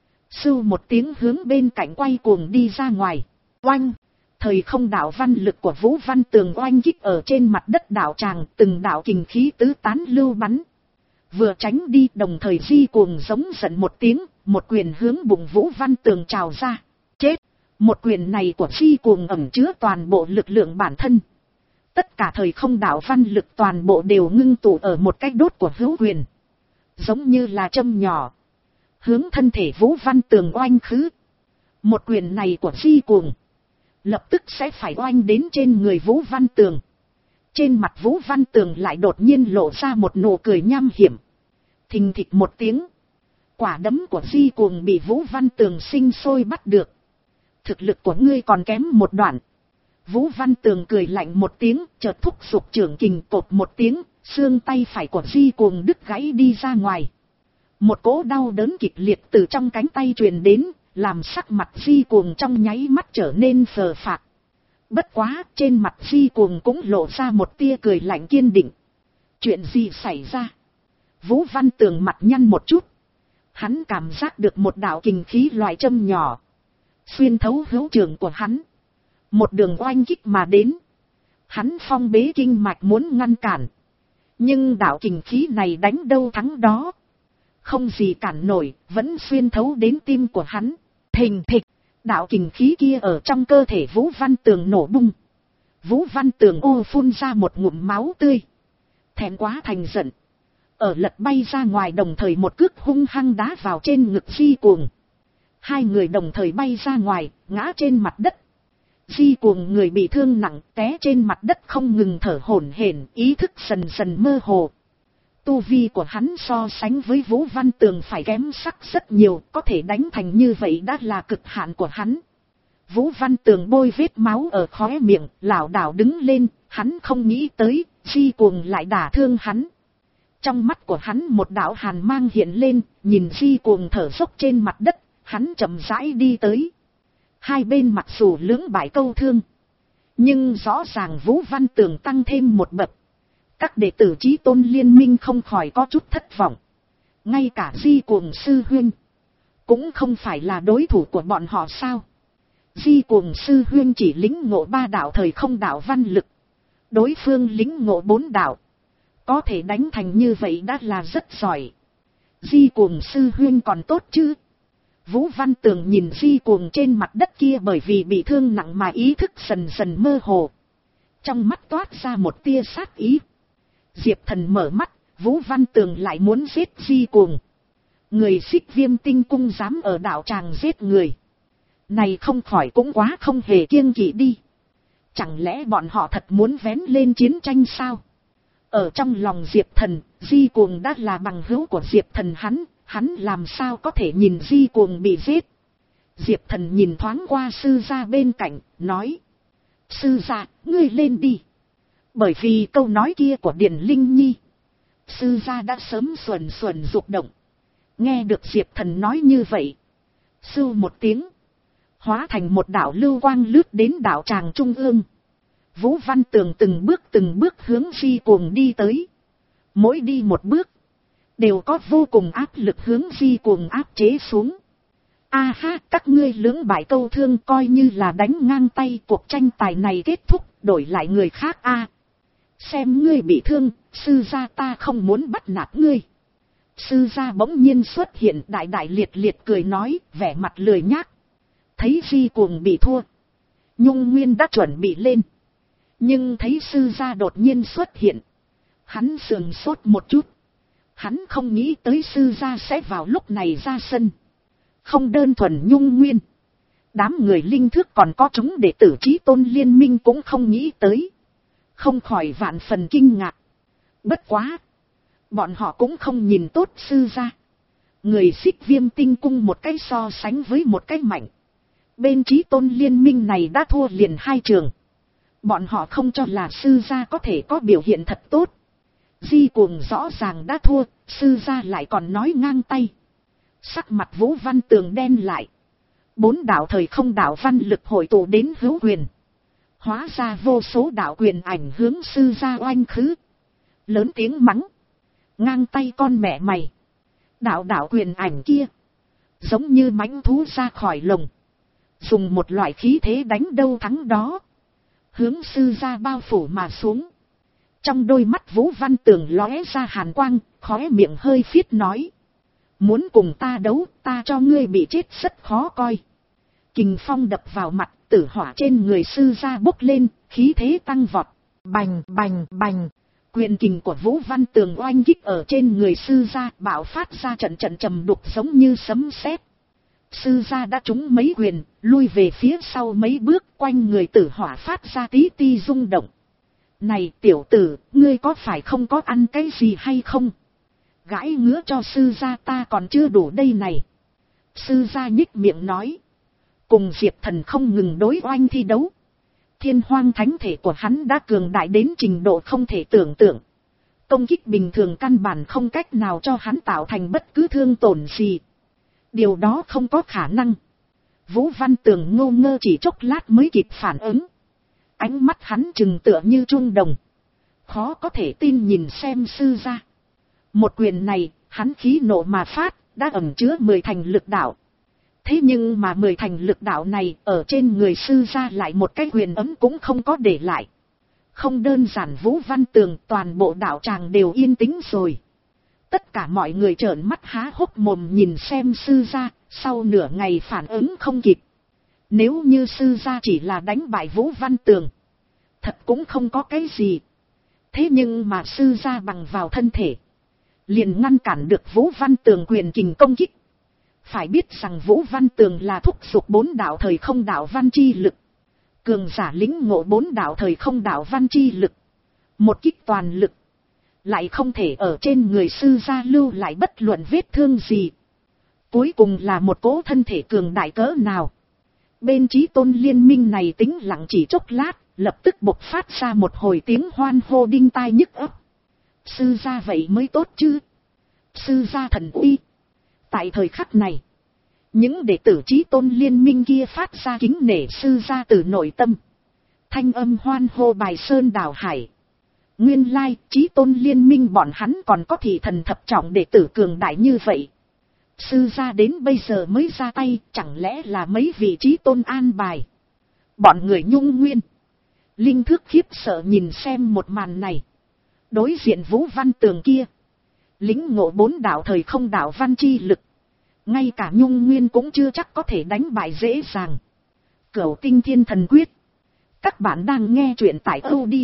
Sưu một tiếng hướng bên cạnh quay cuồng đi ra ngoài. Oanh! Thời không đạo văn lực của Vũ Văn Tường oanh kích ở trên mặt đất đạo tràng, từng đạo kình khí tứ tán lưu bắn. Vừa tránh đi, đồng thời Di cuồng giống giận một tiếng, một quyền hướng bụng Vũ Văn Tường trào ra. Chết! Một quyền này của Di cuồng ẩn chứa toàn bộ lực lượng bản thân. Tất cả thời không đạo văn lực toàn bộ đều ngưng tụ ở một cái đốt của hữu quyền. Giống như là châm nhỏ. Hướng thân thể Vũ Văn Tường oanh khứ. Một quyền này của Di cuồng lập tức sẽ phải oanh đến trên người Vũ Văn Tường. Trên mặt Vũ Văn Tường lại đột nhiên lộ ra một nụ cười nham hiểm. Thình thịch một tiếng. Quả đấm của Di cuồng bị Vũ Văn Tường sinh sôi bắt được. Thực lực của ngươi còn kém một đoạn. Vũ Văn Tường cười lạnh một tiếng, chợt thúc giục trưởng kình cột một tiếng, xương tay phải của Di cuồng đứt gãy đi ra ngoài. Một cỗ đau đớn kịch liệt từ trong cánh tay truyền đến, làm sắc mặt Di cuồng trong nháy mắt trở nên phờ phạc. Bất quá, trên mặt Di cuồng cũng lộ ra một tia cười lạnh kiên định. Chuyện gì xảy ra? Vũ Văn Tường mặt nhăn một chút. Hắn cảm giác được một đạo kình khí loại châm nhỏ xuyên thấu hữu trường của hắn. Một đường oanh kích mà đến. Hắn phong bế kinh mạch muốn ngăn cản. Nhưng đạo kình khí này đánh đâu thắng đó. Không gì cản nổi, vẫn xuyên thấu đến tim của hắn. Thình thịch, đạo kình khí kia ở trong cơ thể Vũ Văn Tường nổ bung. Vũ Văn Tường ô phun ra một ngụm máu tươi. Thẹn quá thành giận. Ở lật bay ra ngoài, đồng thời một cước hung hăng đá vào trên ngực Di cuồng. Hai người đồng thời bay ra ngoài, ngã trên mặt đất. Di cuồng người bị thương nặng, té trên mặt đất không ngừng thở hổn hển, ý thức dần dần mơ hồ. Tu vi của hắn so sánh với Vũ Văn Tường phải kém sắc rất nhiều, có thể đánh thành như vậy đã là cực hạn của hắn. Vũ Văn Tường bôi vết máu ở khóe miệng, lảo đảo đứng lên, hắn không nghĩ tới, Di cuồng lại đả thương hắn. Trong mắt của hắn một đạo hàn mang hiện lên, nhìn Di cuồng thở dốc trên mặt đất, hắn chậm rãi đi tới. Hai bên mặc dù lưỡng bại câu thương, nhưng rõ ràng Vũ Văn Tường tăng thêm một bậc. Các đệ tử Chí Tôn liên minh không khỏi có chút thất vọng. Ngay cả Di cuồng sư huynh cũng không phải là đối thủ của bọn họ sao? Di cuồng sư huynh chỉ lĩnh ngộ ba đạo thời không đạo văn lực, đối phương lĩnh ngộ bốn đạo, có thể đánh thành như vậy đã là rất giỏi. Di cuồng sư huynh còn tốt chứ? Vũ Văn Tường nhìn Di cuồng trên mặt đất kia bởi vì bị thương nặng mà ý thức dần dần mơ hồ. Trong mắt toát ra một tia sát ý. Diệp Thần mở mắt, Vũ Văn Tường lại muốn giết Di cuồng. Người Xích Viêm Tinh Cung dám ở đạo tràng giết người. Này không khỏi cũng quá không hề kiêng kỵ đi. Chẳng lẽ bọn họ thật muốn vén lên chiến tranh sao? Ở trong lòng Diệp Thần, Di cuồng đã là bằng hữu của Diệp Thần hắn. Hắn làm sao có thể nhìn Di cuồng bị giết. Diệp Thần nhìn thoáng qua sư gia bên cạnh, nói. Sư gia, ngươi lên đi. Bởi vì câu nói kia của Điền Linh Nhi, sư gia đã sớm xuẩn xuẩn rục động. Nghe được Diệp Thần nói như vậy, sưu một tiếng, hóa thành một đạo lưu quang lướt đến đạo tràng trung ương. Vũ Văn Tường từng bước từng bước hướng Di cuồng đi tới. Mỗi đi một bước, đều có vô cùng áp lực hướng Di cuồng áp chế xuống. A ha, các ngươi lưỡng bại câu thương coi như là đánh ngang tay, cuộc tranh tài này kết thúc, đổi lại người khác a. Xem ngươi bị thương, sư gia ta không muốn bắt nạt ngươi. Sư gia bỗng nhiên xuất hiện, đại đại liệt liệt cười nói, vẻ mặt lười nhác. Thấy Di cuồng bị thua, Nhung Nguyên đã chuẩn bị lên. Nhưng thấy sư gia đột nhiên xuất hiện, hắn sườn sốt một chút. Hắn không nghĩ tới sư gia sẽ vào lúc này ra sân. Không đơn thuần Nhung Nguyên, đám người linh thước còn có chúng đệ tử Chí Tôn liên minh cũng không nghĩ tới. Không khỏi vạn phần kinh ngạc. Bất quá, bọn họ cũng không nhìn tốt sư gia. Người Xích Viêm Tinh Cung một cái so sánh với một cái mạnh. Bên Chí Tôn liên minh này đã thua liền hai trường. Bọn họ không cho là sư gia có thể có biểu hiện thật tốt. Di Cuồng rõ ràng đã thua, sư gia lại còn nói ngang tay. Sắc mặt Vũ Văn Tường đen lại. Bốn đạo thời không đạo văn lực hội tụ đến hữu quyền. Hóa ra vô số đạo quyền ảnh hướng sư gia oanh khứ. Lớn tiếng mắng. Ngang tay con mẹ mày. Đạo đạo quyền ảnh kia. Giống như mãnh thú ra khỏi lồng. Dùng một loại khí thế đánh đâu thắng đó. Hướng sư gia bao phủ mà xuống. Trong đôi mắt Vũ Văn Tường lóe ra hàn quang, khóe miệng hơi phiết nói. Muốn cùng ta đấu, ta cho ngươi bị chết rất khó coi. Kình phong đập vào mặt, tử hỏa trên người sư gia bốc lên, khí thế tăng vọt. Bành bành bành. Quyền kình của Vũ Văn Tường oanh kích ở trên người sư gia, bạo phát ra trận trận trầm đục giống như sấm sét. Sư gia đã trúng mấy quyền, lui về phía sau mấy bước, quanh người tử hỏa phát ra tí ti rung động. Này tiểu tử, ngươi có phải không có ăn cái gì hay không? Gãi ngứa cho sư gia ta còn chưa đủ đây này. Sư gia nhích miệng nói. Cùng Diệp Thần không ngừng đối oanh thi đấu. Thiên hoang thánh thể của hắn đã cường đại đến trình độ không thể tưởng tượng. Công kích bình thường căn bản không cách nào cho hắn tạo thành bất cứ thương tổn gì. Điều đó không có khả năng. Vũ Văn Tường ngô ngơ chỉ chốc lát mới kịp phản ứng. Ánh mắt hắn trừng tựa như chuông đồng. Khó có thể tin nhìn xem sư gia. Một quyền này, hắn khí nộ mà phát, đã ẩn chứa mười thành lực đạo. Thế nhưng mà mười thành lực đạo này, ở trên người sư gia lại một cái quyền ấm cũng không có để lại. Không đơn giản Vũ Văn Tường, toàn bộ đạo tràng đều yên tĩnh rồi. Tất cả mọi người trợn mắt há hốc mồm nhìn xem sư gia, sau nửa ngày phản ứng không kịp. Nếu như sư gia chỉ là đánh bại Vũ Văn Tường, thật cũng không có cái gì. Thế nhưng mà sư gia bằng vào thân thể, liền ngăn cản được Vũ Văn Tường quyền kình công kích. Phải biết rằng Vũ Văn Tường là thúc giục bốn đạo thời không đạo văn chi lực. Cường giả lĩnh ngộ bốn đạo thời không đạo văn chi lực. Một kích toàn lực. Lại không thể ở trên người sư gia lưu lại bất luận vết thương gì. Cuối cùng là một cỗ thân thể cường đại cỡ nào. Bên Chí Tôn liên minh này tĩnh lặng chỉ chốc lát, lập tức bộc phát ra một hồi tiếng hoan hô đinh tai nhức óc. Sư gia vậy mới tốt chứ. Sư gia thần uy. Tại thời khắc này, những đệ tử Chí Tôn liên minh kia phát ra kính nể sư gia từ nội tâm. Thanh âm hoan hô bài sơn đảo hải. Nguyên lai, Chí Tôn liên minh bọn hắn còn có thị thần thập trọng đệ tử cường đại như vậy. Sư gia đến bây giờ mới ra tay, chẳng lẽ là mấy vị Chí Tôn an bài. Bọn người Nhung Nguyên, Linh Thước khiếp sợ nhìn xem một màn này. Đối diện Vũ Văn Tường kia, lĩnh ngộ bốn đạo thời không đạo văn chi lực. Ngay cả Nhung Nguyên cũng chưa chắc có thể đánh bại dễ dàng. Cửu Tinh Thiên Thần Quyết. Các bạn đang nghe truyện tại audio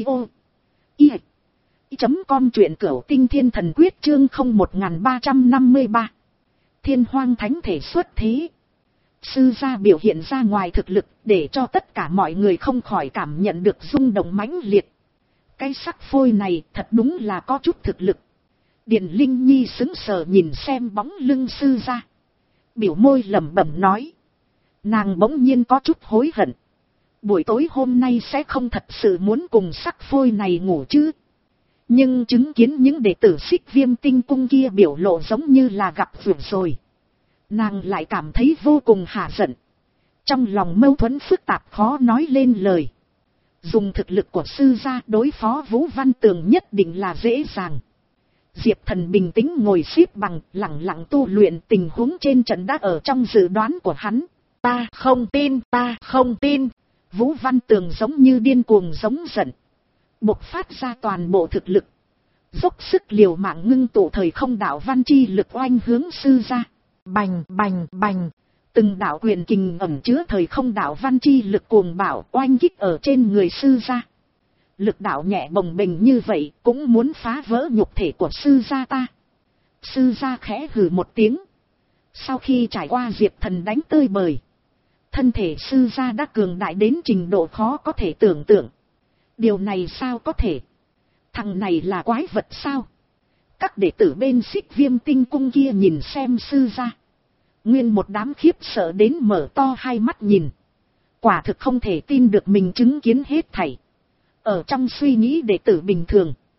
i chấm com truyện Cửu Tinh Thiên Thần Quyết chương không một ba năm ba. Thiên hoang thánh thể xuất thế. Sư gia biểu hiện ra ngoài thực lực để cho tất cả mọi người không khỏi cảm nhận được rung động mãnh liệt. Cái sắc phôi này thật đúng là có chút thực lực. Điền Linh Nhi sững sờ nhìn xem bóng lưng sư gia. Biểu môi lẩm bẩm nói. Nàng bỗng nhiên có chút hối hận. Buổi tối hôm nay sẽ không thật sự muốn cùng sắc phôi này ngủ chứ. Nhưng chứng kiến những đệ tử Xích Viêm Tinh Cung kia biểu lộ giống như là gặp rủi rồi. Nàng lại cảm thấy vô cùng hả giận. Trong lòng mâu thuẫn phức tạp khó nói lên lời. Dùng thực lực của sư gia đối phó Vũ Văn Tường nhất định là dễ dàng. Diệp Thần bình tĩnh ngồi xếp bằng, lặng lặng tu luyện, tình huống trên trận đã ở trong dự đoán của hắn. Ta không tin, ta không tin. Vũ Văn Tường giống như điên cuồng giống giận. Bộc phát ra toàn bộ thực lực. Dốc sức liều mạng ngưng tụ thời không đạo văn chi lực oanh hướng sư gia. Bành bành bành. Từng đạo quyền kình ẩn chứa thời không đạo văn chi lực cuồng bạo oanh kích ở trên người sư gia. Lực đạo nhẹ bồng bềnh như vậy cũng muốn phá vỡ nhục thể của sư gia ta. Sư gia khẽ hừ một tiếng. Sau khi trải qua Diệp Thần đánh tơi bời, thân thể sư gia đã cường đại đến trình độ khó có thể tưởng tượng. Điều này sao có thể? Thằng này là quái vật sao? Các đệ tử bên Xích Viêm Tinh Cung kia nhìn xem sư gia. Nguyên một đám khiếp sợ đến mở to hai mắt nhìn. Quả thực không thể tin được mình chứng kiến hết thảy. Ở trong suy nghĩ đệ tử bình thường,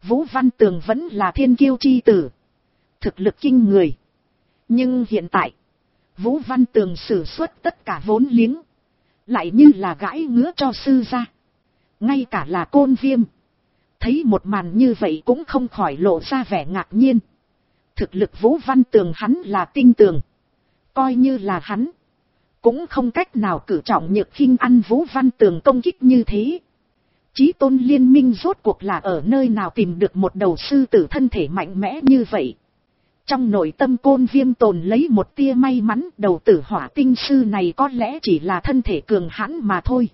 Vũ Văn Tường vẫn là thiên kiêu chi tử, thực lực kinh người. Nhưng hiện tại, Vũ Văn Tường sử xuất tất cả vốn liếng, lại như là gãi ngứa cho sư gia. Ngay cả là Côn Viêm, thấy một màn như vậy cũng không khỏi lộ ra vẻ ngạc nhiên. Thực lực Vũ Văn Tường hắn là tinh tường, coi như là hắn, cũng không cách nào cử trọng nhược khinh ăn Vũ Văn Tường công kích như thế. Chí tôn liên minh rốt cuộc là ở nơi nào tìm được một đầu sư tử thân thể mạnh mẽ như vậy. Trong nội tâm Côn Viêm tồn lấy một tia may mắn, đầu tử hỏa tinh sư này có lẽ chỉ là thân thể cường hãn mà thôi.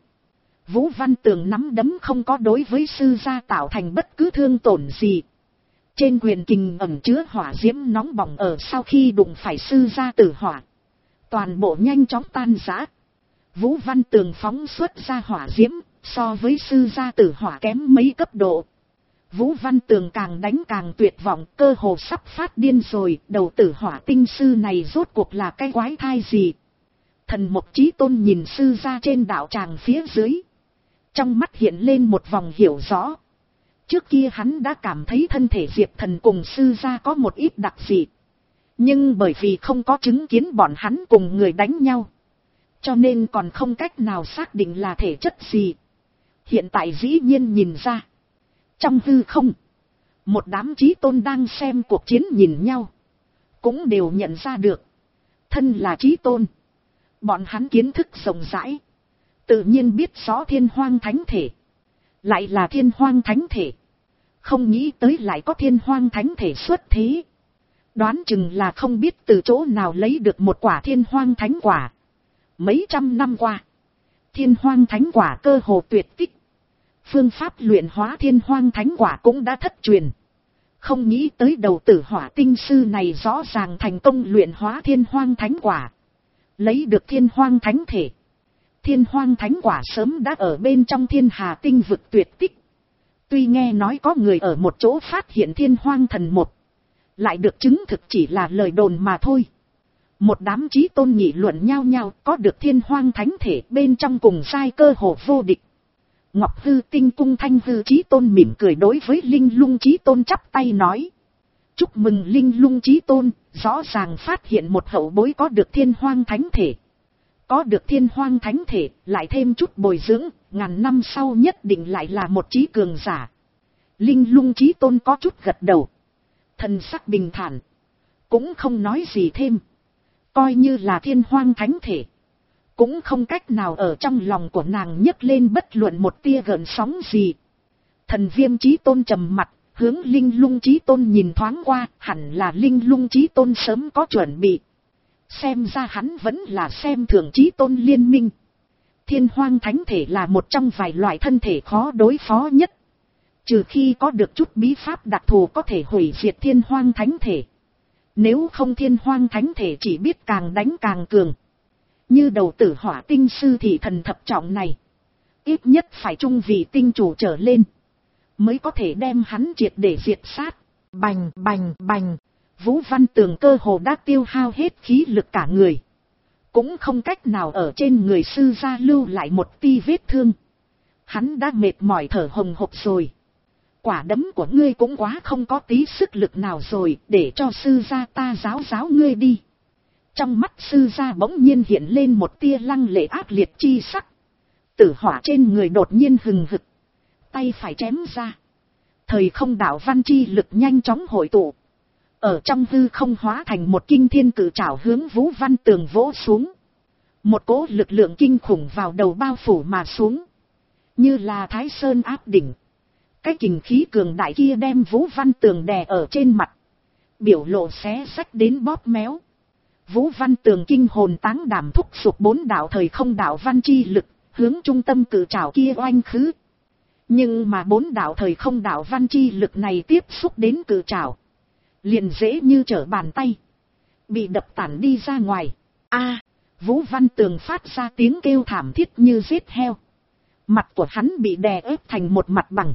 Vũ Văn Tường nắm đấm không có đối với sư gia tạo thành bất cứ thương tổn gì. Trên quyền kình ẩn chứa hỏa diễm nóng bỏng, ở sau khi đụng phải sư gia tử hỏa, toàn bộ nhanh chóng tan rã. Vũ Văn Tường phóng xuất ra hỏa diễm, so với sư gia tử hỏa kém mấy cấp độ. Vũ Văn Tường càng đánh càng tuyệt vọng, cơ hồ sắp phát điên rồi. Đầu tử hỏa tinh sư này rốt cuộc là cái quái thai gì? Thần Mộc Chí Tôn nhìn sư gia trên đạo tràng phía dưới, trong mắt hiện lên một vòng hiểu rõ. Trước kia hắn đã cảm thấy thân thể Diệp Thần cùng sư gia có một ít đặc dị, nhưng bởi vì không có chứng kiến bọn hắn cùng người đánh nhau, cho nên còn không cách nào xác định là thể chất gì. Hiện tại dĩ nhiên nhìn ra. Trong hư không, một đám chí tôn đang xem cuộc chiến nhìn nhau, cũng đều nhận ra được. Thân là chí tôn, bọn hắn kiến thức rộng rãi, tự nhiên biết rõ thiên hoang thánh thể. Lại là thiên hoang thánh thể, không nghĩ tới lại có thiên hoang thánh thể xuất thế. Đoán chừng là không biết từ chỗ nào lấy được một quả thiên hoang thánh quả. Mấy trăm năm qua, thiên hoang thánh quả cơ hồ tuyệt tích. Phương pháp luyện hóa thiên hoang thánh quả cũng đã thất truyền. Không nghĩ tới đầu tử hỏa tinh sư này rõ ràng thành công luyện hóa thiên hoang thánh quả, lấy được thiên hoang thánh thể. Thiên hoang thánh quả sớm đã ở bên trong thiên hà tinh vực tuyệt tích. Tuy nghe nói có người ở một chỗ phát hiện thiên hoang thần một, lại được chứng thực chỉ là lời đồn mà thôi. Một đám chí tôn nghị luận nhau nhau, có được thiên hoang thánh thể bên trong cùng giai cơ hồ vô địch. Ngọc Hư Tinh Cung Thanh Hư Chí Tôn mỉm cười đối với Linh Lung Chí Tôn chắp tay nói: chúc mừng Linh Lung Chí Tôn, rõ ràng phát hiện một hậu bối có được thiên hoang thánh thể. Có được thiên hoang thánh thể, lại thêm chút bồi dưỡng, ngàn năm sau nhất định lại là một chí cường giả. Linh Lung Chí Tôn có chút gật đầu, thần sắc bình thản, cũng không nói gì thêm. Coi như là thiên hoang thánh thể, cũng không cách nào ở trong lòng của nàng nhấc lên bất luận một tia gợn sóng gì. Thần Viêm Chí Tôn trầm mặt, hướng Linh Lung Chí Tôn nhìn thoáng qua, hẳn là Linh Lung Chí Tôn sớm có chuẩn bị. Xem ra hắn vẫn là xem thường Chí Tôn liên minh. Thiên hoang thánh thể là một trong vài loại thân thể khó đối phó nhất. Trừ khi có được chút bí pháp đặc thù có thể hủy diệt thiên hoang thánh thể. Nếu không thiên hoang thánh thể chỉ biết càng đánh càng cường. Như đầu tử hỏa tinh sư thì thần thập trọng này, ít nhất phải trung vị tinh chủ trở lên, mới có thể đem hắn triệt để diệt sát. Bành bành bành, Vũ Văn Tường cơ hồ đã tiêu hao hết khí lực cả người, cũng không cách nào ở trên người sư gia lưu lại một ti vết thương. Hắn đã mệt mỏi thở hồng hộc rồi. Quả đấm của ngươi cũng quá không có tí sức lực nào rồi, để cho sư gia ta giáo giáo ngươi đi. Trong mắt sư gia bỗng nhiên hiện lên một tia lăng lệ ác liệt chi sắc. Tử hỏa trên người đột nhiên hừng hực, tay phải chém ra. Thời không đạo văn chi lực nhanh chóng hội tụ, ở trong hư không hóa thành một kinh thiên cự trảo hướng Vũ Văn Tường vỗ xuống. Một cỗ lực lượng kinh khủng vào đầu bao phủ mà xuống, như là Thái Sơn áp đỉnh. Cái kình khí cường đại kia đem Vũ Văn Tường đè ở trên mặt, biểu lộ xé xách đến bóp méo. Vũ Văn Tường kinh hồn táng đảm thúc giục bốn đạo thời không đạo văn chi lực, hướng trung tâm cự trảo kia oanh khứ. Nhưng mà bốn đạo thời không đạo văn chi lực này tiếp xúc đến cự trảo, liền dễ như trở bàn tay, bị đập tản đi ra ngoài. A, Vũ Văn Tường phát ra tiếng kêu thảm thiết như giết heo. Mặt của hắn bị đè ép thành một mặt bằng.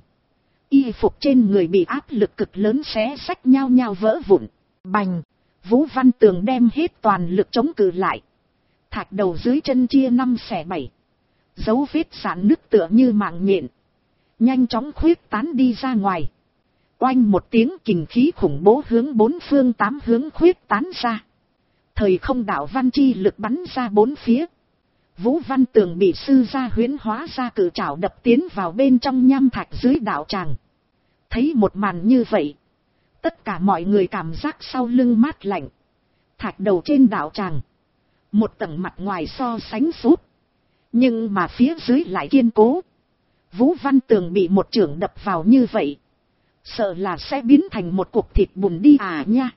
Y phục trên người bị áp lực cực lớn xé xách nhau nhau vỡ vụn. Bành, Vũ Văn Tường đem hết toàn lực chống cự lại. Thạch đầu dưới chân chia năm xẻ bảy. Dấu vết sạn nứt tựa như mạng nhện, nhanh chóng khuyết tán đi ra ngoài. Oanh một tiếng kình khí khủng bố hướng bốn phương tám hướng khuyết tán ra. Thời không đạo văn chi lực bắn ra bốn phía. Vũ Văn Tường bị sư gia huyễn hóa ra cự trảo đập tiến vào bên trong nham thạch dưới đạo tràng. Thấy một màn như vậy, tất cả mọi người cảm giác sau lưng mát lạnh. Thạch đầu trên đạo tràng, một tầng mặt ngoài so sánh sút, nhưng mà phía dưới lại kiên cố. Vũ Văn Tường bị một chưởng đập vào như vậy, sợ là sẽ biến thành một cục thịt bùn đi à nha.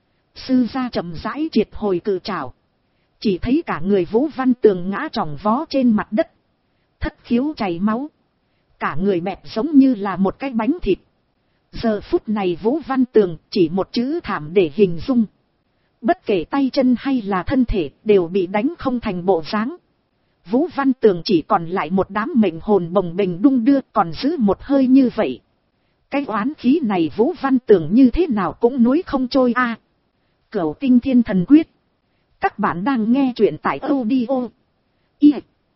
Sư gia chậm rãi triệt hồi cự trảo, chỉ thấy cả người Vũ Văn Tường ngã tròng vó trên mặt đất, thất khiếu chảy máu, cả người bẹp giống như là một cái bánh thịt. Giờ phút này Vũ Văn Tường chỉ một chữ thảm để hình dung. Bất kể tay chân hay là thân thể đều bị đánh không thành bộ dáng. Vũ Văn Tường chỉ còn lại một đám mệnh hồn bồng bềnh đung đưa, còn giữ một hơi như vậy. Cái oán khí này Vũ Văn Tường như thế nào cũng nuối không trôi a. À, Cửu Tinh Thiên Thần Quyết. Các bạn đang nghe truyện tại audio i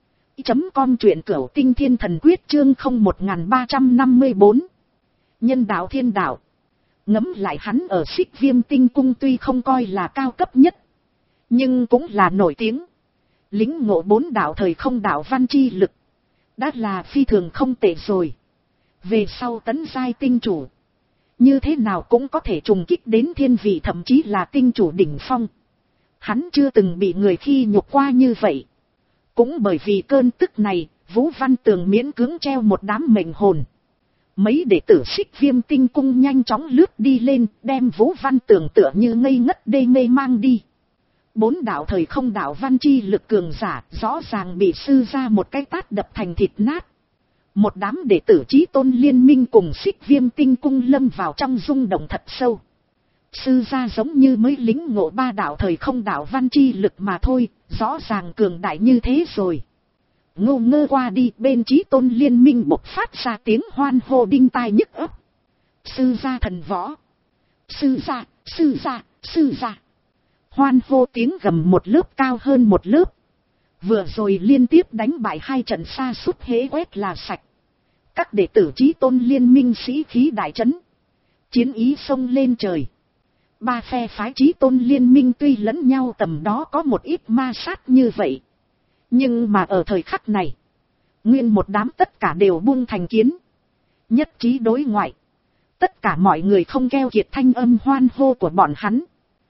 chấm com, truyện Cửu Tinh Thiên Thần Quyết chương không một ba năm bốn. Nhân đạo thiên đạo. Ngẫm lại hắn ở Xích Viêm Tinh Cung tuy không coi là cao cấp nhất, nhưng cũng là nổi tiếng. Lĩnh ngộ bốn đạo thời không đạo văn chi lực, đã là phi thường không tệ rồi. Về sau tấn giai tinh chủ, như thế nào cũng có thể trùng kích đến thiên vị, thậm chí là tinh chủ đỉnh phong. Hắn chưa từng bị người khi nhục qua như vậy. Cũng bởi vì cơn tức này, Vũ Văn Tường miễn cưỡng treo một đám mệnh hồn. Mấy đệ tử Xích Viêm Tinh Cung nhanh chóng lướt đi lên, đem Vũ Văn Tường tựa như ngây ngất đê mê mang đi. Bốn đạo thời không đạo văn chi lực cường giả rõ ràng bị sư gia một cái tát đập thành thịt nát. Một đám đệ tử Chí Tôn liên minh cùng Xích Viêm Tinh Cung lâm vào trong rung động thật sâu. Sư gia giống như mới lĩnh ngộ ba đạo thời không đạo văn chi lực mà thôi, rõ ràng cường đại như thế rồi. Ngô ngơ qua đi, bên Chí Tôn liên minh bộc phát ra tiếng hoan hô đinh tai nhức ấp. Sư gia thần võ, sư gia, sư gia, sư gia. Hoan hô tiếng gầm một lớp cao hơn một lớp. Vừa rồi liên tiếp đánh bại hai trận xa sút hễ quét là sạch. Các đệ tử Chí Tôn liên minh sĩ khí đại trấn, chiến ý xông lên trời. Ba phe phái Chí Tôn liên minh tuy lẫn nhau tầm đó có một ít ma sát như vậy, nhưng mà ở thời khắc này, nguyên một đám tất cả đều buông thành kiến, nhất trí đối ngoại. Tất cả mọi người không keo kiệt thanh âm hoan hô của bọn hắn.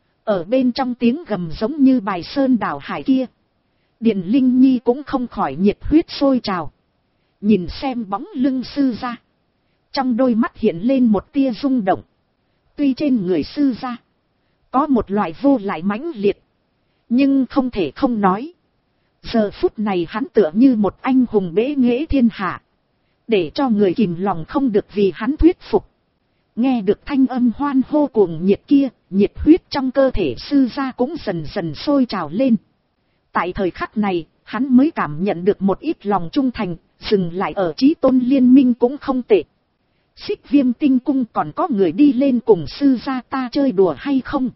Ở bên trong tiếng gầm giống như bài sơn đảo hải kia, Điền Linh Nhi cũng không khỏi nhiệt huyết sôi trào. Nhìn xem bóng lưng sư gia, trong đôi mắt hiện lên một tia rung động. Tuy trên người sư gia có một loại vô lại mãnh liệt, nhưng không thể không nói, giờ phút này hắn tựa như một anh hùng bế nghệ thiên hạ, để cho người kìm lòng không được vì hắn thuyết phục. Nghe được thanh âm hoan hô cuồng nhiệt kia, nhiệt huyết trong cơ thể sư gia cũng dần dần sôi trào lên. Tại thời khắc này, hắn mới cảm nhận được một ít lòng trung thành, dừng lại ở Chí Tôn liên minh cũng không tệ. Xích Viêm Tinh Cung còn có người đi lên cùng sư gia ta chơi đùa hay không?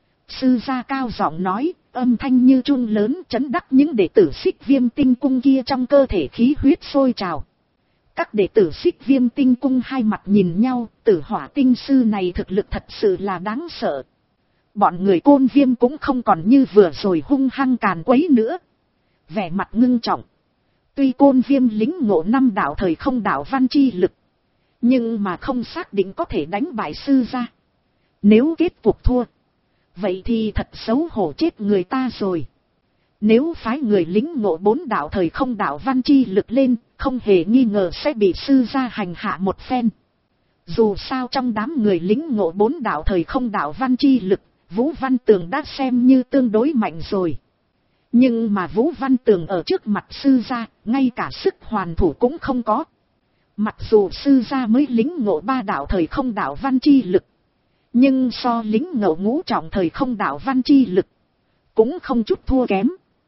Sư gia cao giọng nói, âm thanh như chuông lớn chấn đắc những đệ tử Xích Viêm Tinh Cung kia trong cơ thể khí huyết sôi trào. Các đệ tử Xích Viêm Tinh Cung hai mặt nhìn nhau, Tử Hỏa tinh sư này thực lực thật sự là đáng sợ. Bọn người Côn Viêm cũng không còn như vừa rồi hung hăng càn quấy nữa, vẻ mặt ngưng trọng. Tuy Côn Viêm lĩnh ngộ năm đạo thời không đạo văn chi lực, nhưng mà không xác định có thể đánh bại sư gia. Nếu kết cuộc thua, vậy thì thật xấu hổ chết người ta rồi. Nếu phái người lĩnh ngộ bốn đạo thời không đạo văn chi lực lên, không hề nghi ngờ sẽ bị sư gia hành hạ một phen. Dù sao trong đám người lĩnh ngộ bốn đạo thời không đạo văn chi lực, Vũ Văn Tường đã xem như tương đối mạnh rồi. Nhưng mà Vũ Văn Tường ở trước mặt sư gia, ngay cả sức hoàn thủ cũng không có. Mặc dù sư gia mới lĩnh ngộ ba đạo thời không đạo văn chi lực, nhưng so lĩnh ngộ ngũ trọng thời không đạo văn chi lực, cũng không chút thua kém.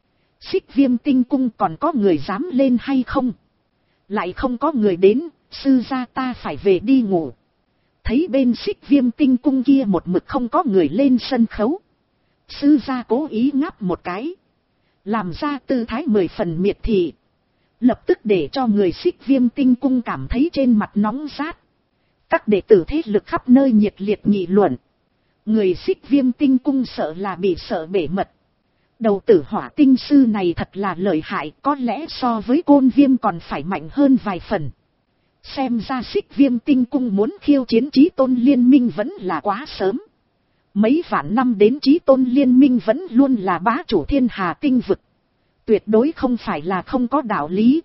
Xích Viêm Tinh Cung còn có người dám lên hay không? Lại không có người đến, sư gia ta phải về đi ngủ. Thấy bên Xích Viêm Tinh Cung kia một mực không có người lên sân khấu, sư gia cố ý ngáp một cái, làm ra tư thái mười phần miệt thị, lập tức để cho người Xích Viêm Tinh Cung cảm thấy trên mặt nóng rát. Các đệ tử thế lực khắp nơi nhiệt liệt nghị luận. Người Xích Viêm Tinh Cung sợ là bị sợ bể mật. Đầu tử hỏa tinh sư này thật là lợi hại, có lẽ so với Côn Viêm còn phải mạnh hơn vài phần. Xem ra Xích Viêm Tinh Cung muốn khiêu chiến Chí Tôn Liên Minh vẫn là quá sớm. Mấy vạn năm đến Chí Tôn Liên Minh vẫn luôn là bá chủ thiên hà tinh vực. Tuyệt đối không phải là không có đạo lý.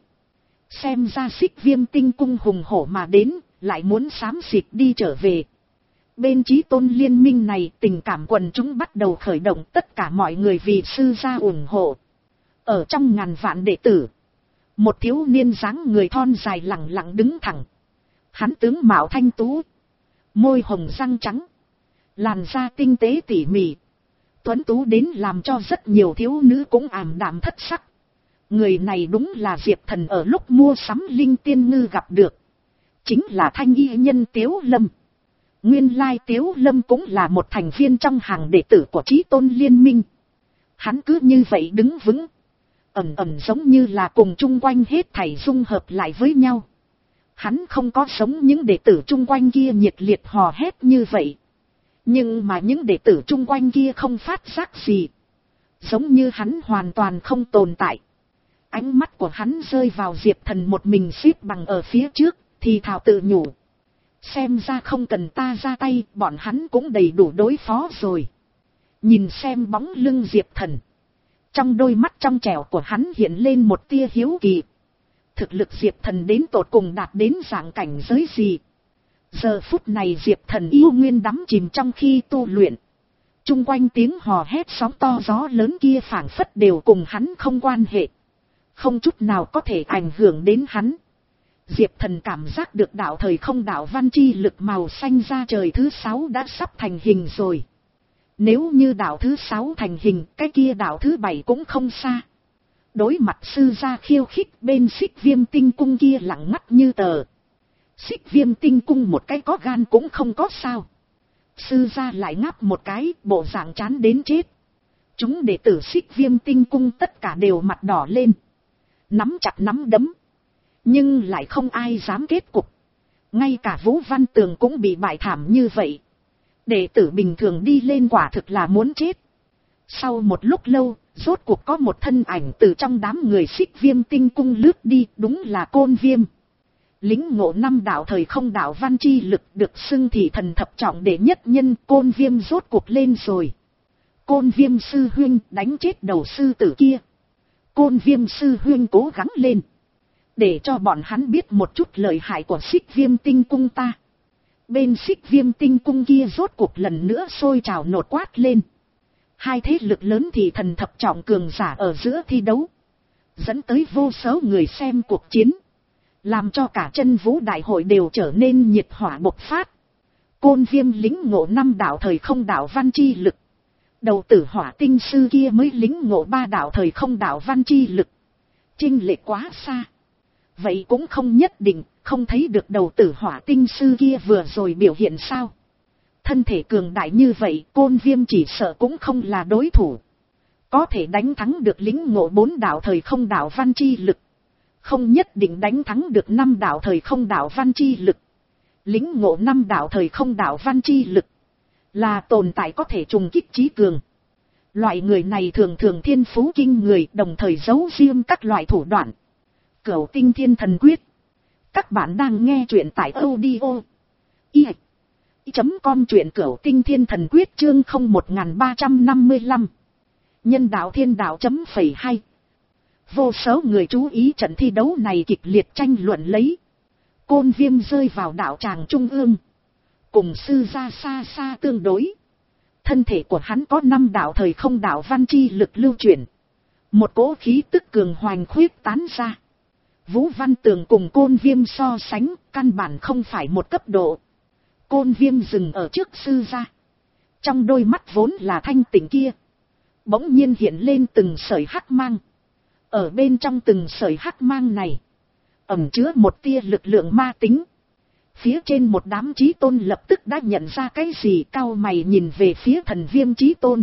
Xem ra Xích Viêm Tinh Cung hùng hổ mà đến, lại muốn xám xịt đi trở về. Bên Chí Tôn Liên Minh này tình cảm quần chúng bắt đầu khởi động, tất cả mọi người vì sư gia ủng hộ. Ở trong ngàn vạn đệ tử, một thiếu niên dáng người thon dài lẳng lặng đứng thẳng. Hắn tướng mạo thanh tú, môi hồng răng trắng, làn da tinh tế tỉ mỉ, tuấn tú đến làm cho rất nhiều thiếu nữ cũng ảm đạm thất sắc. Người này đúng là Diệp Thần ở lúc mua sắm linh tiên ngư gặp được. Chính là thanh y nhân Tiếu Lâm. Nguyên lai Tiếu Lâm cũng là một thành viên trong hàng đệ tử của Chí Tôn Liên Minh. Hắn cứ như vậy đứng vững, ẩn ẩn giống như là cùng chung quanh hết thảy dung hợp lại với nhau. Hắn không có giống những đệ tử chung quanh kia nhiệt liệt hò hét như vậy. Nhưng mà những đệ tử chung quanh kia không phát giác gì. Giống như hắn hoàn toàn không tồn tại. Ánh mắt của hắn rơi vào Diệp Thần một mình xếp bằng ở phía trước, thì thào tự nhủ. Xem ra không cần ta ra tay, bọn hắn cũng đầy đủ đối phó rồi. Nhìn xem bóng lưng Diệp Thần. Trong đôi mắt trong trẻo của hắn hiện lên một tia hiếu kỳ. Thực lực Diệp Thần đến tột cùng đạt đến dạng cảnh giới gì? Giờ phút này Diệp Thần yêu nguyên đắm chìm trong khi tu luyện. Trung quanh tiếng hò hét sóng to gió lớn kia phảng phất đều cùng hắn không quan hệ. Không chút nào có thể ảnh hưởng đến hắn. Diệp Thần cảm giác được đạo thời không đạo văn chi lực màu xanh ra trời thứ sáu đã sắp thành hình rồi. Nếu như đạo thứ sáu thành hình, cái kia đạo thứ bảy cũng không xa. Đối mặt sư gia khiêu khích, bên Xích Viêm Tinh Cung kia lặng ngắt như tờ. Xích Viêm Tinh Cung một cái có gan cũng không có sao. Sư gia lại ngáp một cái, bộ dạng chán đến chết. Chúng đệ tử Xích Viêm Tinh Cung tất cả đều mặt đỏ lên. Nắm chặt nắm đấm. Nhưng lại không ai dám kết cục. Ngay cả Vũ Văn Tường cũng bị bại thảm như vậy. Đệ tử bình thường đi lên quả thực là muốn chết. Sau một lúc lâu, rốt cuộc có một thân ảnh từ trong đám người Xích Viêm Tinh Cung lướt đi, đúng là Côn Viêm. Lính ngộ năm đạo thời không đạo văn chi lực được xưng thị thần thập trọng đệ nhất nhân. Côn Viêm rốt cuộc lên rồi. Côn Viêm sư huynh đánh chết đầu sư tử kia. Côn Viêm sư huynh cố gắng lên. Để cho bọn hắn biết một chút lợi hại của Xích Viêm Tinh Cung ta. Bên Xích Viêm Tinh Cung kia rốt cuộc lần nữa sôi trào nổi quát lên. Hai thế lực lớn thì thần thập trọng cường giả ở giữa thi đấu. Dẫn tới vô số người xem cuộc chiến. Làm cho cả chân vũ đại hội đều trở nên nhiệt hỏa bộc phát. Côn Viêm lính ngộ năm đạo thời không đạo văn chi lực. Đầu tử hỏa tinh sư kia mới lính ngộ ba đạo thời không đạo văn chi lực. Chênh lệch quá xa. Vậy cũng không nhất định, không thấy được đầu tử hỏa tinh sư kia vừa rồi biểu hiện sao. Thân thể cường đại như vậy, Côn Viêm chỉ sợ cũng không là đối thủ. Có thể đánh thắng được lính ngộ bốn đạo thời không đạo văn chi lực. Không nhất định đánh thắng được năm đạo thời không đạo văn chi lực. Lính ngộ năm đạo thời không đạo văn chi lực. Là tồn tại có thể trùng kích trí cường. Loại người này thường thường thiên phú kinh người, đồng thời giấu riêng các loại thủ đoạn. Cửu Tinh Thiên Thần Quyết. Các bạn đang nghe truyện tại audio i chấm com truyện Cửu Tinh Thiên Thần Quyết chương không một ba năm lăm. Nhân đạo thiên đạo chấm phẩy hai. Vô số người chú ý trận thi đấu này kịch liệt tranh luận lấy. Côn Viêm rơi vào đạo tràng trung ương. Cùng sư gia xa xa tương đối. Thân thể của hắn có năm đạo thời không đạo văn chi lực lưu chuyển. Một cỗ khí tức cường hoành khuyết tán ra. Vũ Văn Tường cùng Côn Viêm so sánh, căn bản không phải một cấp độ. Côn Viêm dừng ở trước sư gia. Trong đôi mắt vốn là thanh tịnh kia. Bỗng nhiên hiện lên từng sợi hắc mang. Ở bên trong từng sợi hắc mang này. Ẩn chứa một tia lực lượng ma tính. Phía trên một đám Chí Tôn lập tức đã nhận ra cái gì, cau mày nhìn về phía Thần Viêm Chí Tôn.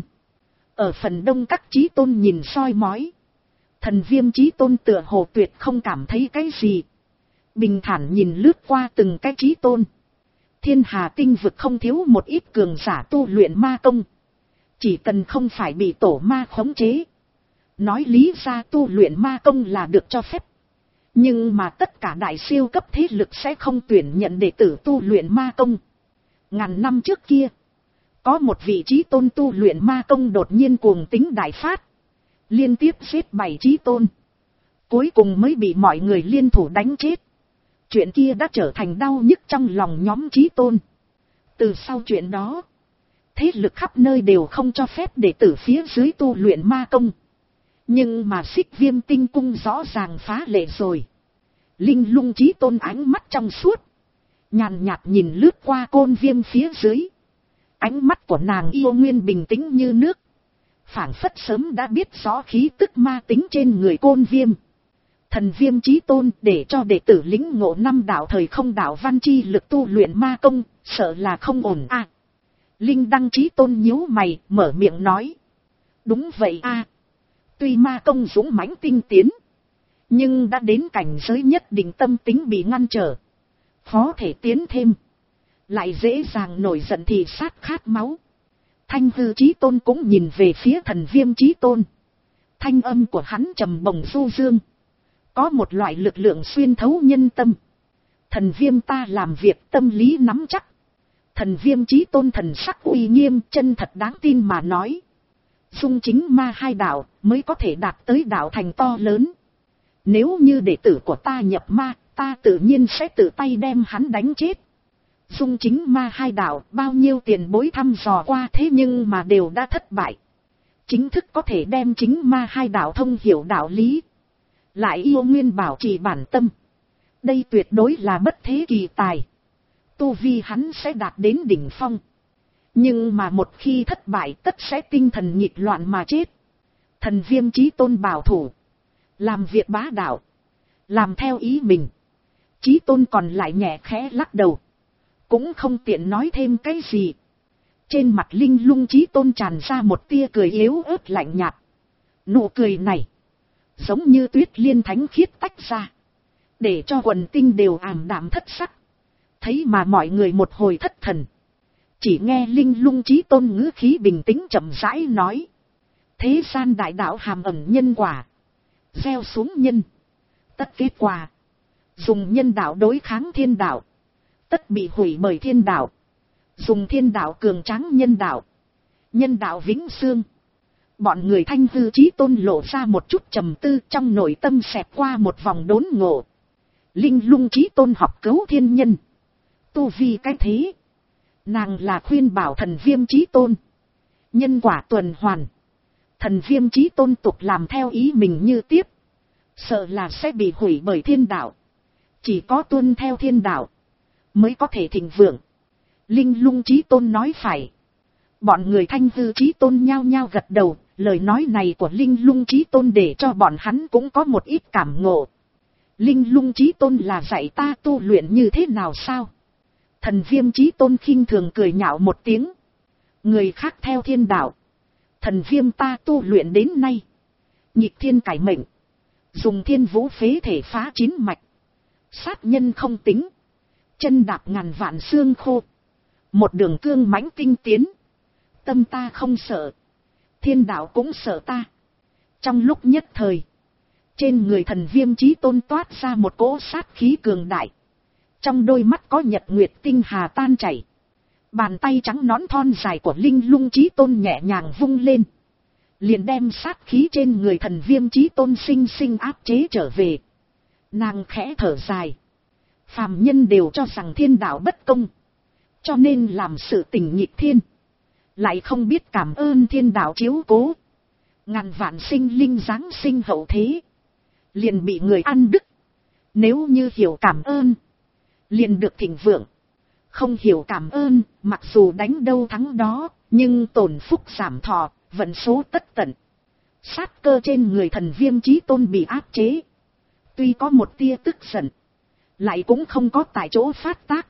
Ở phần đông các Chí Tôn nhìn soi mói. Thần Viêm Chí Tôn tựa hồ tuyệt không cảm thấy cái gì. Bình thản nhìn lướt qua từng cái Chí Tôn. Thiên Hà tinh vực không thiếu một ít cường giả tu luyện ma công. Chỉ cần không phải bị tổ ma khống chế. Nói lý ra tu luyện ma công là được cho phép. Nhưng mà tất cả đại siêu cấp thế lực sẽ không tuyển nhận đệ tử tu luyện ma công. Ngàn năm trước kia, có một vị trí tôn tu luyện ma công đột nhiên cuồng tính đại phát. Liên tiếp giết bảy chí tôn. Cuối cùng mới bị mọi người liên thủ đánh chết. Chuyện kia đã trở thành đau nhức trong lòng nhóm chí tôn. Từ sau chuyện đó, thế lực khắp nơi đều không cho phép đệ tử phía dưới tu luyện ma công. Nhưng mà Xích Viêm tinh cung rõ ràng phá lệ rồi. Linh Lung chí tôn ánh mắt trong suốt, nhàn nhạt nhìn lướt qua Côn Viêm phía dưới. Ánh mắt của nàng yêu nguyên bình tĩnh như nước, phảng phất sớm đã biết rõ khí tức ma tính trên người Côn Viêm. Thần Viêm chí tôn để cho đệ tử lĩnh ngộ năm đạo thời không đạo văn chi lực tu luyện ma công, sợ là không ổn a. À, Linh Đăng chí tôn nhíu mày, mở miệng nói. Đúng vậy a. À, tuy ma công dũng mãnh tinh tiến, nhưng đã đến cảnh giới nhất định tâm tính bị ngăn trở, khó thể tiến thêm, lại dễ dàng nổi giận thì sát khát máu. Thanh Hư chí tôn cũng nhìn về phía Thần Viêm chí tôn. Thanh âm của hắn trầm bổng du dương, có một loại lực lượng xuyên thấu nhân tâm. Thần Viêm ta làm việc tâm lý nắm chắc. Thần Viêm chí tôn thần sắc uy nghiêm, chân thật đáng tin mà nói. Dung chính ma hai đạo mới có thể đạt tới đạo thành to lớn. Nếu như đệ tử của ta nhập ma, ta tự nhiên sẽ tự tay đem hắn đánh chết. Dung chính ma hai đạo bao nhiêu tiền bối thăm dò qua thế nhưng mà đều đã thất bại. Chính thức có thể đem chính ma hai đạo thông hiểu đạo lý, lại yêu nguyên bảo trì bản tâm. Đây tuyệt đối là bất thế kỳ tài. Tu vi hắn sẽ đạt đến đỉnh phong. Nhưng mà một khi thất bại tất sẽ tinh thần nhịp loạn mà chết. Thần Viêm chí tôn bảo thủ, làm việc bá đạo, làm theo ý mình. Chí tôn còn lại nhẹ khẽ lắc đầu, cũng không tiện nói thêm cái gì. Trên mặt Linh Lung chí tôn tràn ra một tia cười yếu ớt lạnh nhạt. Nụ cười này giống như tuyết liên thánh khiết tách ra, để cho quần tinh đều ảm đạm thất sắc. Thấy mà mọi người một hồi thất thần. Chỉ nghe Linh Lung chí tôn ngữ khí bình tĩnh chậm rãi nói. Thế gian đại đạo hàm ẩn nhân quả, gieo xuống nhân, tất kết quả. Dùng nhân đạo đối kháng thiên đạo, tất bị hủy bởi thiên đạo. Dùng thiên đạo cường tráng nhân đạo, nhân đạo vĩnh xương. Bọn người Thanh Hư chí tôn lộ ra một chút trầm tư, trong nội tâm xẹt qua một vòng đốn ngộ. Linh Lung chí tôn học cứu thiên nhân, tu vi cái thế. Nàng là khuyên bảo Thần Viêm chí tôn, nhân quả tuần hoàn. Thần Viêm chí tôn tục làm theo ý mình như tiếp, sợ là sẽ bị hủy bởi thiên đạo. Chỉ có tuân theo thiên đạo mới có thể thịnh vượng. Linh Lung chí tôn nói phải. Bọn người Thanh Hư chí tôn nhao nhao gật đầu. Lời nói này của Linh Lung chí tôn để cho bọn hắn cũng có một ít cảm ngộ. Linh Lung chí tôn là dạy ta tu luyện như thế nào sao? Thần Viêm chí tôn khinh thường cười nhạo một tiếng. Người khác theo thiên đạo, Thần Viêm ta tu luyện đến nay, nhịp thiên cải mệnh, dùng thiên vũ phế thể phá chín mạch, sát nhân không tính, chân đạp ngàn vạn xương khô, một đường cương mãnh tinh tiến. Tâm ta không sợ, thiên đạo cũng sợ ta. Trong lúc nhất thời, trên người Thần Viêm chí tôn toát ra một cỗ sát khí cường đại. Trong đôi mắt có nhật nguyệt tinh hà tan chảy. Bàn tay trắng nõn thon dài của Linh Lung chí tôn nhẹ nhàng vung lên, liền đem sát khí trên người Thần Viêm chí tôn sinh sinh áp chế trở về. Nàng khẽ thở dài. Phàm nhân đều cho rằng thiên đạo bất công, cho nên làm sự tình nghịch thiên, lại không biết cảm ơn thiên đạo chiếu cố. Ngàn vạn sinh linh giáng sinh hậu thế, liền bị người ăn đứt. Nếu như hiểu cảm ơn, liền được thịnh vượng. Không hiểu cảm ơn, mặc dù đánh đâu thắng đó, nhưng tổn phúc giảm thọ, vận số tất tận. Sát cơ trên người Thần Viêm chí tôn bị áp chế. Tuy có một tia tức giận, lại cũng không có tại chỗ phát tác,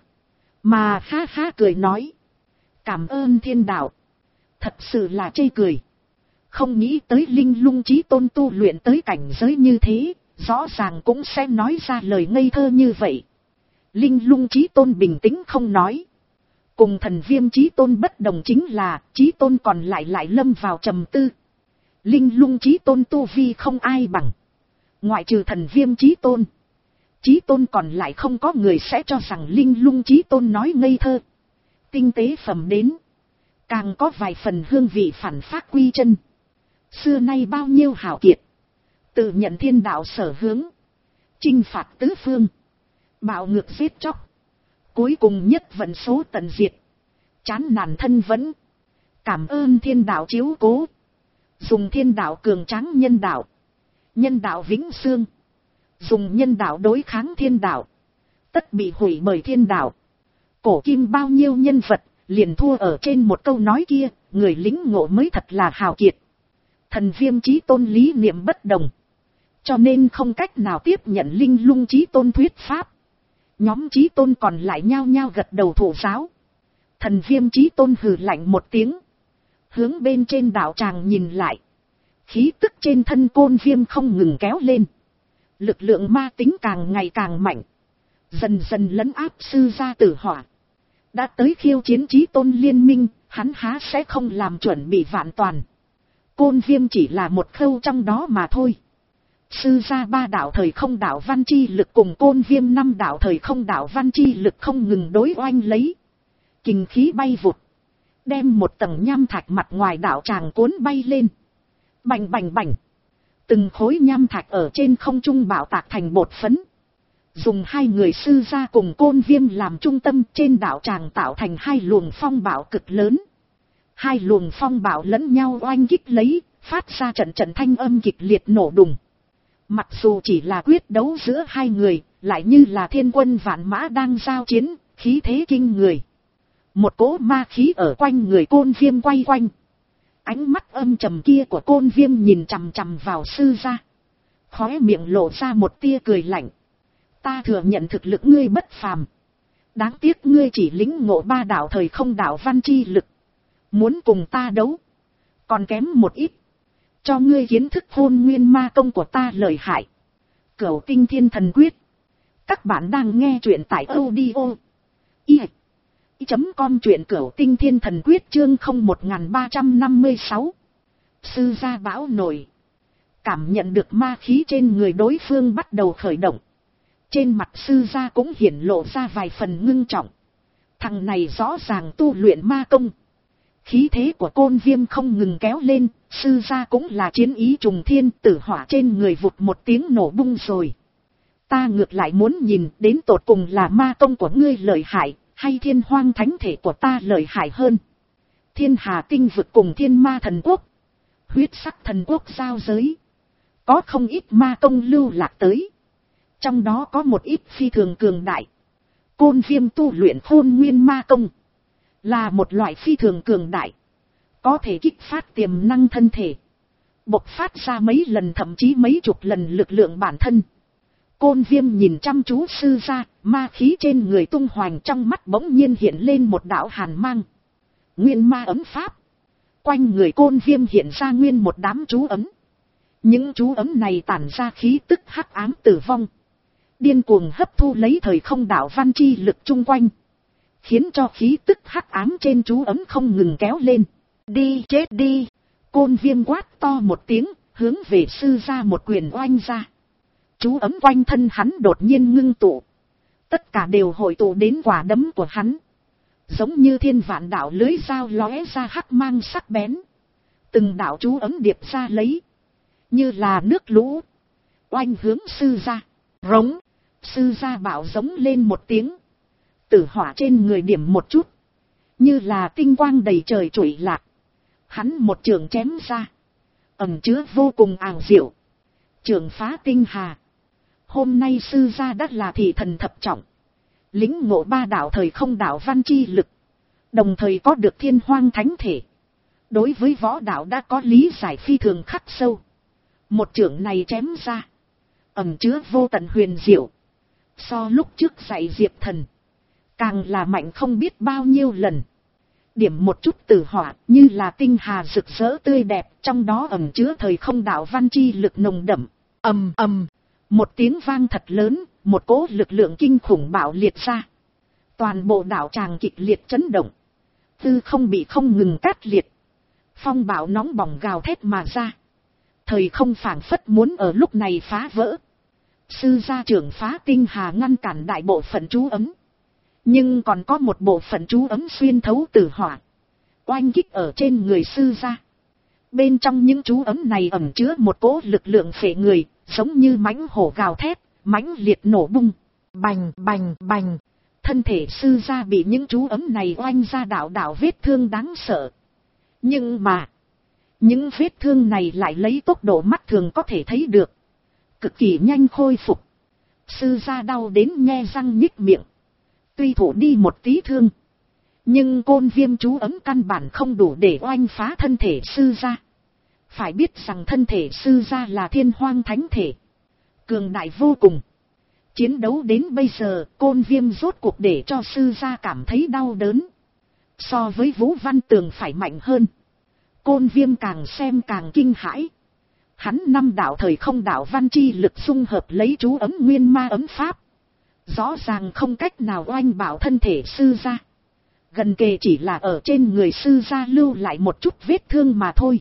mà ha ha cười nói. Cảm ơn thiên đạo, thật sự là chê cười. Không nghĩ tới Linh Lung chí tôn tu luyện tới cảnh giới như thế, rõ ràng cũng sẽ nói ra lời ngây thơ như vậy. Linh Lung chí tôn bình tĩnh không nói, Cùng thần viêm chí tôn bất đồng chính là, chí tôn còn lại lại lâm vào trầm tư. Linh lung chí tôn tu vi không ai bằng. Ngoại trừ thần viêm chí tôn. Chí tôn còn lại không có người sẽ cho rằng linh lung chí tôn nói ngây thơ. Tinh tế phẩm đến. Càng có vài phần hương vị phản phác quy chân. Xưa nay bao nhiêu hảo kiệt. Tự nhận thiên đạo sở hướng. Chinh phạt tứ phương. Bạo ngược giết chóc. Cuối cùng nhất vận số tận diệt. Chán nản thân vẫn. Cảm ơn thiên đạo chiếu cố. Dùng thiên đạo cường tráng nhân đạo. Nhân đạo vĩnh xương. Dùng nhân đạo đối kháng thiên đạo. Tất bị hủy bởi thiên đạo. Cổ kim bao nhiêu nhân vật. Liền thua ở trên một câu nói kia. Người lính ngộ mới thật là hào kiệt. Thần viêm chí tôn lý niệm bất đồng. Cho nên không cách nào tiếp nhận linh lung chí tôn thuyết pháp. Nhóm chí tôn còn lại nhao nhao gật đầu thụ giáo. Thần viêm chí tôn hừ lạnh một tiếng. Hướng bên trên đạo tràng nhìn lại. Khí tức trên thân côn viêm không ngừng kéo lên. Lực lượng ma tính càng ngày càng mạnh. Dần dần lấn áp sư gia tử hỏa. Đã tới khiêu chiến chí tôn liên minh, hắn há sẽ không làm chuẩn bị vạn toàn. Côn viêm chỉ là một khâu trong đó mà thôi. Sư gia ba đạo thời không đạo văn chi lực cùng côn viêm năm đạo thời không đạo văn chi lực không ngừng đối oanh lấy. Kình khí bay vụt. Đem một tầng nham thạch mặt ngoài đạo tràng cuốn bay lên. Bành bành bành. Từng khối nham thạch ở trên không trung bạo tạc thành bột phấn. Dùng hai người sư gia cùng côn viêm làm trung tâm trên đạo tràng tạo thành hai luồng phong bạo cực lớn. Hai luồng phong bạo lẫn nhau oanh kích lấy, phát ra trận trận thanh âm kịch liệt nổ đùng. Mặc dù chỉ là quyết đấu giữa hai người, lại như là thiên quân vạn mã đang giao chiến, khí thế kinh người. Một cỗ ma khí ở quanh người côn viêm quay quanh. Ánh mắt âm trầm kia của côn viêm nhìn chằm chằm vào sư gia. Khóe miệng lộ ra một tia cười lạnh. Ta thừa nhận thực lực ngươi bất phàm. Đáng tiếc ngươi chỉ lĩnh ngộ ba đạo thời không đạo văn chi lực. Muốn cùng ta đấu. Còn kém một ít. Cho ngươi kiến thức hôn nguyên ma công của ta lợi hại. Cửu tinh thiên thần quyết. Các bạn đang nghe truyện tại audio. Y. Chấm com truyện cửu tinh thiên thần quyết chương không một ba năm sáu. Sư gia bão nổi. Cảm nhận được ma khí trên người đối phương bắt đầu khởi động. Trên mặt sư gia cũng hiển lộ ra vài phần ngưng trọng. Thằng này rõ ràng tu luyện ma công. Khí thế của côn viêm không ngừng kéo lên, sư gia cũng là chiến ý trùng thiên, tử hỏa trên người vụt một tiếng nổ bung rồi. Ta ngược lại muốn nhìn đến tột cùng là ma công của ngươi lợi hại, hay thiên hoang thánh thể của ta lợi hại hơn. Thiên hà tinh vực cùng thiên ma thần quốc, huyết sắc thần quốc giao giới. Có không ít ma công lưu lạc tới. Trong đó có một ít phi thường cường đại. Côn viêm tu luyện hôn nguyên ma công. Là một loại phi thường cường đại. Có thể kích phát tiềm năng thân thể. Bộc phát ra mấy lần thậm chí mấy chục lần lực lượng bản thân. Côn viêm nhìn chăm chú sư gia, ma khí trên người tung hoành trong mắt bỗng nhiên hiện lên một đạo hàn mang. Nguyên ma ấm pháp. Quanh người côn viêm hiện ra nguyên một đám chú ấm. Những chú ấm này tản ra khí tức hắc ám tử vong. Điên cuồng hấp thu lấy thời không đạo văn chi lực chung quanh. Khiến cho khí tức hắc ám trên chú ấm không ngừng kéo lên. Đi chết đi. Côn viêm quát to một tiếng, hướng về sư gia một quyền oanh ra. Chú ấm quanh thân hắn đột nhiên ngưng tụ. Tất cả đều hội tụ đến quả đấm của hắn. Giống như thiên vạn đạo lưới dao lóe ra hắc mang sắc bén. Từng đạo chú ấm điệp ra lấy. Như là nước lũ. Oanh hướng sư gia. Rống. Sư gia bảo giống lên một tiếng. Tử hỏa trên người điểm một chút. Như là tinh quang đầy trời trụi lạc. Hắn một trường chém ra. Ẩn chứa vô cùng ảo diệu. Trường phá tinh hà. Hôm nay sư gia đã là thị thần thập trọng. Lĩnh ngộ ba đạo thời không đạo văn chi lực. Đồng thời có được thiên hoang thánh thể. Đối với võ đạo đã có lý giải phi thường khắc sâu. Một trường này chém ra. Ẩn chứa vô tận huyền diệu. So lúc trước dạy Diệp Thần. Càng là mạnh không biết bao nhiêu lần. Điểm một chút tử hỏa như là tinh hà rực rỡ tươi đẹp. Trong đó ẩn chứa thời không đạo văn chi lực nồng đậm. Ầm ầm. Một tiếng vang thật lớn. Một cỗ lực lượng kinh khủng bạo liệt ra. Toàn bộ đạo tràng kịch liệt chấn động. Tư không bị không ngừng cát liệt. Phong bạo nóng bỏng gào thét mà ra. Thời không phảng phất muốn ở lúc này phá vỡ. Sư gia trưởng phá tinh hà ngăn cản đại bộ phận chú ấm. Nhưng còn có một bộ phận chú ấm xuyên thấu tử hỏa. Oanh kích ở trên người sư gia. Bên trong những chú ấm này ẩn chứa một cỗ lực lượng phệ người, giống như mãnh hổ gào thét, mãnh liệt nổ bung. Bành bành bành. Thân thể sư gia bị những chú ấm này oanh ra đạo đạo vết thương đáng sợ. Nhưng mà, những vết thương này lại lấy tốc độ mắt thường có thể thấy được. Cực kỳ nhanh khôi phục. Sư gia đau đến nhe răng nhích miệng. Tuy thụ đi một tí thương, nhưng côn viêm chú ấm căn bản không đủ để oanh phá thân thể sư gia. Phải biết rằng thân thể sư gia là thiên hoang thánh thể. Cường đại vô cùng. Chiến đấu đến bây giờ, côn viêm rốt cuộc để cho sư gia cảm thấy đau đớn. So với Vũ Văn Tường phải mạnh hơn. Côn viêm càng xem càng kinh hãi. Hắn năm đạo thời không đạo văn chi lực dung hợp lấy chú ấm nguyên ma ấm pháp. Rõ ràng không cách nào oanh bảo thân thể sư gia. Gần kề chỉ là ở trên người sư gia lưu lại một chút vết thương mà thôi.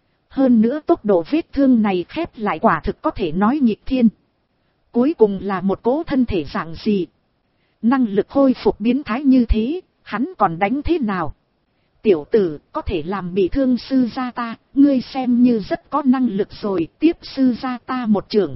Hơn nữa tốc độ vết thương này khép lại quả thực có thể nói nghịch thiên. Cuối cùng là một cỗ thân thể dạng gì. Năng lực khôi phục biến thái như thế, hắn còn đánh thế nào? Tiểu tử, có thể làm bị thương sư gia ta, ngươi xem như rất có năng lực rồi, tiếp sư gia ta một trường.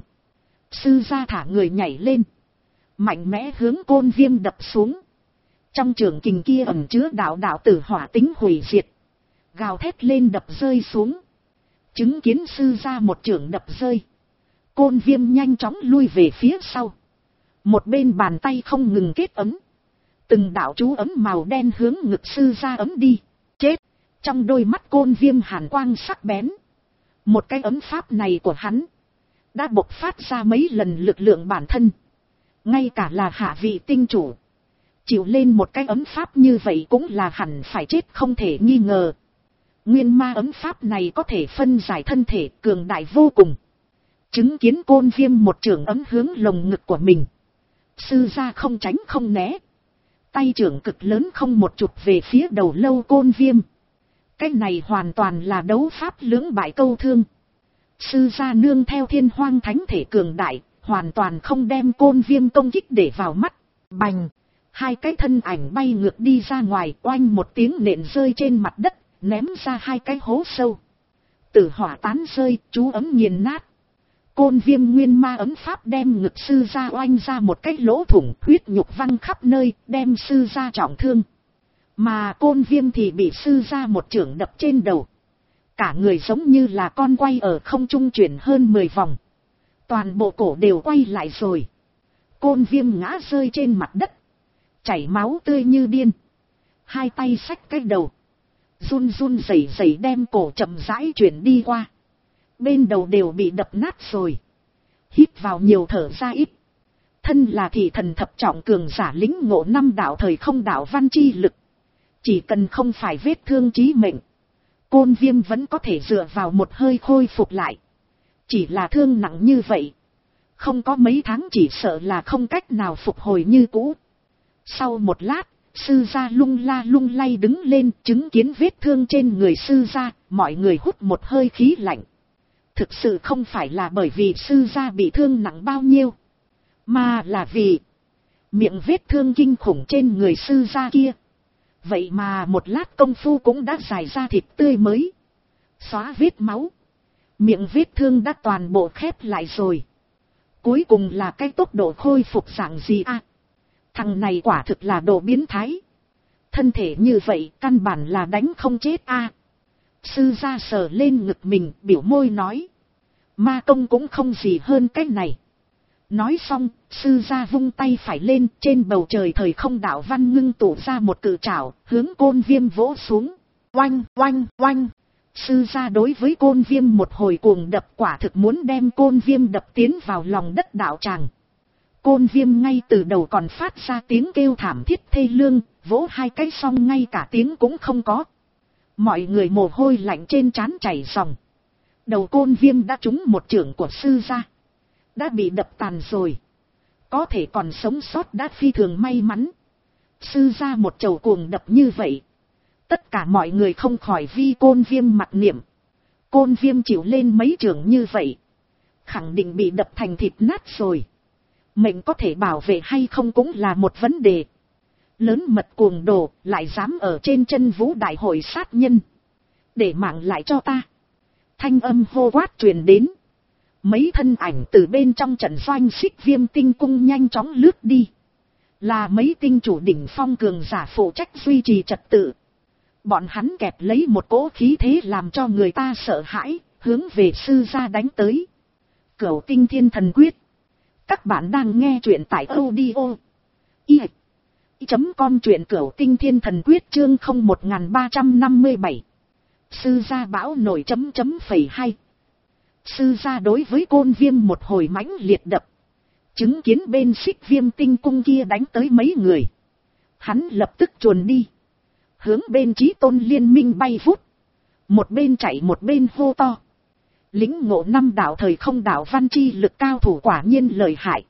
Sư gia thả người nhảy lên. Mạnh mẽ hướng côn viêm đập xuống. Trong trường kình kia ẩn chứa đạo đạo tử hỏa tính hủy diệt. Gào thét lên đập rơi xuống. Chứng kiến sư gia một trường đập rơi. Côn viêm nhanh chóng lui về phía sau. Một bên bàn tay không ngừng kết ấm. Từng đạo chú ấm màu đen hướng ngực sư gia ấm đi. Chết! Trong đôi mắt côn viêm hàn quang sắc bén. Một cái ấm pháp này của hắn đã bộc phát ra mấy lần lực lượng bản thân. Ngay cả là hạ vị tinh chủ. Chịu lên một cái ấm pháp như vậy cũng là hẳn phải chết không thể nghi ngờ. Nguyên ma ấm pháp này có thể phân giải thân thể cường đại vô cùng. Chứng kiến côn viêm một trường ấm hướng lồng ngực của mình. Sư gia không tránh không né. Tay trưởng cực lớn không một chụp về phía đầu lâu côn viêm. Cái này hoàn toàn là đấu pháp lưỡng bại câu thương. Sư gia nương theo thiên hoang thánh thể cường đại, hoàn toàn không đem côn viêm công kích để vào mắt. Bành! Hai cái thân ảnh bay ngược đi ra ngoài, oanh một tiếng nện rơi trên mặt đất, ném ra hai cái hố sâu. Tử hỏa tán rơi, chú ấm nghiền nát. Côn viêm nguyên ma ấm pháp đem ngực sư gia oanh ra một cái lỗ thủng, huyết nhục văng khắp nơi, đem sư gia trọng thương. Mà côn viêm thì bị sư gia một chưởng đập trên đầu. Cả người giống như là con quay ở không trung chuyển hơn mười vòng. Toàn bộ cổ đều quay lại rồi. Côn viêm ngã rơi trên mặt đất. Chảy máu tươi như điên. Hai tay xách cái đầu. Run run rẩy rẩy đem cổ chậm rãi chuyển đi qua. Bên đầu đều bị đập nát rồi. Hít vào nhiều thở ra ít. Thân là thị thần thập trọng cường giả lĩnh ngộ năm đạo thời không đạo văn chi lực. Chỉ cần không phải vết thương chí mệnh. Côn viêm vẫn có thể dựa vào một hơi khôi phục lại. Chỉ là thương nặng như vậy. Không có mấy tháng chỉ sợ là không cách nào phục hồi như cũ. Sau một lát, sư gia lung la lung lay đứng lên, chứng kiến vết thương trên người sư gia, mọi người hút một hơi khí lạnh. Thực sự không phải là bởi vì sư gia bị thương nặng bao nhiêu, mà là vì miệng vết thương kinh khủng trên người sư gia kia. Vậy mà một lát công phu cũng đã dài ra thịt tươi mới, xóa vết máu. Miệng vết thương đã toàn bộ khép lại rồi. Cuối cùng là cái tốc độ khôi phục dạng gì à? Thằng này quả thực là đồ biến thái. Thân thể như vậy căn bản là đánh không chết a. À? Sư gia sờ lên ngực mình, biểu môi nói. Ma công cũng không gì hơn cái này. Nói xong, sư gia vung tay phải lên, trên bầu trời thời không đạo văn ngưng tụ ra một cự trảo, hướng côn viêm vỗ xuống. Oanh, oanh, oanh. Sư gia đối với côn viêm một hồi cuồng đập, quả thực muốn đem côn viêm đập tiến vào lòng đất đạo tràng. Côn viêm ngay từ đầu còn phát ra tiếng kêu thảm thiết thê lương, vỗ hai cái xong ngay cả tiếng cũng không có. Mọi người mồ hôi lạnh trên trán chảy ròng. Đầu côn viêm đã trúng một chưởng của sư gia, đã bị đập tàn rồi. Có thể còn sống sót đã phi thường may mắn. Sư gia một chầu cuồng đập như vậy. Tất cả mọi người không khỏi vi Côn Viêm mặc niệm. Côn Viêm chịu lên mấy trường như vậy. Khẳng định bị đập thành thịt nát rồi. Mệnh có thể bảo vệ hay không cũng là một vấn đề. Lớn mật cuồng đồ lại dám ở trên chân vũ đại hội sát nhân. Để mạng lại cho ta. Thanh âm hô quát truyền đến. Mấy thân ảnh từ bên trong trận doanh Xích Viêm tinh cung nhanh chóng lướt đi. Là mấy tinh chủ đỉnh phong cường giả phụ trách duy trì trật tự. Bọn hắn kẹp lấy một cỗ khí thế làm cho người ta sợ hãi, hướng về sư gia đánh tới. Cửu Tinh Thiên Thần Quyết. Các bạn đang nghe truyện tại audio i chấm com truyện Cửu Tinh Thiên Thần Quyết chương không một ba năm bảy. Sư gia bão nổi chấm chấm phẩy hay. Sư gia đối với Côn Viêm một hồi mãnh liệt đập. Chứng kiến bên Xích Viêm tinh cung kia đánh tới mấy người. Hắn lập tức chuồn đi. Hướng bên Chí Tôn Liên Minh bay vút. Một bên chạy một bên hô to. Lĩnh ngộ năm đạo thời không đạo văn chi lực cao thủ quả nhiên lợi hại.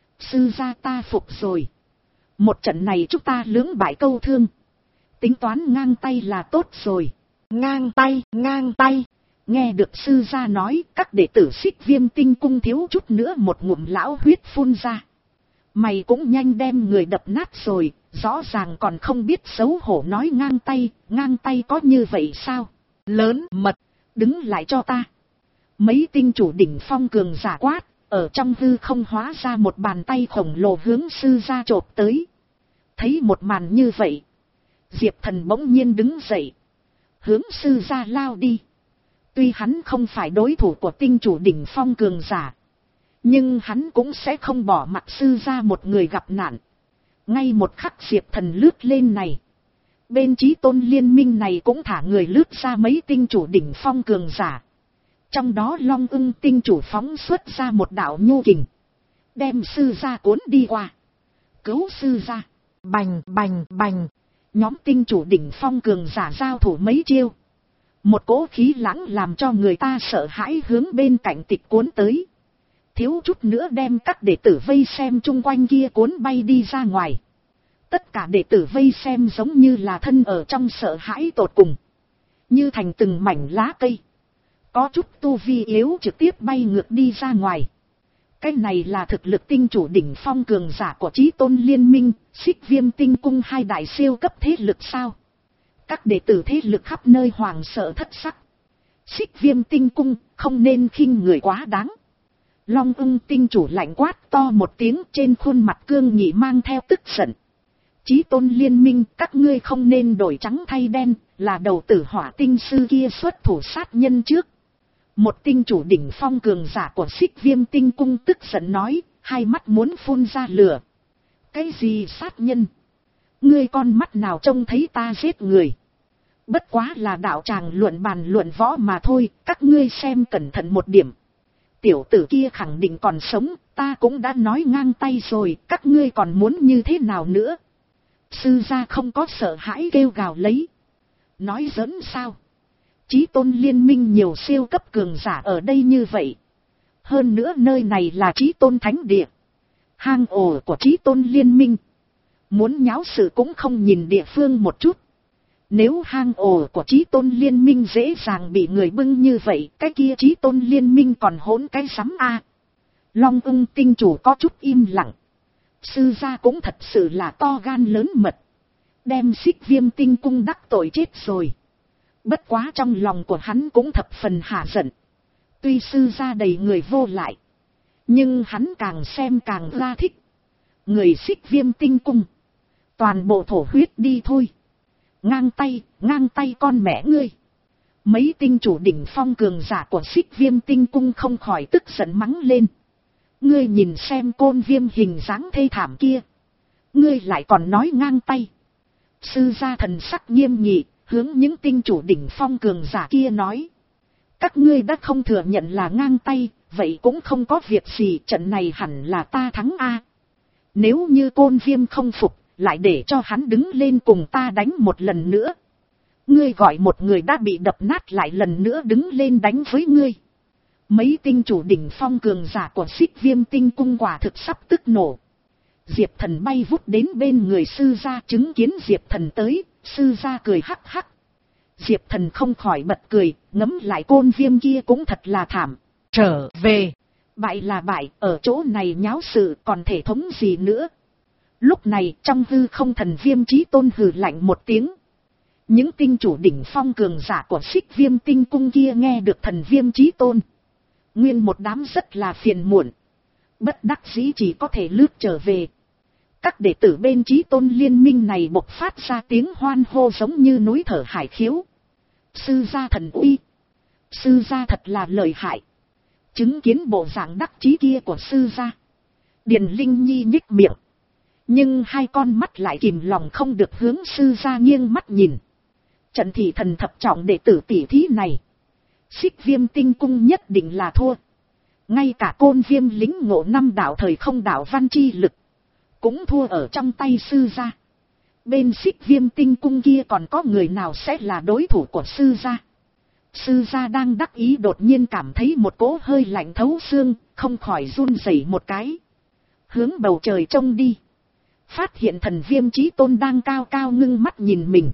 Sư gia ta phục rồi. Một trận này chúng ta lưỡng bại câu thương. Tính toán ngang tay là tốt rồi. Ngang tay, ngang tay. Nghe được sư gia nói, các đệ tử Xích Viêm tinh cung thiếu chút nữa một ngụm lão huyết phun ra. Mày cũng nhanh đem người đập nát rồi, rõ ràng còn không biết xấu hổ nói ngang tay, ngang tay có như vậy sao? Lớn mật, đứng lại cho ta. Mấy tinh chủ đỉnh phong cường giả quát, ở trong hư không hóa ra một bàn tay khổng lồ hướng sư gia chộp tới. Thấy một màn như vậy, Diệp Thần bỗng nhiên đứng dậy, hướng sư gia lao đi. Tuy hắn không phải đối thủ của tinh chủ đỉnh phong cường giả, nhưng hắn cũng sẽ không bỏ mặc sư gia một người gặp nạn. Ngay một khắc Diệp Thần lướt lên này, bên Chí Tôn Liên Minh này cũng thả người lướt ra mấy tinh chủ đỉnh phong cường giả. Trong đó Long Ưng tinh chủ phóng xuất ra một đạo nhu kình, đem sư gia cuốn đi qua. Cứu sư gia. Bành bành bành. Nhóm tinh chủ đỉnh phong cường giả giao thủ mấy chiêu. Một cỗ khí lãng làm cho người ta sợ hãi hướng bên cạnh tịch cuốn tới. Thiếu chút nữa đem các đệ tử vây xem chung quanh kia cuốn bay đi ra ngoài. Tất cả đệ tử vây xem giống như là thân ở trong sợ hãi tột cùng. Như thành từng mảnh lá cây. Có chút tu vi yếu trực tiếp bay ngược đi ra ngoài. Cái này là thực lực tinh chủ đỉnh phong cường giả của Chí Tôn Liên Minh, Xích Viêm tinh cung hai đại siêu cấp thế lực sao? Các đệ tử thế lực khắp nơi hoàng sợ thất sắc. Xích Viêm tinh cung không nên khinh người quá đáng. Long Ưng tinh chủ lạnh quát to một tiếng, trên khuôn mặt cương nghị mang theo tức giận. Chí Tôn Liên Minh, các ngươi không nên đổi trắng thay đen, là đầu tử hỏa tinh sư kia xuất thủ sát nhân trước. Một tinh chủ đỉnh phong cường giả của Xích Viêm tinh cung tức giận nói, hai mắt muốn phun ra lửa. Cái gì sát nhân? Ngươi con mắt nào trông thấy ta giết người? Bất quá là đạo tràng luận bàn luận võ mà thôi, các ngươi xem cẩn thận một điểm. Tiểu tử kia khẳng định còn sống, ta cũng đã nói ngang tay rồi, các ngươi còn muốn như thế nào nữa? Sư gia không có sợ hãi kêu gào lấy. Nói giỡn sao? Chí Tôn Liên Minh nhiều siêu cấp cường giả ở đây như vậy. Hơn nữa nơi này là Chí Tôn Thánh Địa. Hang ổ của Chí Tôn Liên Minh. Muốn nháo sự cũng không nhìn địa phương một chút. Nếu hang ổ của Chí Tôn Liên Minh dễ dàng bị người bưng như vậy, cái kia Chí Tôn Liên Minh còn hỗn cái sắm a. Long Ưng tinh chủ có chút im lặng. Sư gia cũng thật sự là to gan lớn mật. Đem Xích Viêm tinh cung đắc tội chết rồi. Bất quá trong lòng của hắn cũng thập phần hả giận. Tuy sư gia đầy người vô lại, nhưng hắn càng xem càng ra thích. Người Xích Viêm tinh cung, toàn bộ thổ huyết đi thôi. Ngang tay, ngang tay con mẹ ngươi. Mấy tinh chủ đỉnh phong cường giả của Xích Viêm tinh cung không khỏi tức giận mắng lên. Ngươi nhìn xem Côn Viêm hình dáng thê thảm kia, ngươi lại còn nói ngang tay. Sư gia thần sắc nghiêm nghị, hướng những tinh chủ đỉnh phong cường giả kia nói. Các ngươi đã không thừa nhận là ngang tay, vậy cũng không có việc gì, trận này hẳn là ta thắng a. Nếu như Côn Viêm không phục, lại để cho hắn đứng lên cùng ta đánh một lần nữa. Ngươi gọi một người đã bị đập nát lại lần nữa đứng lên đánh với ngươi. Mấy tinh chủ đỉnh phong cường giả của Xích Viêm tinh cung quả thực sắp tức nổ. Diệp Thần bay vút đến bên người sư gia, chứng kiến Diệp Thần tới, sư gia cười hắc hắc. Diệp Thần không khỏi bật cười, ngẫm lại Côn Viêm kia cũng thật là thảm. Trở về, bại là bại, ở chỗ này nháo sự còn thể thống gì nữa. Lúc này trong hư không Thần Viêm Chí Tôn hừ lạnh một tiếng. Những tinh chủ đỉnh phong cường giả của Xích Viêm Tinh Cung kia nghe được Thần Viêm Chí Tôn, nguyên một đám rất là phiền muộn, bất đắc dĩ chỉ có thể lướt trở về. Các đệ tử bên Chí Tôn liên minh này bộc phát ra tiếng hoan hô giống như núi thở hải khiếu. Sư gia thần uy, sư gia thật là lợi hại. Chứng kiến bộ dạng đắc chí kia của sư gia, Điền Linh Nhi nhếch miệng, nhưng hai con mắt lại kìm lòng không được hướng sư gia nghiêng mắt nhìn. Trận thị thần thập trọng đệ tử tỷ thí này, Xích Viêm Tinh Cung nhất định là thua. Ngay cả Côn Viêm lĩnh ngộ năm đạo thời không đạo văn chi lực cũng thua ở trong tay sư gia. Bên Xích Viêm Tinh Cung kia còn có người nào sẽ là đối thủ của sư gia? Sư gia đang đắc ý đột nhiên cảm thấy một cỗ hơi lạnh thấu xương, không khỏi run rẩy một cái. Hướng bầu trời trông đi, phát hiện Thần Viêm Chí Tôn đang cao cao ngưng mắt nhìn mình.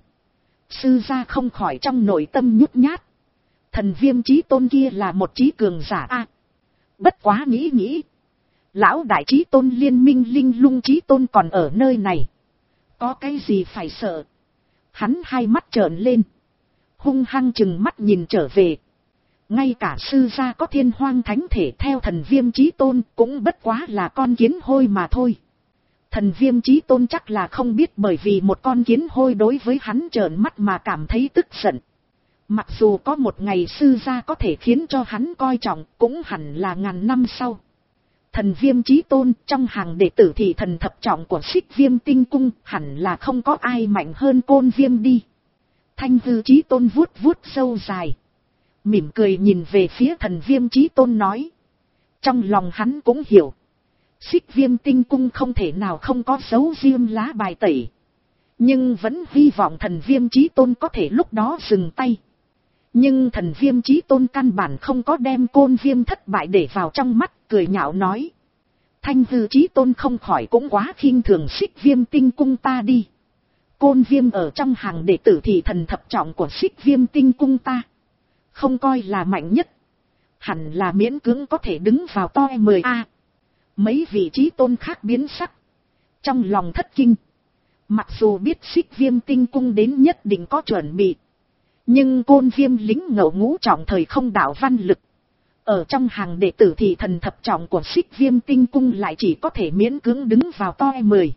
Sư gia không khỏi trong nội tâm nhút nhát. Thần Viêm Chí Tôn kia là một chí cường giả a. À, bất quá nghĩ nghĩ, lão đại Chí Tôn liên minh Linh Lung Chí Tôn còn ở nơi này, có cái gì phải sợ. Hắn hai mắt trợn lên, hung hăng chừng mắt nhìn trở về. Ngay cả sư gia có Thiên Hoang Thánh Thể theo Thần Viêm Chí Tôn cũng bất quá là con kiến hôi mà thôi. Thần Viêm Chí Tôn chắc là không biết bởi vì một con kiến hôi đối với hắn trợn mắt mà cảm thấy tức giận. Mặc dù có một ngày sư gia có thể khiến cho hắn coi trọng, cũng hẳn là ngàn năm sau. Thần Viêm Chí Tôn trong hàng đệ tử thì thần thập trọng của Xích Viêm Tinh Cung hẳn là không có ai mạnh hơn Côn Viêm đi. Thanh Hư Chí Tôn vuốt vuốt râu dài, mỉm cười nhìn về phía Thần Viêm Chí Tôn nói. Trong lòng hắn cũng hiểu, Xích Viêm Tinh Cung không thể nào không có dấu diêm lá bài tẩy. Nhưng vẫn hy vọng Thần Viêm Chí Tôn có thể lúc đó dừng tay. Nhưng Thần Viêm Chí Tôn căn bản không có đem Côn Viêm thất bại để vào trong mắt, cười nhạo nói. Thanh Hư Chí Tôn không khỏi cũng quá khinh thường Xích Viêm Tinh Cung ta đi. Côn Viêm ở trong hàng đệ tử thì thần thập trọng của Xích Viêm Tinh Cung ta không coi là mạnh nhất, hẳn là miễn cưỡng có thể đứng vào top mười a. Mấy vị Chí Tôn khác biến sắc, trong lòng thất kinh. Mặc dù biết Xích Viêm Tinh Cung đến nhất định có chuẩn bị, nhưng Côn Viêm lính ngẫu ngũ trọng thời không đạo văn lực, ở trong hàng đệ tử thì thần thập trọng của Xích Viêm Tinh Cung lại chỉ có thể miễn cưỡng đứng vào top mười.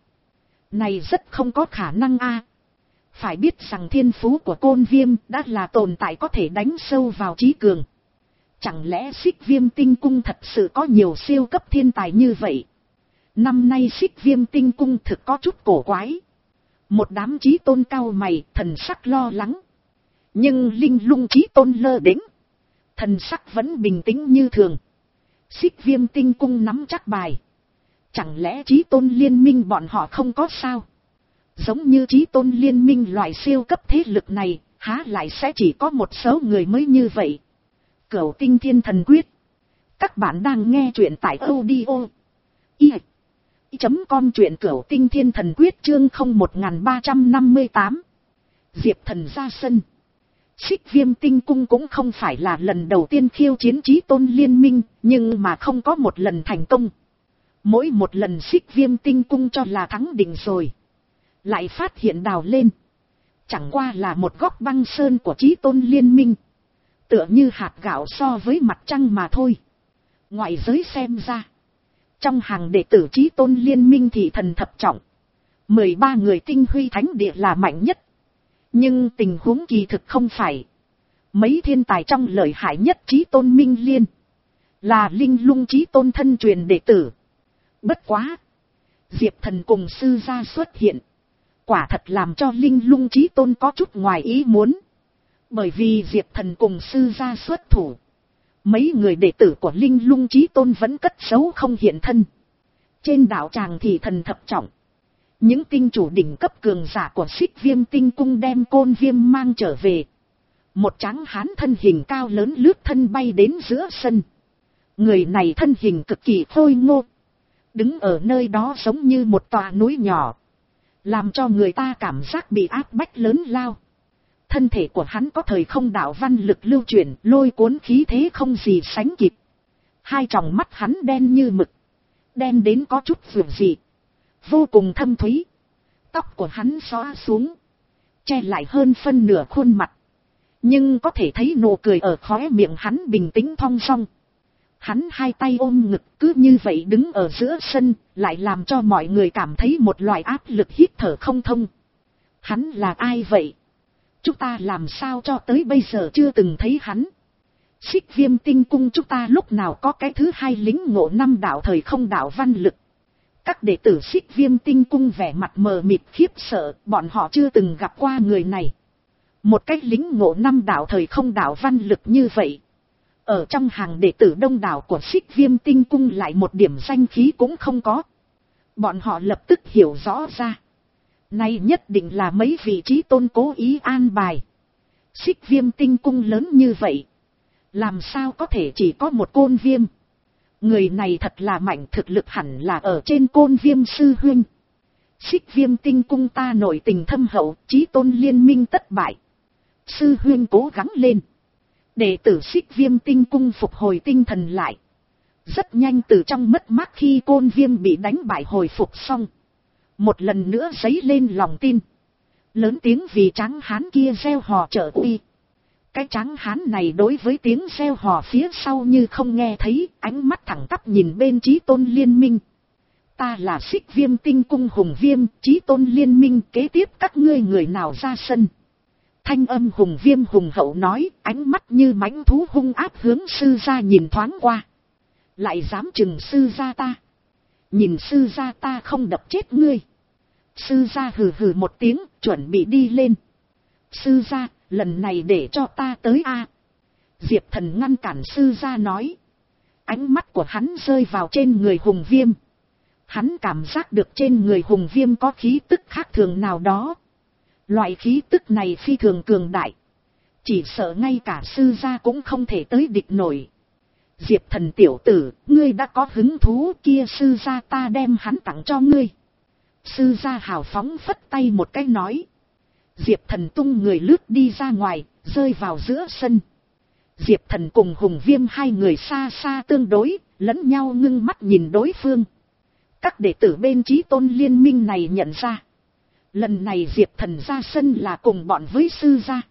Này rất không có khả năng a. Phải biết rằng thiên phú của Côn Viêm đã là tồn tại có thể đánh sâu vào trí cường. Chẳng lẽ Xích Viêm Tinh Cung thật sự có nhiều siêu cấp thiên tài như vậy? Năm nay Xích Viêm Tinh Cung thực có chút cổ quái. Một đám Chí Tôn cao mày, thần sắc lo lắng. Nhưng Linh Lung Chí Tôn lơ đễnh, thần sắc vẫn bình tĩnh như thường. Xích Viêm Tinh Cung nắm chắc bài. Chẳng lẽ Chí Tôn liên minh bọn họ không có sao? Giống như Chí Tôn liên minh loại siêu cấp thế lực này, há lại sẽ chỉ có một số người mới như vậy. Cửu Tinh Thiên Thần Quyết. Các bạn đang nghe truyện tại audio i chấm com, truyện Cửu Tinh Thiên Thần Quyết chương không một ba năm tám. Diệp Thần ra sân. Xích Viêm Tinh Cung cũng không phải là lần đầu tiên khiêu chiến Chí Tôn liên minh, nhưng mà không có một lần thành công. Mỗi một lần Xích Viêm Tinh Cung cho là thắng định rồi, lại phát hiện đào lên, chẳng qua là một góc băng sơn của Chí Tôn liên minh, tựa như hạt gạo so với mặt trăng mà thôi. Ngoại giới xem ra, trong hàng đệ tử Chí Tôn liên minh thì thần thập trọng, mười ba người tinh huy thánh địa là mạnh nhất. Nhưng tình huống kỳ thực không phải. Mấy thiên tài trong lợi hại nhất Chí Tôn minh liên là Linh Lung Chí Tôn thân truyền đệ tử. Bất quá, Diệp Thần cùng sư gia xuất hiện, quả thật làm cho Linh Lung Chí Tôn có chút ngoài ý muốn. Bởi vì Diệp Thần cùng sư gia xuất thủ, mấy người đệ tử của Linh Lung Chí Tôn vẫn cất giấu không hiện thân. Trên đạo tràng thì thần thập trọng, những tinh chủ đỉnh cấp cường giả của Xích Viêm Tinh Cung đem Côn Viêm mang trở về. Một tráng hán thân hình cao lớn lướt thân bay đến giữa sân. Người này thân hình cực kỳ khôi ngô, đứng ở nơi đó giống như một tòa núi nhỏ, làm cho người ta cảm giác bị áp bách lớn lao. Thân thể của hắn có thời không đạo văn lực lưu chuyển, lôi cuốn khí thế không gì sánh kịp. Hai tròng mắt hắn đen như mực, đen đến có chút vượt dị, vô cùng thâm thúy. Tóc của hắn xõa xuống, che lại hơn phân nửa khuôn mặt, nhưng có thể thấy nụ cười ở khóe miệng hắn bình tĩnh thong dong. Hắn hai tay ôm ngực cứ như vậy đứng ở giữa sân, lại làm cho mọi người cảm thấy một loại áp lực hít thở không thông. Hắn là ai vậy? Chúng ta làm sao cho tới bây giờ chưa từng thấy hắn? Xích Viêm Tinh Cung chúng ta lúc nào có cái thứ hai lính ngộ năm đạo thời không đạo văn lực? Các đệ tử Xích Viêm Tinh Cung vẻ mặt mờ mịt khiếp sợ, bọn họ chưa từng gặp qua người này. Một cái lính ngộ năm đạo thời không đạo văn lực như vậy, ở trong hàng đệ tử đông đảo của Xích Viêm Tinh Cung lại một điểm danh khí cũng không có. Bọn họ lập tức hiểu rõ ra, nay nhất định là mấy vị trí tôn cố ý an bài. Xích Viêm Tinh Cung lớn như vậy, làm sao có thể chỉ có một Côn Viêm? Người này thật là mạnh, thực lực hẳn là ở trên Côn Viêm sư huynh. Xích Viêm Tinh Cung ta nội tình thâm hậu, chí tôn liên minh tất bại. Sư huynh cố gắng lên. Đệ tử Xích Viêm Tinh Cung phục hồi tinh thần lại. Rất nhanh từ trong mất mát khi Côn Viêm bị đánh bại hồi phục xong, một lần nữa dấy lên lòng tin. Lớn tiếng vì tráng hán kia reo hò trợ uy. Cái tráng hán này đối với tiếng reo hò phía sau như không nghe thấy, ánh mắt thẳng tắp nhìn bên Chí Tôn Liên Minh. Ta là Xích Viêm Tinh Cung Hùng Viêm, Chí Tôn Liên Minh, kế tiếp các ngươi người nào ra sân? Thanh âm Hùng Viêm hùng hậu nói, ánh mắt như mãnh thú hung áp hướng sư gia nhìn thoáng qua. Lại dám chừng sư gia ta? Nhìn sư gia ta không đập chết ngươi. Sư gia hừ hừ một tiếng, chuẩn bị đi lên. Sư gia, lần này để cho ta tới a. Diệp Thần ngăn cản sư gia nói. Ánh mắt của hắn rơi vào trên người Hùng Viêm. Hắn cảm giác được trên người Hùng Viêm có khí tức khác thường nào đó. Loại khí tức này phi thường cường đại, chỉ sợ ngay cả sư gia cũng không thể tới địch nổi. Diệp Thần tiểu tử, ngươi đã có hứng thú kia, sư gia ta đem hắn tặng cho ngươi. Sư gia hào phóng phất tay một cái nói. Diệp Thần tung người lướt đi ra ngoài, rơi vào giữa sân. Diệp Thần cùng Hùng Viêm hai người xa xa tương đối, lẫn nhau ngưng mắt nhìn đối phương. Các đệ tử bên Chí Tôn Liên Minh này nhận ra, lần này Diệp Thần ra sân là cùng bọn với sư gia.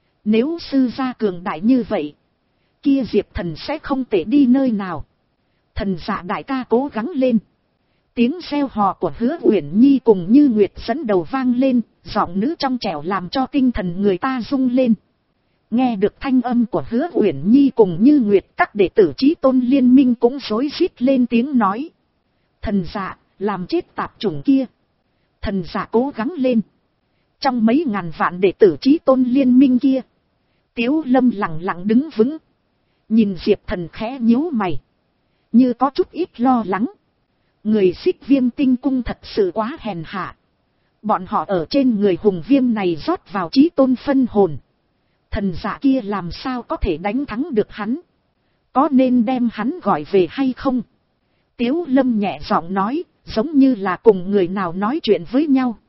Nếu sư gia cường đại như vậy, kia Diệp Thần sẽ không thể đi nơi nào. Thần dạ đại ca cố gắng lên. Tiếng reo hò của Hứa Uyển Nhi cùng Như Nguyệt dẫn đầu vang lên, giọng nữ trong trẻo làm cho tinh thần người ta rung lên. Nghe được thanh âm của Hứa Uyển Nhi cùng Như Nguyệt, các đệ tử Chí Tôn Liên Minh cũng rối rít lên tiếng nói. Thần dạ, làm chết tạp chủng kia. Thần dạ cố gắng lên. Trong mấy ngàn vạn đệ tử Chí Tôn Liên Minh kia, Tiếu Lâm lặng lặng đứng vững, nhìn Diệp Thần khẽ nhíu mày, như có chút ít lo lắng. Người Xích Viêm Tinh Cung thật sự quá hèn hạ. Bọn họ ở trên người Hùng Viêm này rót vào Chí Tôn phân hồn. Thần dạ kia làm sao có thể đánh thắng được hắn? Có nên đem hắn gọi về hay không? Tiếu Lâm nhẹ giọng nói, giống như là cùng người nào nói chuyện với nhau.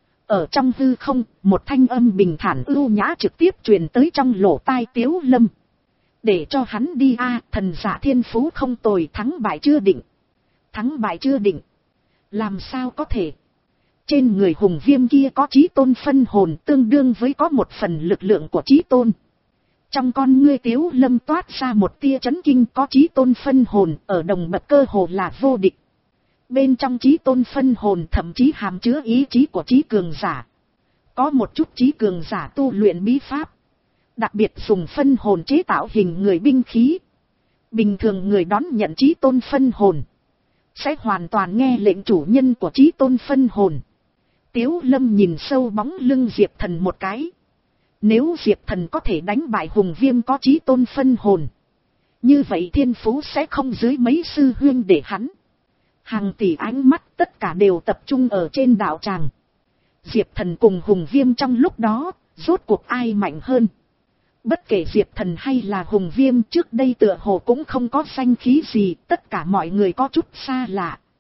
Ở trong hư không, một thanh âm bình thản ưu nhã trực tiếp truyền tới trong lỗ tai Tiếu Lâm. Để cho hắn đi a, thần giả thiên phú không tồi, thắng bại chưa định. Thắng bại chưa định. Làm sao có thể? Trên người Hùng Viêm kia có Chí Tôn phân hồn, tương đương với có một phần lực lượng của Chí Tôn. Trong con ngươi Tiếu Lâm toát ra một tia chấn kinh, có Chí Tôn phân hồn, ở đồng bậc cơ hồ là vô địch. Bên trong Chí Tôn phân hồn thậm chí hàm chứa ý chí của Chí cường giả. Có một chút Chí cường giả tu luyện bí pháp, đặc biệt dùng phân hồn chế tạo hình người binh khí. Bình thường người đón nhận Chí Tôn phân hồn sẽ hoàn toàn nghe lệnh chủ nhân của Chí Tôn phân hồn. Tiếu Lâm nhìn sâu bóng lưng Diệp Thần một cái. Nếu Diệp Thần có thể đánh bại Hùng Viêm có Chí Tôn phân hồn, như vậy thiên phú sẽ không dưới mấy sư huynh để hắn. Hàng tỷ ánh mắt tất cả đều tập trung ở trên đạo tràng. Diệp Thần cùng Hùng Viêm trong lúc đó, rốt cuộc ai mạnh hơn? Bất kể Diệp Thần hay là Hùng Viêm, trước đây tựa hồ cũng không có danh khí gì, tất cả mọi người có chút xa lạ.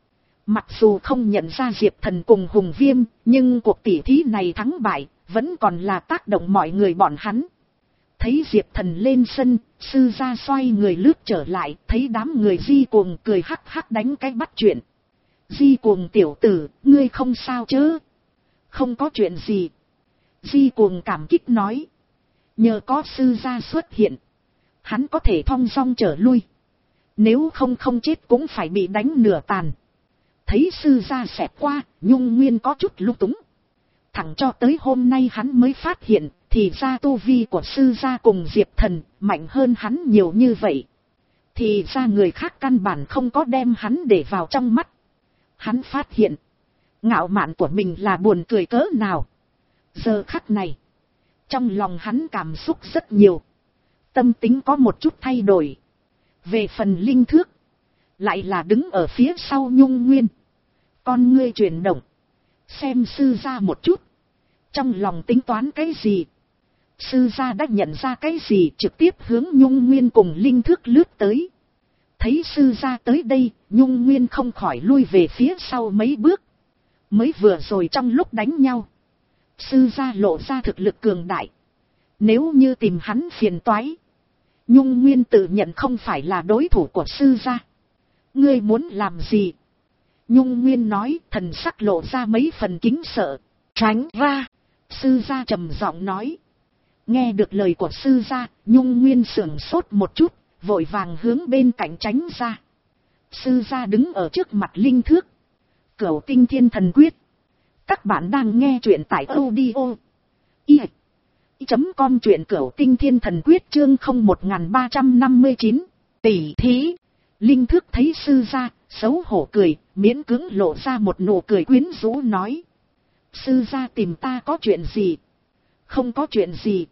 Mặc dù không nhận ra Diệp Thần cùng Hùng Viêm, nhưng cuộc tỉ thí này thắng bại, vẫn còn là tác động mọi người bọn hắn. Thấy Diệp Thần lên sân, sư gia xoay người lướt trở lại, thấy đám người Di Cuồng cười hắc hắc đánh cái bắt chuyện. Di Cuồng tiểu tử, ngươi không sao chứ? Không có chuyện gì. Di Cuồng cảm kích nói. Nhờ có sư gia xuất hiện, hắn có thể thong dong trở lui. Nếu không không chết cũng phải bị đánh nửa tàn. Thấy sư gia xẹt qua, Nhung Nguyên có chút lung túng. Thẳng cho tới hôm nay hắn mới phát hiện, thì ra tu vi của sư gia cùng Diệp Thần mạnh hơn hắn nhiều như vậy. Thì ra người khác căn bản không có đem hắn để vào trong mắt. Hắn phát hiện, ngạo mạn của mình là buồn cười cỡ nào. Giờ khắc này, trong lòng hắn cảm xúc rất nhiều. Tâm tính có một chút thay đổi. Về phần linh thước, lại là đứng ở phía sau Nhung Nguyên. Con ngươi chuyển động, xem sư gia một chút. Trong lòng tính toán cái gì? Sư gia đã nhận ra cái gì, trực tiếp hướng Nhung Nguyên cùng linh thước lướt tới. Thấy sư gia tới đây, Nhung Nguyên không khỏi lui về phía sau mấy bước. Mới vừa rồi trong lúc đánh nhau, sư gia lộ ra thực lực cường đại. Nếu như tìm hắn phiền toái, Nhung Nguyên tự nhận không phải là đối thủ của sư gia. Ngươi muốn làm gì? Nhung Nguyên nói, thần sắc lộ ra mấy phần kính sợ. Tránh ra. Sư gia trầm giọng nói. Nghe được lời của sư gia, Nhung Nguyên sửng sốt một chút, vội vàng hướng bên cạnh tránh ra. Sư gia đứng ở trước mặt linh thước. Cửu Tinh Thiên Thần Quyết. Các bạn đang nghe truyện tại audio i chấm com, truyện Cửu Tinh Thiên Thần Quyết chương không một ba năm chín. Tỷ thí. Linh thước thấy sư gia, xấu hổ cười, miễn cưỡng lộ ra một nụ cười quyến rũ nói. Sư gia tìm ta có chuyện gì? Không có chuyện gì.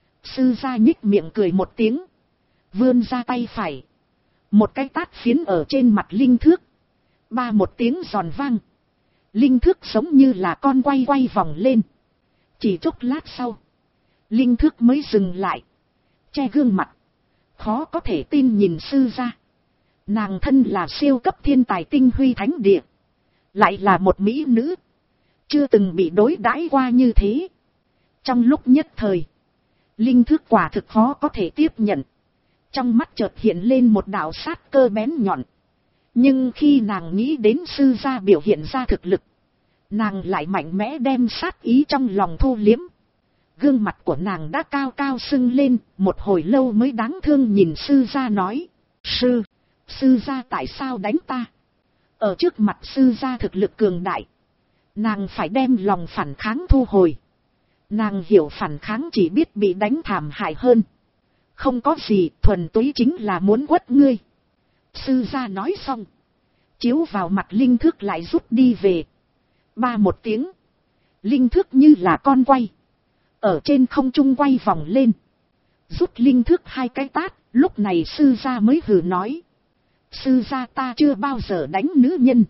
Sư gia nhích miệng cười một tiếng, vươn ra tay phải, một cái tát phiến ở trên mặt linh thước. Ba một tiếng giòn vang, linh thước giống như là con quay quay vòng lên. Chỉ chốc lát sau, linh thước mới dừng lại, che gương mặt, khó có thể tin nhìn sư gia. Nàng thân là siêu cấp thiên tài tinh huy thánh địa, lại là một mỹ nữ, chưa từng bị đối đãi qua như thế. Trong lúc nhất thời, linh thước quả thực khó có thể tiếp nhận. Trong mắt chợt hiện lên một đạo sát cơ bén nhọn. Nhưng khi nàng nghĩ đến sư gia biểu hiện ra thực lực, nàng lại mạnh mẽ đem sát ý trong lòng thu liếm. Gương mặt của nàng đã cao cao sưng lên, một hồi lâu mới đáng thương nhìn sư gia nói. Sư, sư gia tại sao đánh ta? Ở trước mặt sư gia thực lực cường đại, nàng phải đem lòng phản kháng thu hồi. Nàng hiểu phản kháng chỉ biết bị đánh thảm hại hơn. Không có gì, thuần túy chính là muốn quất ngươi. Sư gia nói xong, chiếu vào mặt linh thước lại rút đi về. Ba một tiếng, linh thước như là con quay, ở trên không trung quay vòng lên, rút linh thước hai cái tát. Lúc này sư gia mới hừ nói. Sư gia ta chưa bao giờ đánh nữ nhân.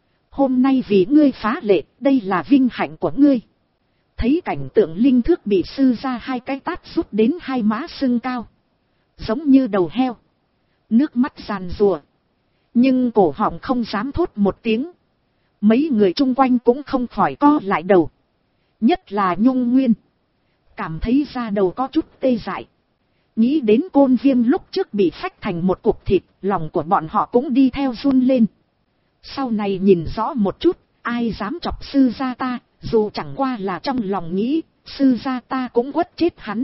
Hôm nay vì ngươi phá lệ, đây là vinh hạnh của ngươi. Thấy cảnh tượng linh thước bị sư gia hai cái tát rút đến hai má sưng cao, giống như đầu heo, nước mắt giàn rùa, nhưng cổ họng không dám thốt một tiếng. Mấy người chung quanh cũng không khỏi co lại đầu, nhất là Nhung Nguyên, cảm thấy da đầu có chút tê dại. Nghĩ đến Côn Viêm lúc trước bị phách thành một cục thịt, lòng của bọn họ cũng đi theo run lên. Sau này nhìn rõ một chút, ai dám chọc sư gia ta, dù chẳng qua là trong lòng nghĩ, sư gia ta cũng quất chết hắn.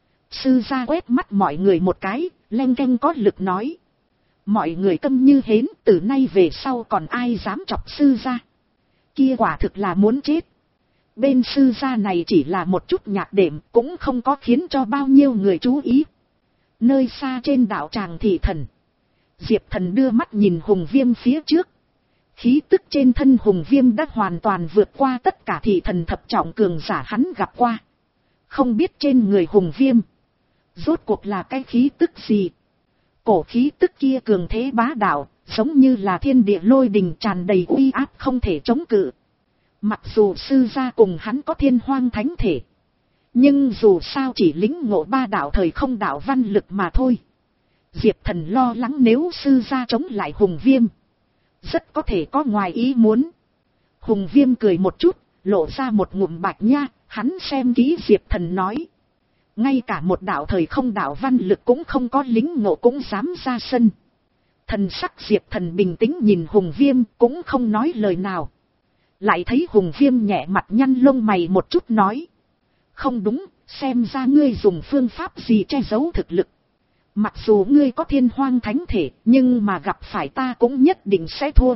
Sư gia quét mắt mọi người một cái, leng keng có lực nói. Mọi người câm như hến, từ nay về sau còn ai dám chọc sư gia. Kia quả thực là muốn chết. Bên sư gia này chỉ là một chút nhạc đệm, cũng không có khiến cho bao nhiêu người chú ý. Nơi xa trên đảo Tràng Thị Thần, Diệp Thần đưa mắt nhìn Hùng Viêm phía trước. Khí tức trên thân Hùng Viêm đã hoàn toàn vượt qua tất cả thị thần thập trọng cường giả hắn gặp qua. Không biết trên người Hùng Viêm rốt cuộc là cái khí tức gì. Cổ khí tức kia cường thế bá đạo, giống như là thiên địa lôi đình tràn đầy uy áp không thể chống cự. Mặc dù sư gia cùng hắn có thiên hoang thánh thể, nhưng dù sao chỉ lĩnh ngộ ba đạo thời không đạo văn lực mà thôi. Diệp Thần lo lắng nếu sư gia chống lại Hùng Viêm, Rất có thể có ngoài ý muốn. Hùng Viêm cười một chút, lộ ra một ngụm bạch nha, hắn xem kỹ Diệp Thần nói. Ngay cả một đạo thời không đạo văn lực cũng không có lính ngộ cũng dám ra sân. Thần sắc Diệp Thần bình tĩnh nhìn Hùng Viêm cũng không nói lời nào. Lại thấy Hùng Viêm nhẹ mặt nhăn lông mày một chút nói. Không đúng, xem ra ngươi dùng phương pháp gì che giấu thực lực. Mặc dù ngươi có thiên hoang thánh thể, nhưng mà gặp phải ta cũng nhất định sẽ thua.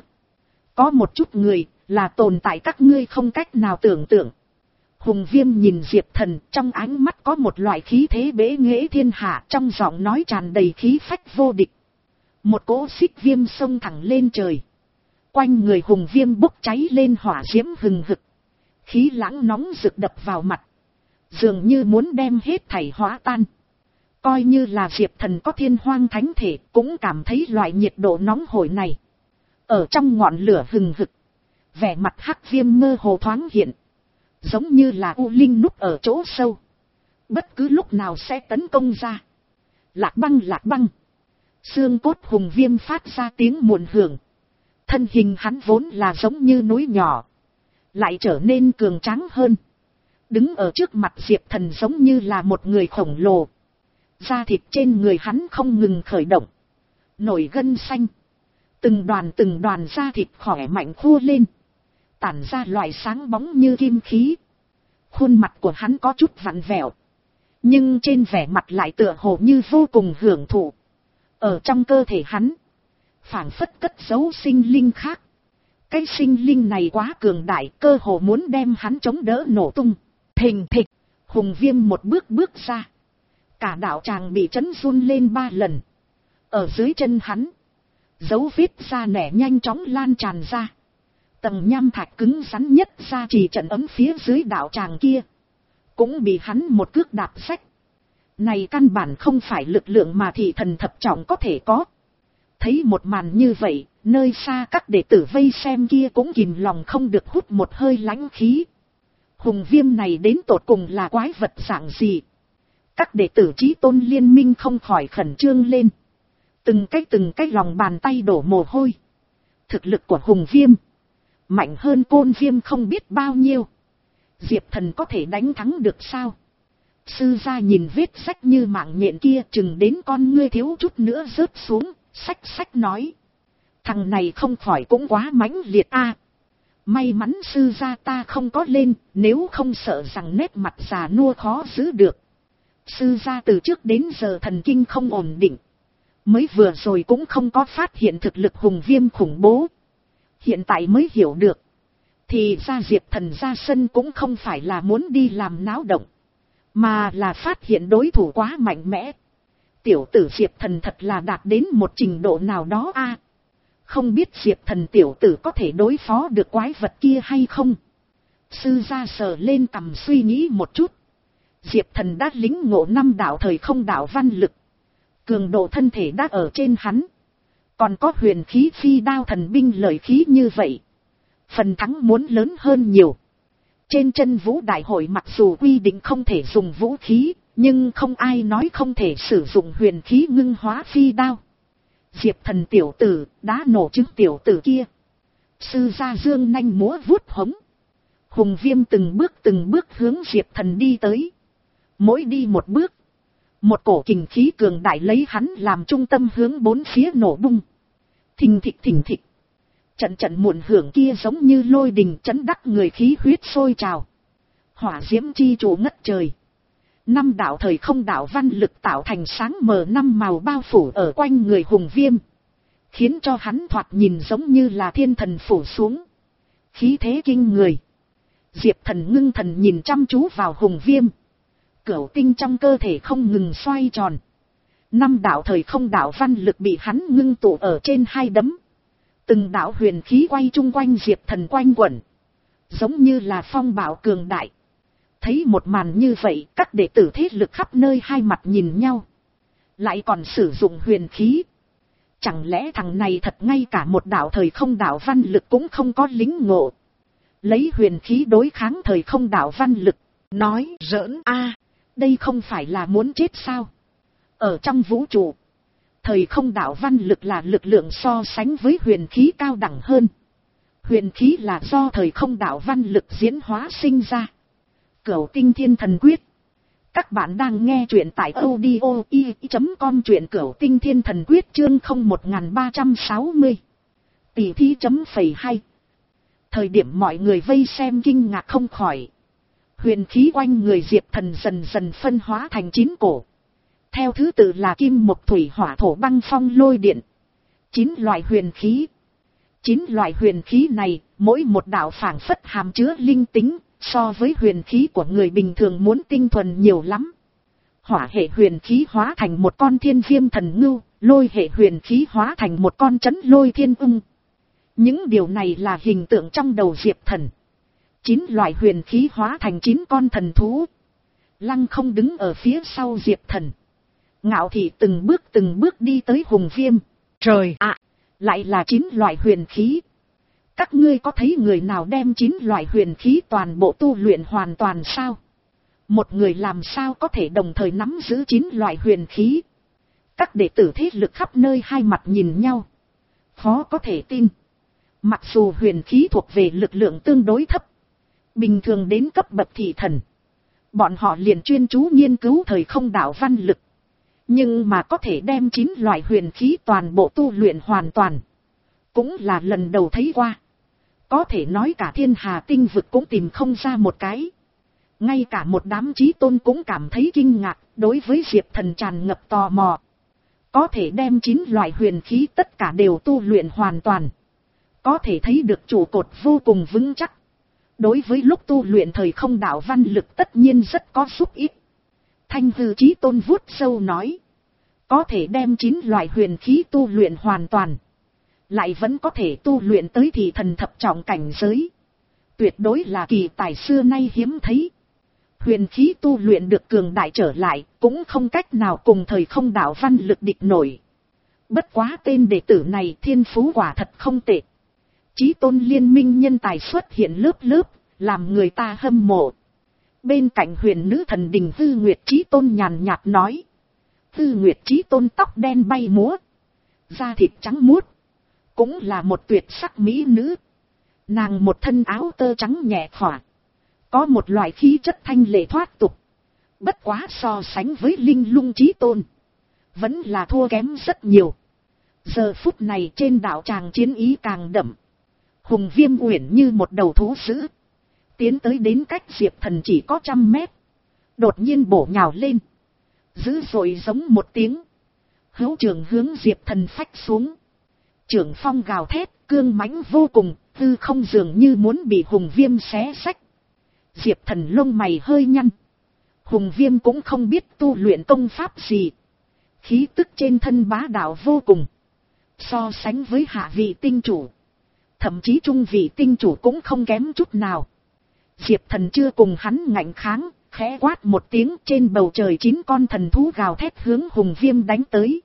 Có một chút người, là tồn tại các ngươi không cách nào tưởng tượng. Hùng Viêm nhìn Diệp Thần, trong ánh mắt có một loại khí thế bế nghệ thiên hạ, trong giọng nói tràn đầy khí phách vô địch. Một cỗ xích viêm xông thẳng lên trời. Quanh người Hùng Viêm bốc cháy lên hỏa diễm hừng hực. Khí lãng nóng rực đập vào mặt. Dường như muốn đem hết thảy hóa tan. Coi như là Diệp Thần có thiên hoang thánh thể, cũng cảm thấy loại nhiệt độ nóng hổi này. Ở trong ngọn lửa hừng hực, vẻ mặt hắc viêm mơ hồ thoáng hiện. Giống như là u linh núp ở chỗ sâu. Bất cứ lúc nào sẽ tấn công ra. Lạc băng lạc băng. Xương cốt Hùng Viêm phát ra tiếng muộn hưởng. Thân hình hắn vốn là giống như núi nhỏ. Lại trở nên cường tráng hơn. Đứng ở trước mặt Diệp Thần giống như là một người khổng lồ. Da thịt trên người hắn không ngừng khởi động. Nổi gân xanh. Từng đoàn từng đoàn da thịt khỏe mạnh khua lên. Tản ra loại sáng bóng như kim khí. Khuôn mặt của hắn có chút vặn vẹo. Nhưng trên vẻ mặt lại tựa hồ như vô cùng hưởng thụ. Ở trong cơ thể hắn, phảng phất cất giấu sinh linh khác. Cái sinh linh này quá cường đại, cơ hồ muốn đem hắn chống đỡ nổ tung. Thình thịch, Hùng Viêm một bước bước ra. Cả đạo tràng bị chấn run lên ba lần. Ở dưới chân hắn, dấu vết da nẻ nhanh chóng lan tràn ra. Tầng nham thạch cứng rắn nhất ra chỉ trận ấm phía dưới đạo tràng kia. Cũng bị hắn một cước đạp xách. Này căn bản không phải lực lượng mà thị thần thập trọng có thể có. Thấy một màn như vậy, nơi xa các đệ tử vây xem kia cũng kìm lòng không được hút một hơi lãnh khí. Hùng Viêm này đến tột cùng là quái vật dạng gì? Các đệ tử Chí Tôn liên minh không khỏi khẩn trương lên. Từng cái từng cái lòng bàn tay đổ mồ hôi. Thực lực của Hùng Viêm mạnh hơn Côn Viêm không biết bao nhiêu. Diệp Thần có thể đánh thắng được sao? Sư gia nhìn vết sách như mạng nhện kia, chừng đến con ngươi thiếu chút nữa rớt xuống, sách sách nói. Thằng này không khỏi cũng quá mãnh liệt a. May mắn sư gia ta không có lên, nếu không sợ rằng nét mặt già nua khó giữ được. Sư gia từ trước đến giờ thần kinh không ổn định. Mới vừa rồi cũng không có phát hiện thực lực Hùng Viêm khủng bố. Hiện tại mới hiểu được. Thì ra Diệp Thần ra sân cũng không phải là muốn đi làm náo động. Mà là phát hiện đối thủ quá mạnh mẽ. Tiểu tử Diệp Thần thật là đạt đến một trình độ nào đó a. Không biết Diệp Thần tiểu tử có thể đối phó được quái vật kia hay không? Sư gia sờ lên cằm suy nghĩ một chút. Diệp Thần đã lính ngộ năm đạo thời không đạo văn lực. Cường độ thân thể đã ở trên hắn. Còn có huyền khí phi đao thần binh lợi khí như vậy. Phần thắng muốn lớn hơn nhiều. Trên chân vũ đại hội mặc dù quy định không thể dùng vũ khí, nhưng không ai nói không thể sử dụng huyền khí ngưng hóa phi đao. Diệp Thần tiểu tử, đã nổ trứng tiểu tử kia. Sư gia dương nanh múa vuốt hống. Hùng Viêm từng bước từng bước hướng Diệp Thần đi tới. Mỗi đi một bước, một cổ kình khí cường đại lấy hắn làm trung tâm hướng bốn phía nổ bung. Thình thịch thình thịch. Trận trận muộn hưởng kia giống như lôi đình chấn đắc người khí huyết sôi trào. Hỏa diễm chi trụ ngất trời. Năm đạo thời không đạo văn lực tạo thành sáng mờ năm màu bao phủ ở quanh người Hùng Viêm. Khiến cho hắn thoạt nhìn giống như là thiên thần phủ xuống. Khí thế kinh người. Diệp Thần ngưng thần nhìn chăm chú vào Hùng Viêm. Cửu tinh trong cơ thể không ngừng xoay tròn. Năm đạo thời không đạo văn lực bị hắn ngưng tụ ở trên hai đấm. Từng đạo huyền khí quay chung quanh Diệp Thần quanh quẩn. Giống như là phong bạo cường đại. Thấy một màn như vậy, các đệ tử thế lực khắp nơi hai mặt nhìn nhau. Lại còn sử dụng huyền khí. Chẳng lẽ thằng này thật ngay cả một đạo thời không đạo văn lực cũng không có lính ngộ. Lấy huyền khí đối kháng thời không đạo văn lực. Nói giỡn a, đây không phải là muốn chết sao? Ở trong vũ trụ, Thời không đạo văn lực là lực lượng so sánh với huyền khí cao đẳng hơn. Huyền khí là do thời không đạo văn lực diễn hóa sinh ra. Cửu tinh thiên thần quyết. Các bạn đang nghe truyện tại audio i chấm com, truyện Cửu tinh thiên thần quyết chương không một ba sáu mươi. Tỷ thí chấm phẩy hai. Thời điểm mọi người vây xem kinh ngạc không khỏi. Huyền khí quanh người Diệp Thần dần dần phân hóa thành chín cổ. Theo thứ tự là kim mộc thủy hỏa thổ băng phong lôi điện. Chín loại huyền khí. Chín loại huyền khí này, mỗi một đạo phảng phất hàm chứa linh tính, so với huyền khí của người bình thường muốn tinh thuần nhiều lắm. Hỏa hệ huyền khí hóa thành một con thiên viêm thần ngưu, lôi hệ huyền khí hóa thành một con trấn lôi thiên ung. Những điều này là hình tượng trong đầu Diệp Thần. Chín loại huyền khí hóa thành chín con thần thú. Lăng không đứng ở phía sau Diệp Thần. Ngạo thị từng bước từng bước đi tới Hùng Viêm. Trời ạ! Lại là chín loại huyền khí. Các ngươi có thấy người nào đem chín loại huyền khí toàn bộ tu luyện hoàn toàn sao? Một người làm sao có thể đồng thời nắm giữ chín loại huyền khí? Các đệ tử thế lực khắp nơi hai mặt nhìn nhau. Khó có thể tin. Mặc dù huyền khí thuộc về lực lượng tương đối thấp, bình thường đến cấp bậc thị thần, bọn họ liền chuyên chú nghiên cứu thời không đạo văn lực. Nhưng mà có thể đem chín loại huyền khí toàn bộ tu luyện hoàn toàn, cũng là lần đầu thấy qua. Có thể nói cả thiên hà tinh vực cũng tìm không ra một cái. Ngay cả một đám chí tôn cũng cảm thấy kinh ngạc, đối với Diệp Thần tràn ngập tò mò. Có thể đem chín loại huyền khí tất cả đều tu luyện hoàn toàn, có thể thấy được trụ cột vô cùng vững chắc. Đối với lúc tu luyện thời không đạo văn lực tất nhiên rất có giúp ích. Thanh Hư Chí Tôn vuốt sâu nói. Có thể đem chín loại huyền khí tu luyện hoàn toàn, lại vẫn có thể tu luyện tới thị thần thập trọng cảnh giới. Tuyệt đối là kỳ tài xưa nay hiếm thấy. Huyền khí tu luyện được cường đại trở lại, cũng không cách nào cùng thời không đạo văn lực địch nổi. Bất quá tên đệ tử này thiên phú quả thật không tệ. Chí Tôn liên minh nhân tài xuất hiện lớp lớp, làm người ta hâm mộ. Bên cạnh huyền nữ thần Đình Hư Nguyệt Chí Tôn nhàn nhạt nói. Hư Nguyệt Chí Tôn tóc đen bay múa, da thịt trắng muốt, cũng là một tuyệt sắc mỹ nữ. Nàng một thân áo tơ trắng nhẹ khỏa, có một loại khí chất thanh lệ thoát tục. Bất quá so sánh với Linh Lung Chí Tôn, vẫn là thua kém rất nhiều. Giờ phút này trên đạo tràng chiến ý càng đậm. Hùng Viêm uyển như một đầu thú dữ, tiến tới đến cách Diệp Thần chỉ có trăm mét, đột nhiên bổ nhào lên, dữ dội giống một tiếng, hữu trường hướng Diệp Thần phách xuống. Trưởng phong gào thét, cương mãnh vô cùng, hư không dường như muốn bị Hùng Viêm xé xách. Diệp Thần lông mày hơi nhăn. Hùng Viêm cũng không biết tu luyện công pháp gì, khí tức trên thân bá đạo vô cùng. So sánh với hạ vị tinh chủ, thậm chí trung vị tinh chủ cũng không kém chút nào. Diệp Thần chưa cùng hắn ngạnh kháng, khẽ quát một tiếng, trên bầu trời chín con thần thú gào thét hướng Hùng Viêm đánh tới.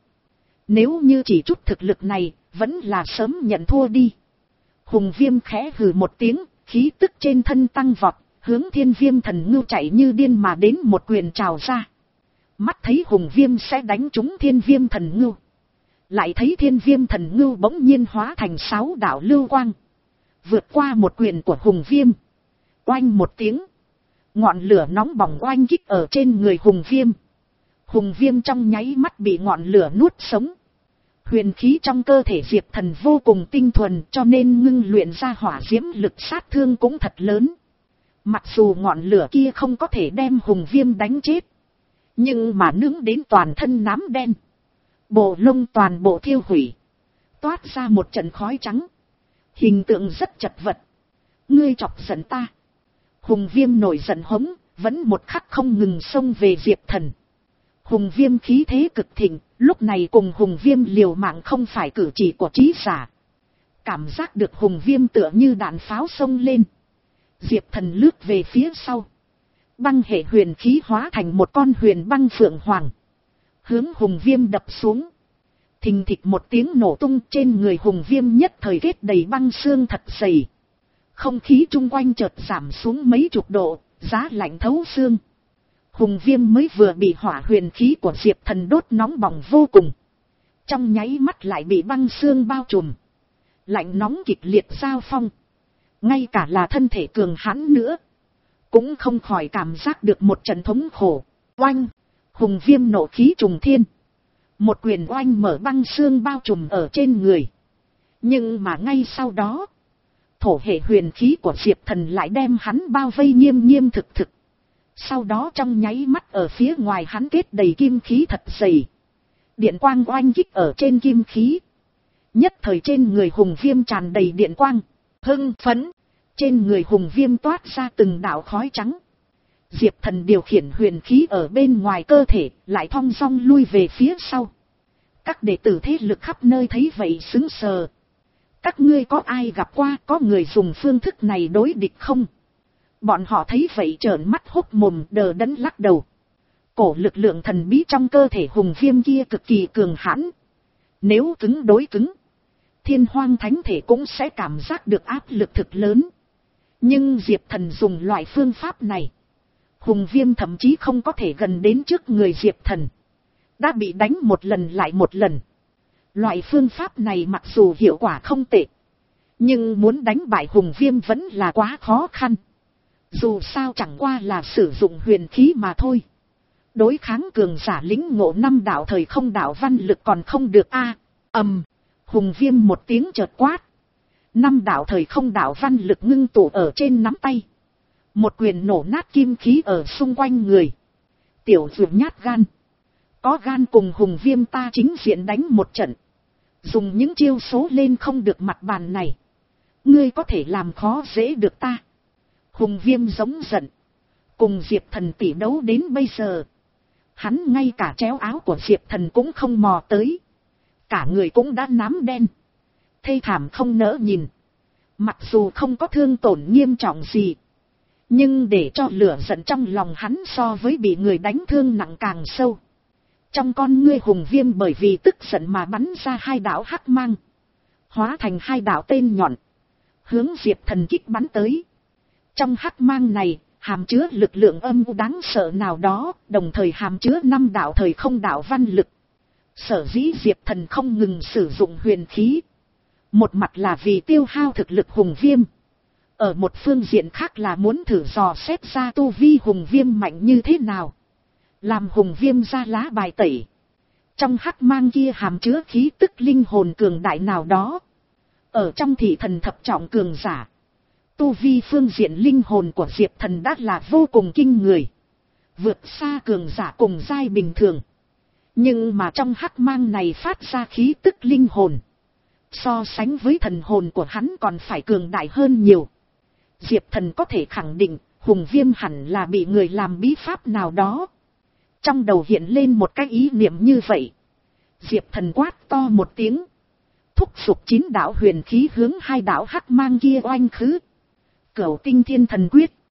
Nếu như chỉ chút thực lực này, vẫn là sớm nhận thua đi. Hùng Viêm khẽ hừ một tiếng, khí tức trên thân tăng vọt, hướng Thiên Viêm thần ngưu chạy như điên mà đến một quyền trào ra. Mắt thấy Hùng Viêm sẽ đánh trúng Thiên Viêm thần ngưu, lại thấy Thiên Viêm thần ngưu bỗng nhiên hóa thành sáu đạo lưu quang, vượt qua một quyền của Hùng Viêm. Oanh một tiếng, ngọn lửa nóng bỏng oanh kích ở trên người Hùng Viêm. Hùng Viêm trong nháy mắt bị ngọn lửa nuốt sống. Huyền khí trong cơ thể Diệp Thần vô cùng tinh thuần, cho nên ngưng luyện ra hỏa diễm lực sát thương cũng thật lớn. Mặc dù ngọn lửa kia không có thể đem Hùng Viêm đánh chết, nhưng mà nướng đến toàn thân nám đen, bộ lông toàn bộ thiêu hủy, toát ra một trận khói trắng, hình tượng rất chật vật. Ngươi chọc giận ta. Hùng Viêm nổi giận hống, vẫn một khắc không ngừng xông về Diệp Thần. Hùng Viêm khí thế cực thịnh, lúc này cùng Hùng Viêm liều mạng không phải cử chỉ của trí giả. Cảm giác được Hùng Viêm tựa như đạn pháo xông lên. Diệp Thần lướt về phía sau. Băng hệ huyền khí hóa thành một con huyền băng phượng hoàng, hướng Hùng Viêm đập xuống. Thình thịch một tiếng nổ tung, trên người Hùng Viêm nhất thời kết đầy băng xương thật dày. Không khí chung quanh chợt giảm xuống mấy chục độ, giá lạnh thấu xương. Hùng Viêm mới vừa bị hỏa huyền khí của Diệp Thần đốt nóng bỏng vô cùng. trong nháy mắt lại bị băng xương bao trùm, lạnh nóng kịch liệt giao phong, ngay cả là thân thể cường hãn nữa, cũng không khỏi cảm giác được một trận thống khổ. Oanh, hùng viêm nộ khí trùng thiên, một quyền oanh mở băng xương bao trùm ở trên người. Nhưng mà ngay sau đó, thổ hệ huyền khí của Diệp Thần lại đem hắn bao vây nghiêm nghiêm thực thực. Sau đó trong nháy mắt ở phía ngoài hắn kết đầy kim khí thật dày. Điện quang oanh kích ở trên kim khí. Nhất thời trên người hùng viêm tràn đầy điện quang, hưng phấn. Trên người hùng viêm toát ra từng đạo khói trắng. Diệp Thần điều khiển huyền khí ở bên ngoài cơ thể, lại thong dong lui về phía sau. Các đệ tử thế lực khắp nơi thấy vậy sững sờ. Các ngươi có ai gặp qua có người dùng phương thức này đối địch không? Bọn họ thấy vậy trợn mắt hốc mồm đờ đẫn lắc đầu. Cổ lực lượng thần bí trong cơ thể hùng viêm kia cực kỳ cường hãn. Nếu cứng đối cứng, Thiên Hoang Thánh Thể cũng sẽ cảm giác được áp lực thực lớn. Nhưng Diệp Thần dùng loại phương pháp này, hùng viêm thậm chí không có thể gần đến trước người Diệp Thần. Đã bị đánh một lần lại một lần. Loại phương pháp này mặc dù hiệu quả không tệ, nhưng muốn đánh bại hùng viêm vẫn là quá khó khăn. Dù sao chẳng qua là sử dụng huyền khí mà thôi. Đối kháng cường giả lĩnh ngộ năm đạo thời không đạo văn lực còn không được a. Ầm, hùng viêm một tiếng chợt quát. Năm đạo thời không đạo văn lực ngưng tụ ở trên nắm tay. Một quyền nổ nát kim khí ở xung quanh người. Tiểu dược nhát gan. Có gan cùng hùng viêm ta chính diện đánh một trận. Dùng những chiêu số lên không được mặt bàn này. Ngươi có thể làm khó dễ được ta. Hùng viêm giống giận. Cùng Diệp Thần tỉ đấu đến bây giờ. Hắn ngay cả chéo áo của Diệp Thần cũng không mò tới. Cả người cũng đã nám đen. Thê thảm không nỡ nhìn. Mặc dù không có thương tổn nghiêm trọng gì, nhưng để cho lửa giận trong lòng hắn so với bị người đánh thương nặng càng sâu. Trong con ngươi hùng viêm bởi vì tức giận mà bắn ra hai đạo hắc mang. Hóa thành hai đạo tên nhọn. Hướng Diệp Thần kích bắn tới. Trong hắc mang này, hàm chứa lực lượng âm u đáng sợ nào đó, đồng thời hàm chứa năm đạo thời không đạo văn lực. Sở dĩ Diệp Thần không ngừng sử dụng huyền khí. Một mặt là vì tiêu hao thực lực hùng viêm. Ở một phương diện khác là muốn thử dò xét ra tu vi hùng viêm mạnh như thế nào. Làm hùng viêm ra lá bài tẩy. Trong hắc mang kia hàm chứa khí tức linh hồn cường đại nào đó. Ở trong thị thần thập trọng cường giả, tu vi phương diện linh hồn của Diệp Thần đã là vô cùng kinh người. Vượt xa cường giả cùng giai bình thường. Nhưng mà trong hắc mang này phát ra khí tức linh hồn. So sánh với thần hồn của hắn còn phải cường đại hơn nhiều. Diệp Thần có thể khẳng định, hùng viêm hẳn là bị người làm bí pháp nào đó. Trong đầu hiện lên một cái ý niệm như vậy. Diệp Thần quát to một tiếng. Thúc giục chín đạo huyền khí hướng hai đạo hắc mang kia oanh khứ. Cửu tinh thiên thần quyết.